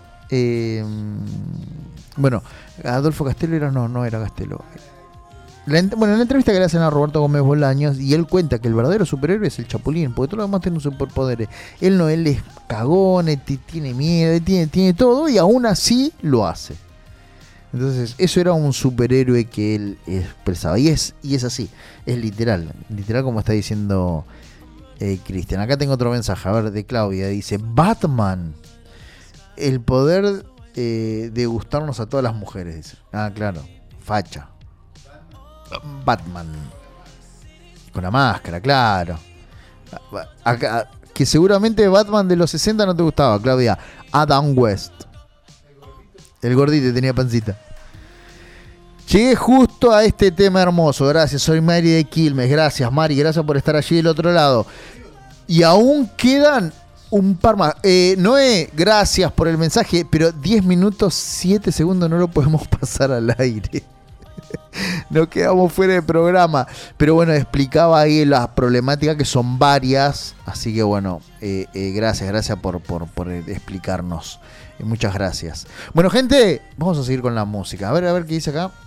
Bueno, Adolfo Castelo era, no era Castelo. En la entrevista que le hacen a Roberto Gómez Bolaños, y él cuenta que el verdadero superhéroe es el Chapulín, porque todos los demás tienen superpoderes. Él es cagón, tiene miedo, tiene todo, y aún así lo hace. Entonces, eso era un superhéroe que él expresaba. Y es así, es literal como está diciendo Cristian. Acá tengo otro mensaje, a ver, de Claudia. Dice, Batman, el poder de gustarnos a todas las mujeres. Dice. Ah, claro, facha. Batman con la máscara, claro. Acá, que seguramente Batman de los 60 no te gustaba, Claudia. Adam West, el gordito, tenía pancita. Llegué justo a este tema hermoso. Gracias, soy Mari de Quilmes. Gracias, Mari, gracias por estar allí del otro lado. Y aún quedan un par más. Noé, gracias por el mensaje, pero 10 minutos 7 segundos no lo podemos pasar al aire. Nos quedamos fuera del programa. Pero bueno, explicaba ahí las problemáticas, que son varias. Así que bueno, gracias por explicarnos. Muchas gracias. Bueno, gente, vamos a seguir con la música. A ver qué dice acá.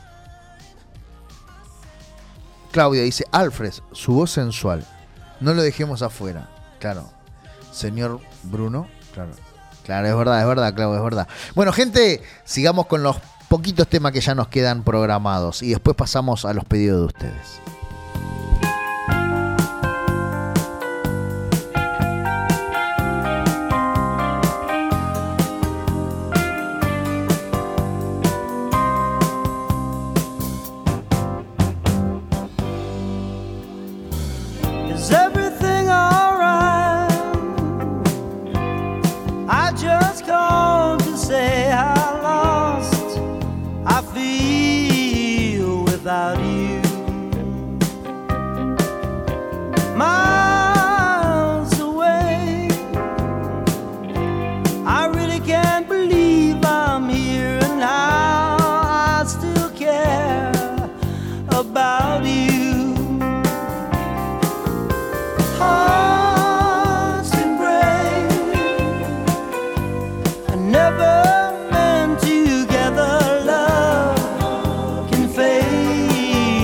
Claudia dice, Alfred, su voz sensual. No lo dejemos afuera. Claro. Señor Bruno. Claro, es verdad, Claudia, es verdad. Bueno, gente, sigamos con los poquitos temas que ya nos quedan programados y después pasamos a los pedidos de ustedes. Is everything alright? I just called to say how lost I feel without you. Miles away, I really can't believe I'm here and now I still care about you. Hearts can break, I never meant together. Love can fade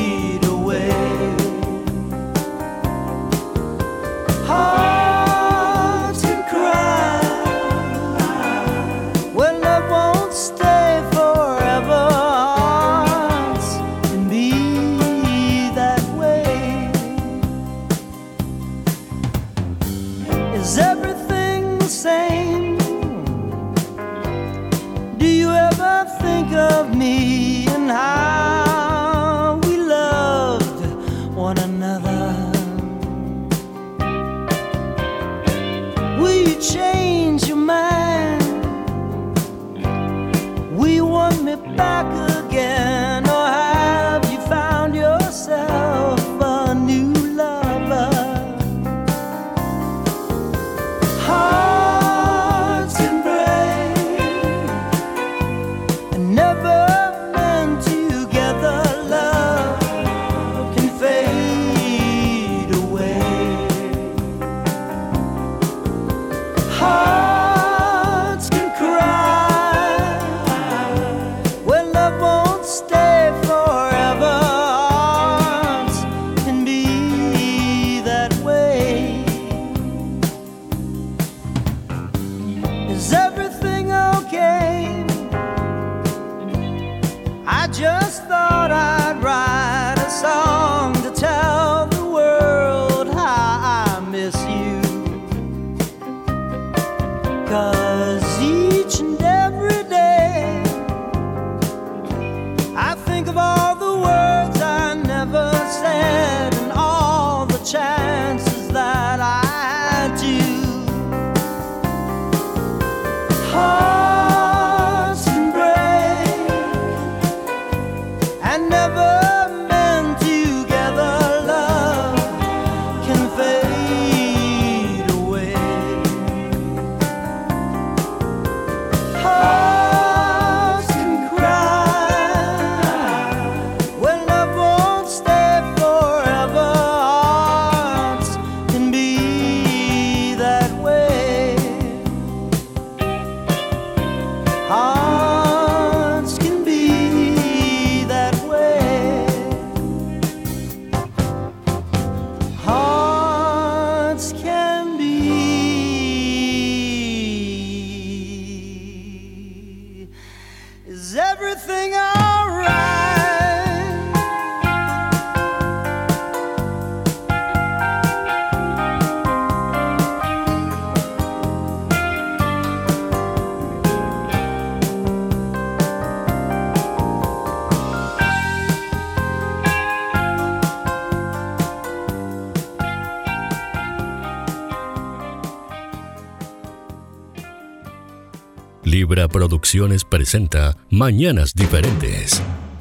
Libra Producciones presenta Mañanas Diferentes.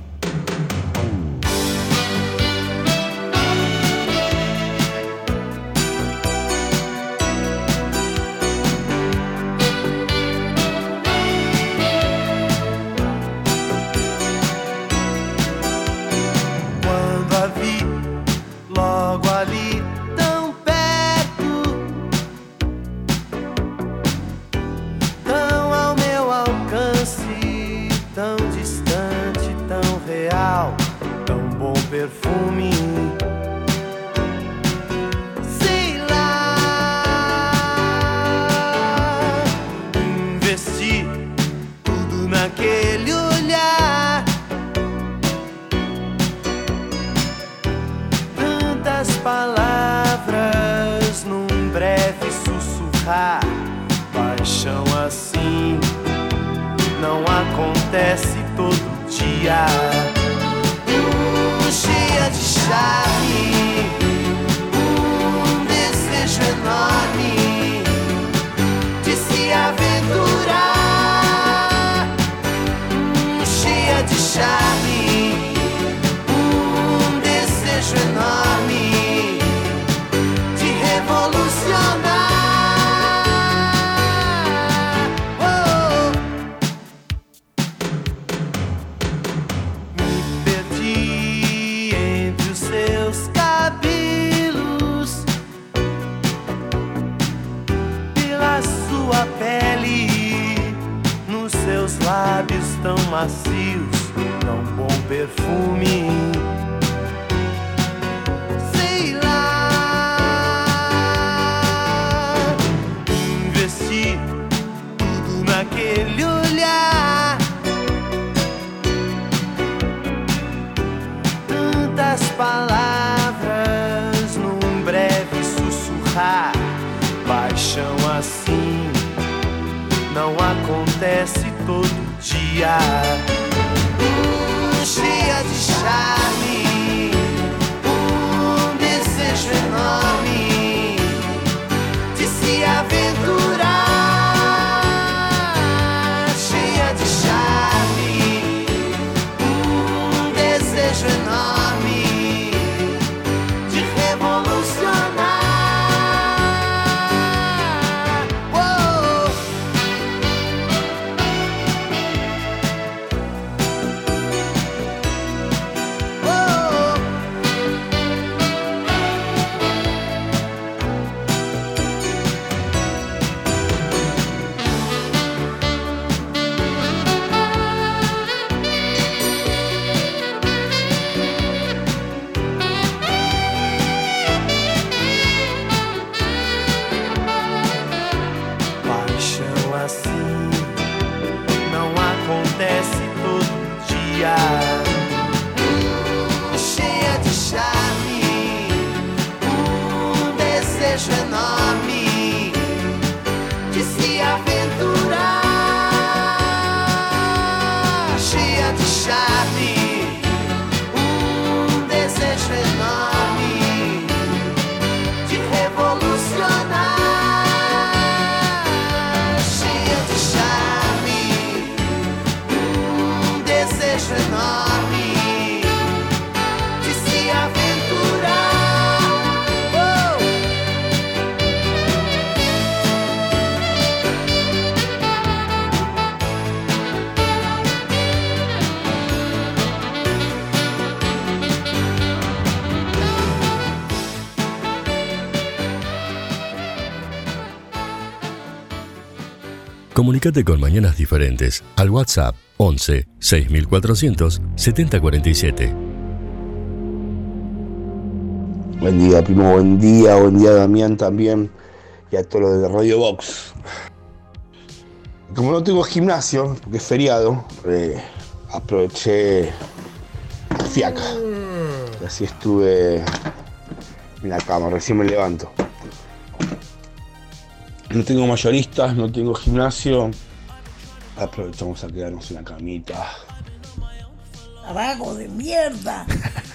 Quando a vi logo ali, tão perto, tão ao meu alcance, tão distante, tão real, tão bom perfume. Sei lá, investi tudo naquele olhar. Tantas palavras num breve sussurrar. Paixão assim não acontece todo dia. Cheia de charme, desejo enorme de se aventurar. Cheia de charme, desejo enorme de revolucionar. Oh. Me perdi entre os seus cabelos, pela sua pele, nos seus lábios tão macios, tão bom perfume. Sei lá, investi tudo naquele olhar. Tantas palavras num breve sussurrar. Paixão assim não acontece todo dia. Cheia de charme, desejo enorme de se aventurar. Cheia de charme, desejo enorme de revolucionar. Oh. Paixão assim não acontece todo dia. Cheia de charme, desejo enorme de se aventurar. Cheia de charme, desejo enorme de revolucionar. Cheia de charme, desejo enorme de se aventurar. Oh. Comunicate con Mañanas Diferentes al WhatsApp 11 6400 7047. Buen día, primo, buen día Damián también y a todos los de Radio Box. Como no tengo gimnasio, porque es feriado, aproveché fiaca. Y así estuve en la cama, recién me levanto. No tengo mayoristas, no tengo gimnasio. Aprovechamos a quedarnos en la camita. ¡Carajo de mierda!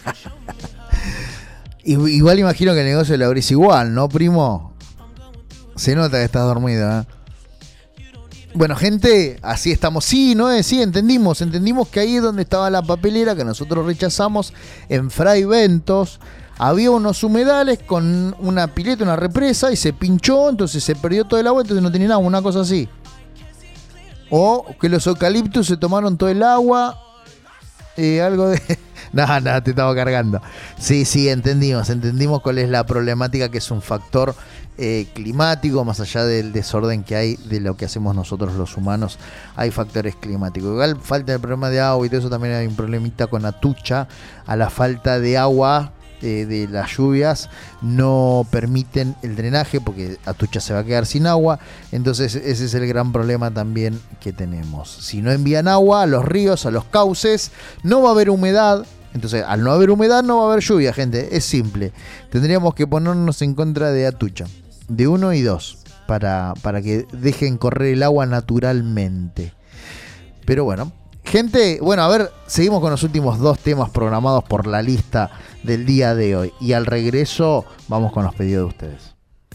Igual imagino que el negocio de Laura es igual, ¿no, primo? Se nota que estás dormido, ¿eh? Bueno, gente, así estamos. Sí, ¿no es? Sí, entendimos que ahí es donde estaba la papelera que nosotros rechazamos en Fray Ventos. Había unos humedales con una pileta, una represa, y se pinchó, entonces se perdió todo el agua, entonces no tenía agua, una cosa así. O que los eucaliptus se tomaron todo el agua. Algo de... Nada, te estaba cargando. Sí, entendimos cuál es la problemática, que es un factor climático, más allá del desorden que hay de lo que hacemos nosotros los humanos, hay factores climáticos. Igual falta el problema de agua y todo eso, también hay un problemita con Atucha, a la falta de agua. De las lluvias no permiten el drenaje porque Atucha se va a quedar sin agua, entonces ese es el gran problema también que tenemos. Si no envían agua a los ríos, a los cauces, no va a haber humedad, entonces al no haber humedad no va a haber lluvia, gente, es simple. Tendríamos que ponernos en contra de Atucha, de 1 y 2, para que dejen correr el agua naturalmente. Pero bueno, gente, bueno, a ver, seguimos con los últimos 2 temas programados por la lista del día de hoy. Y al regreso vamos con los pedidos de ustedes.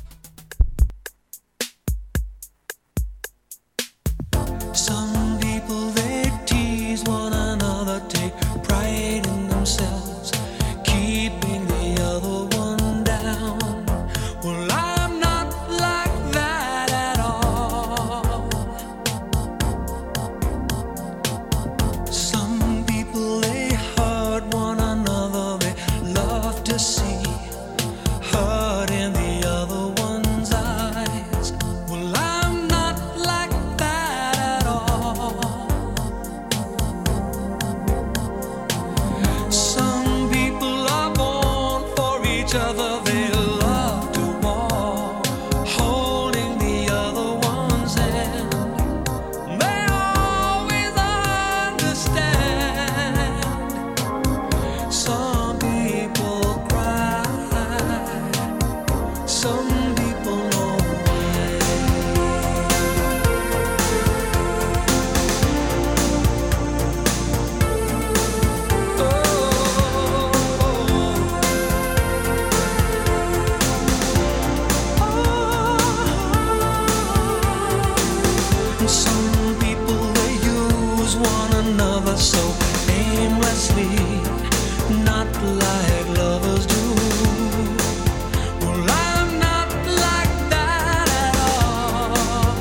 Some people they tease one another, take pride in themselves, keeping the other one down. Well, I'm not like that at all. Some people they hurt one another, they love to see hurt in the other one's eyes. Well, I'm not like that at all. Some people are born for each other, they love to walk, holding the other one's hand. They always understand. Some people cry, some people know why. Some people they use one another so aimlessly, not like lovers do. Well, I'm not like that at all.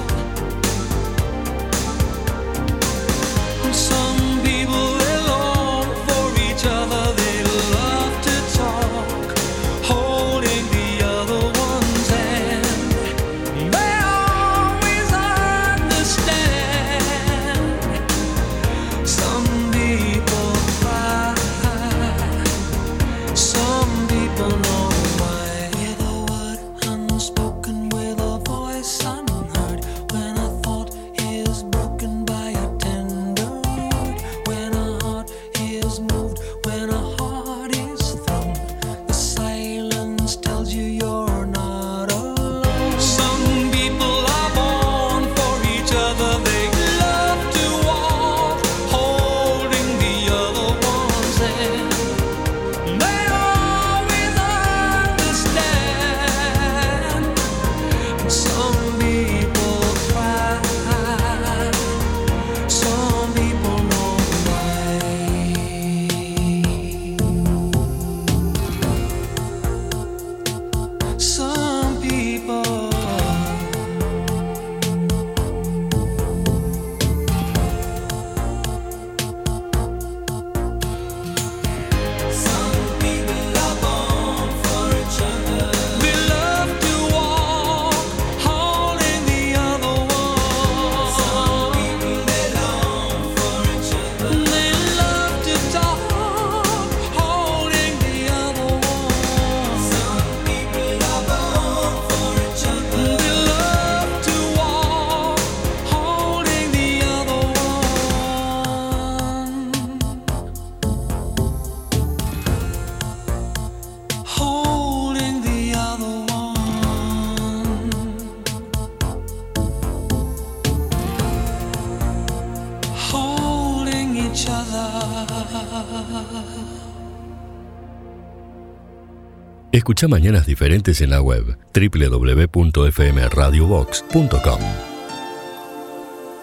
Some people they long for each other, they love to talk, holding the other one's hand. They always understand. Some people cry, some people know why. With a word unspoken, with a voice unheard, when a thought is broken by a tender word, when a heart is moved, when a heart is thrown, the silence tells you you're not alone. Some people are born for each other, they love to walk, holding the other one's hand. They always understand. Some people cry, some people know why. Some people. Some people are born for each other. They love to walk, holding the other one. Some people they long for each other. They love to talk, holding the other one. Some people are born for each other. They love to walk, holding the other one. Holding the other one, holding each other. Escucha Mañanas Diferentes en la web www.fmradiobox.com.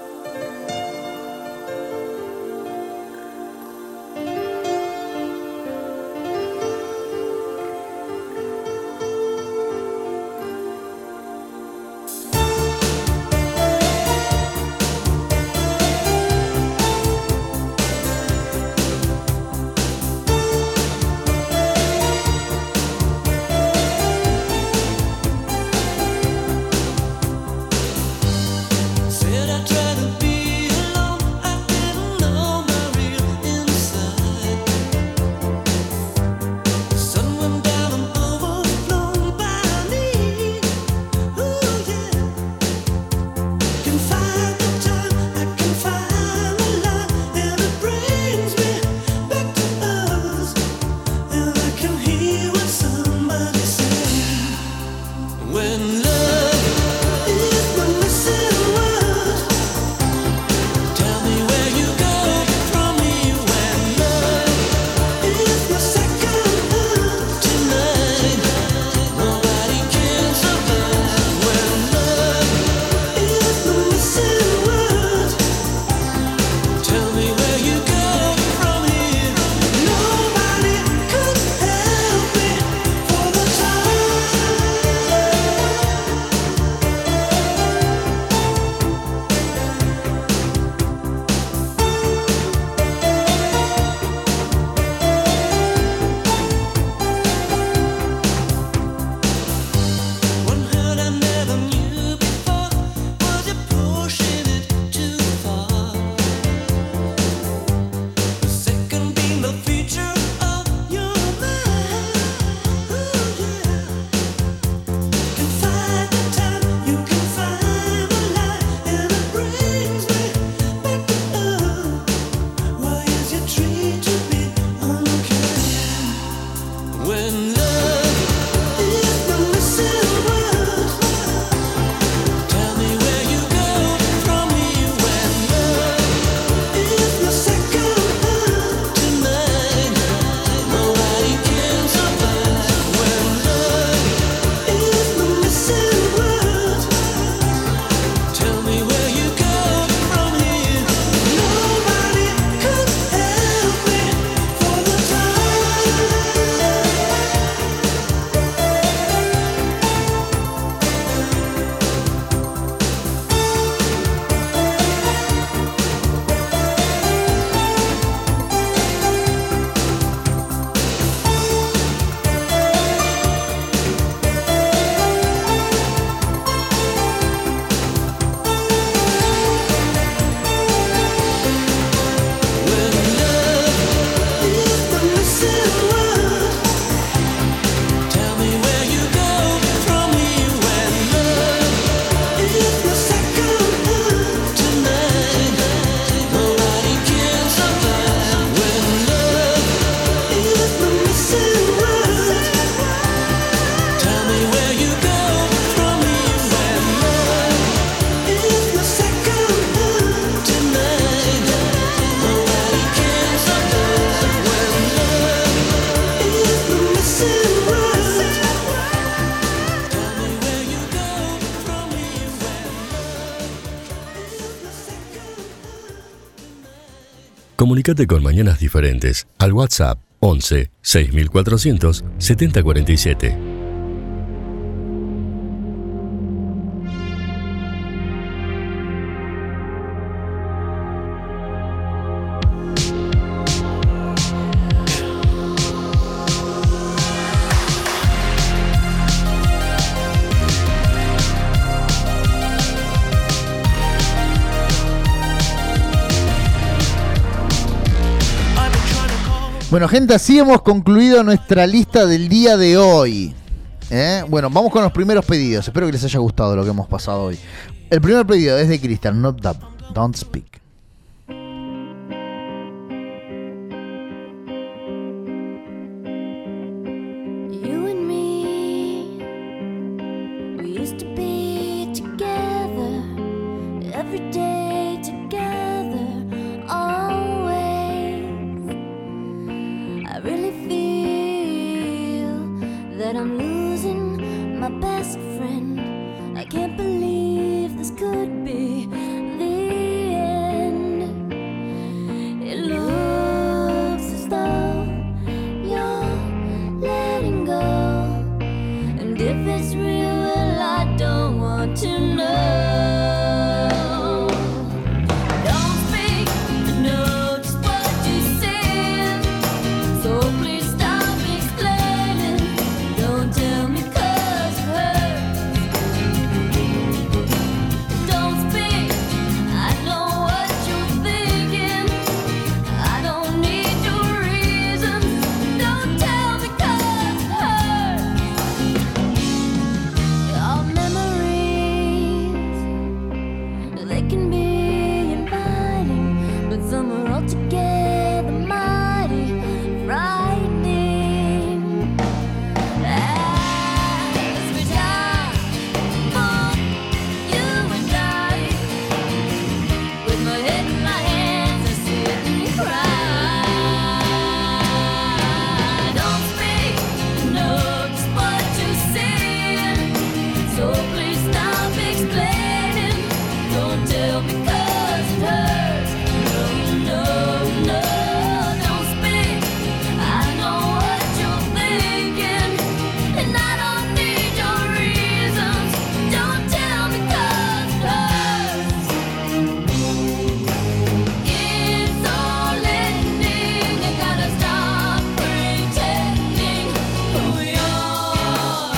Comunicate con Mañanas Diferentes al WhatsApp 11 6400 7047. Bueno, gente, así hemos concluido nuestra lista del día de hoy. Bueno, vamos con los primeros pedidos. Espero que les haya gustado lo que hemos pasado hoy. El primer pedido es de Cristian, Not That, Don't Speak. You and me, we used to be together, every day together, always. I really feel that I'm losing my best friend. I can't believe this could be the end. It looks as though you're letting go, and if it's real, well, I don't want to know. Don't speak, I know just what you said, so please stop explaining. Don't tell me 'cause it hurts. Don't speak, I know what you're thinking. I don't need your reasons. Don't tell me 'cause it hurts. Our memories, they can be inviting, but some are altogether mighty frightening. As we die for you and I, with my head in my hands, I sit and cry. Don't speak, know just what you're saying, so please stop explaining. Don't tell me 'cause it hurts. No, no, no, don't speak. I know what you're thinking, and I don't need your reasons. Don't tell me 'cause it hurts. It's all ending. You gotta stop pretending who you are.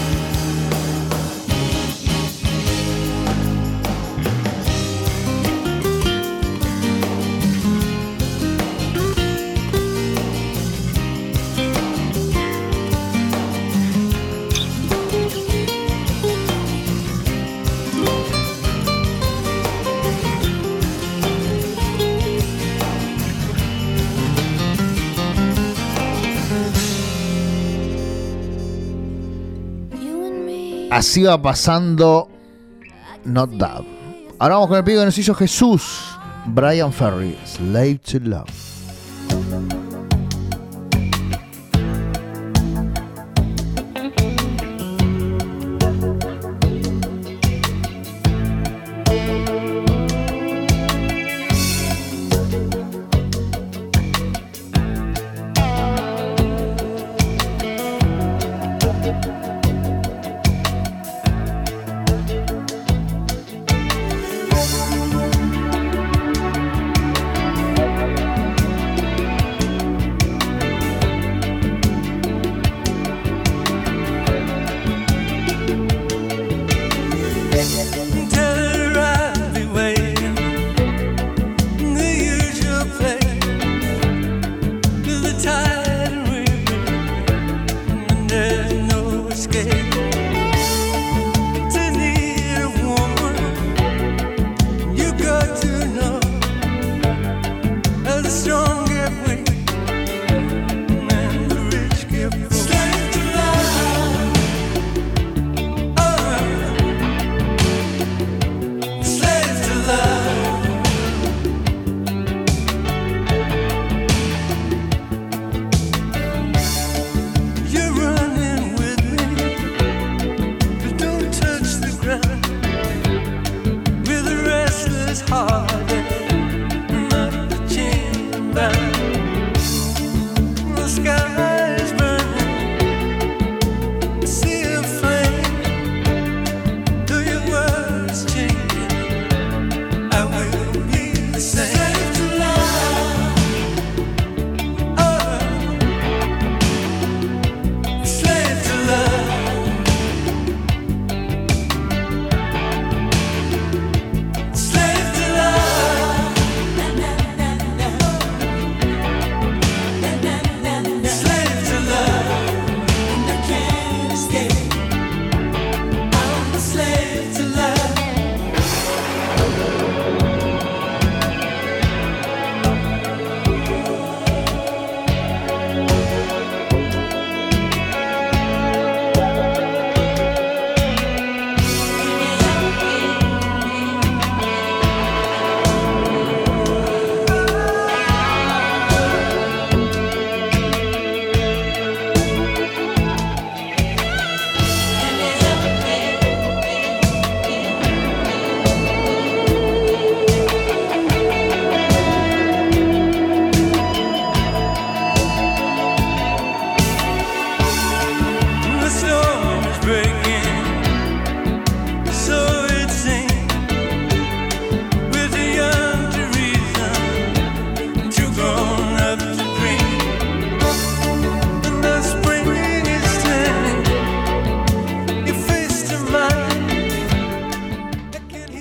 Así va pasando Not That. Ahora vamos con el pedido que nos hizo Jesús, Brian Ferry, Slave to Love. Tell her I'll be waiting, the usual place, to the tide and river, and there's no escape. To need a woman, you got to know how the strong get weak and the rich get poor. Slave to love. Slave to love. You're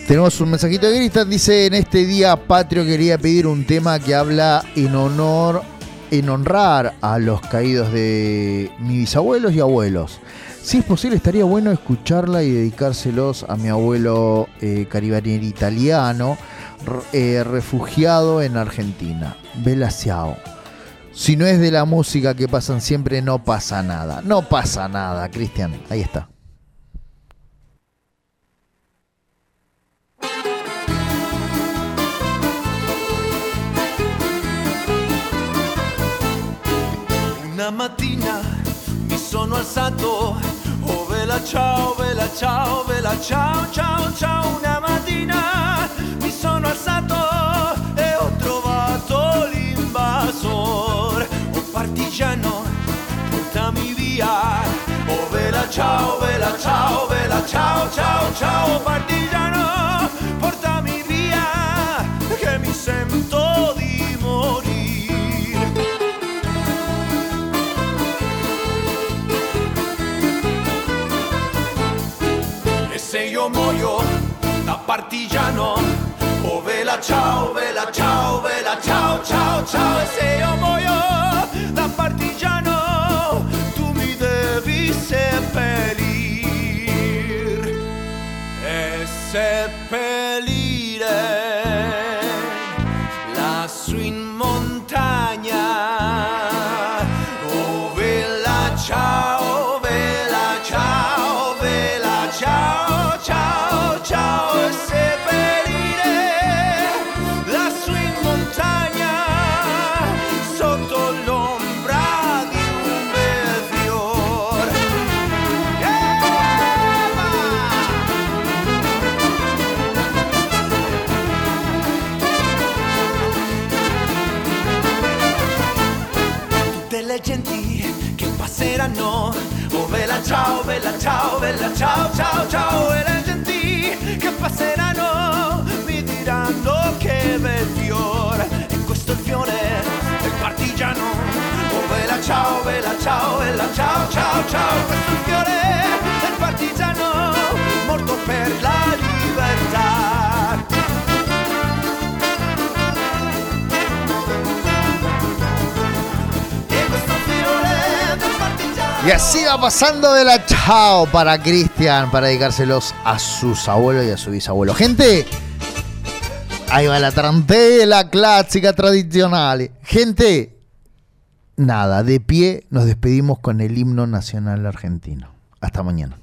Tenemos un mensajito de Cristian, dice: en este día patrio quería pedir un tema que habla en honrar a los caídos de mis bisabuelos y abuelos. Si es posible, estaría bueno escucharla y dedicárselos a mi abuelo caribanieri italiano, refugiado en Argentina, Bella Ciao. Si no es de la música que pasan siempre, no pasa nada. No pasa nada, Cristian. Ahí está. Una mattina mi sono alzato, oh vela ciao, vela ciao, vela ciao, ciao, ciao. Una mattina mi sono alzato e ho trovato l'invasor. Oh partigiano, portami via, oh vela ciao, vela ciao, vela ciao, ciao, ciao. Oh partigiano, portami via, che mi sento di morire. Se io muoio da partigiano, oh vela ciao, vela ciao, vela ciao, ciao, ciao. E se io muoio da partigiano, tu mi devi seppellir e seppellire lassù in montagna. Oh vela ciao, vela ciao, vela ciao. Ciao, ciao, e seppellire lassù in montagna, sotto l'ombra di un bel fior. Tutte le genti che passeranno, oh vela ciao, vela ciao, vela ciao, ciao, ciao. E le genti che passeranno mi diranno che bel fiore. E questo è il fiore del partigiano, oh vela ciao, vela ciao, vela ciao, ciao, ciao. Questo è il fiore del partigiano morto per la libertà. Y así va pasando de la chao para Cristian, para dedicárselos a sus abuelos y a su bisabuelo. Gente, ahí va la tarantela clásica tradicional. Gente, nada, de pie nos despedimos con el himno nacional argentino. Hasta mañana.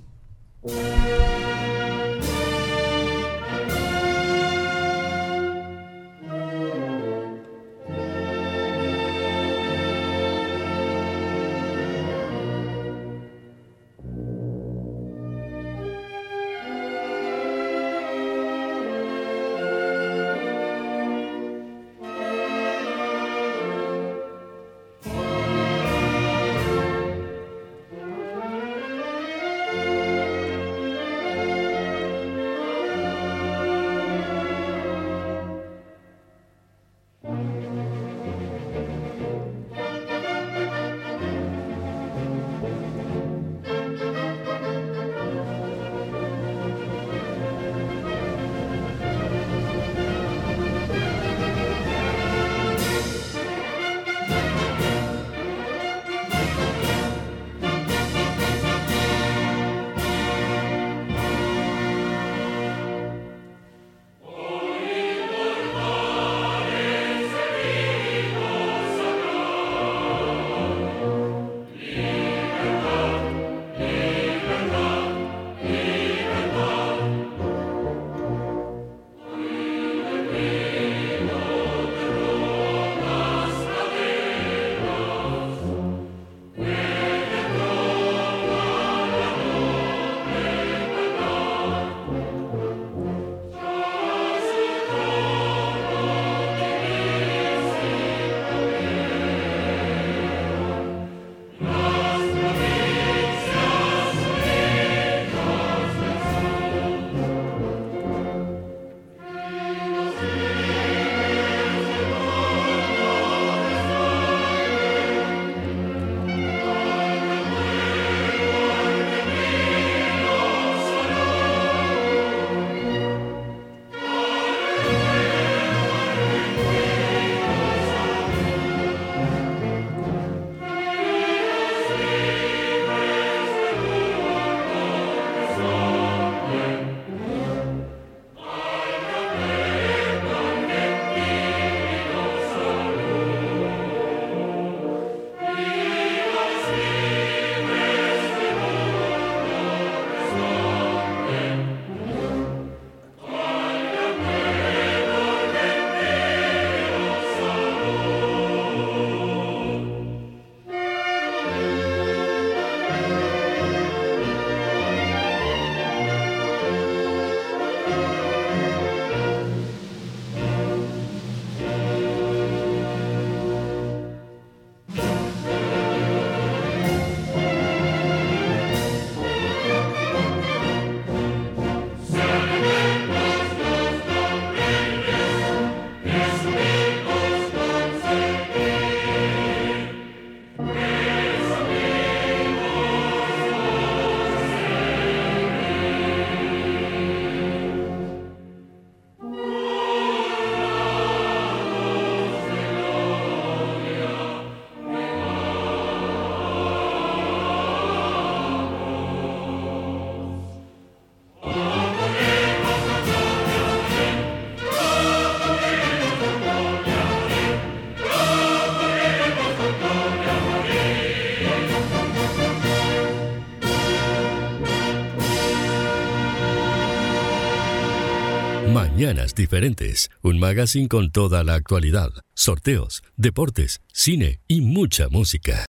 Mañanas Diferentes, un magazine con toda la actualidad, sorteos, deportes, cine y mucha música.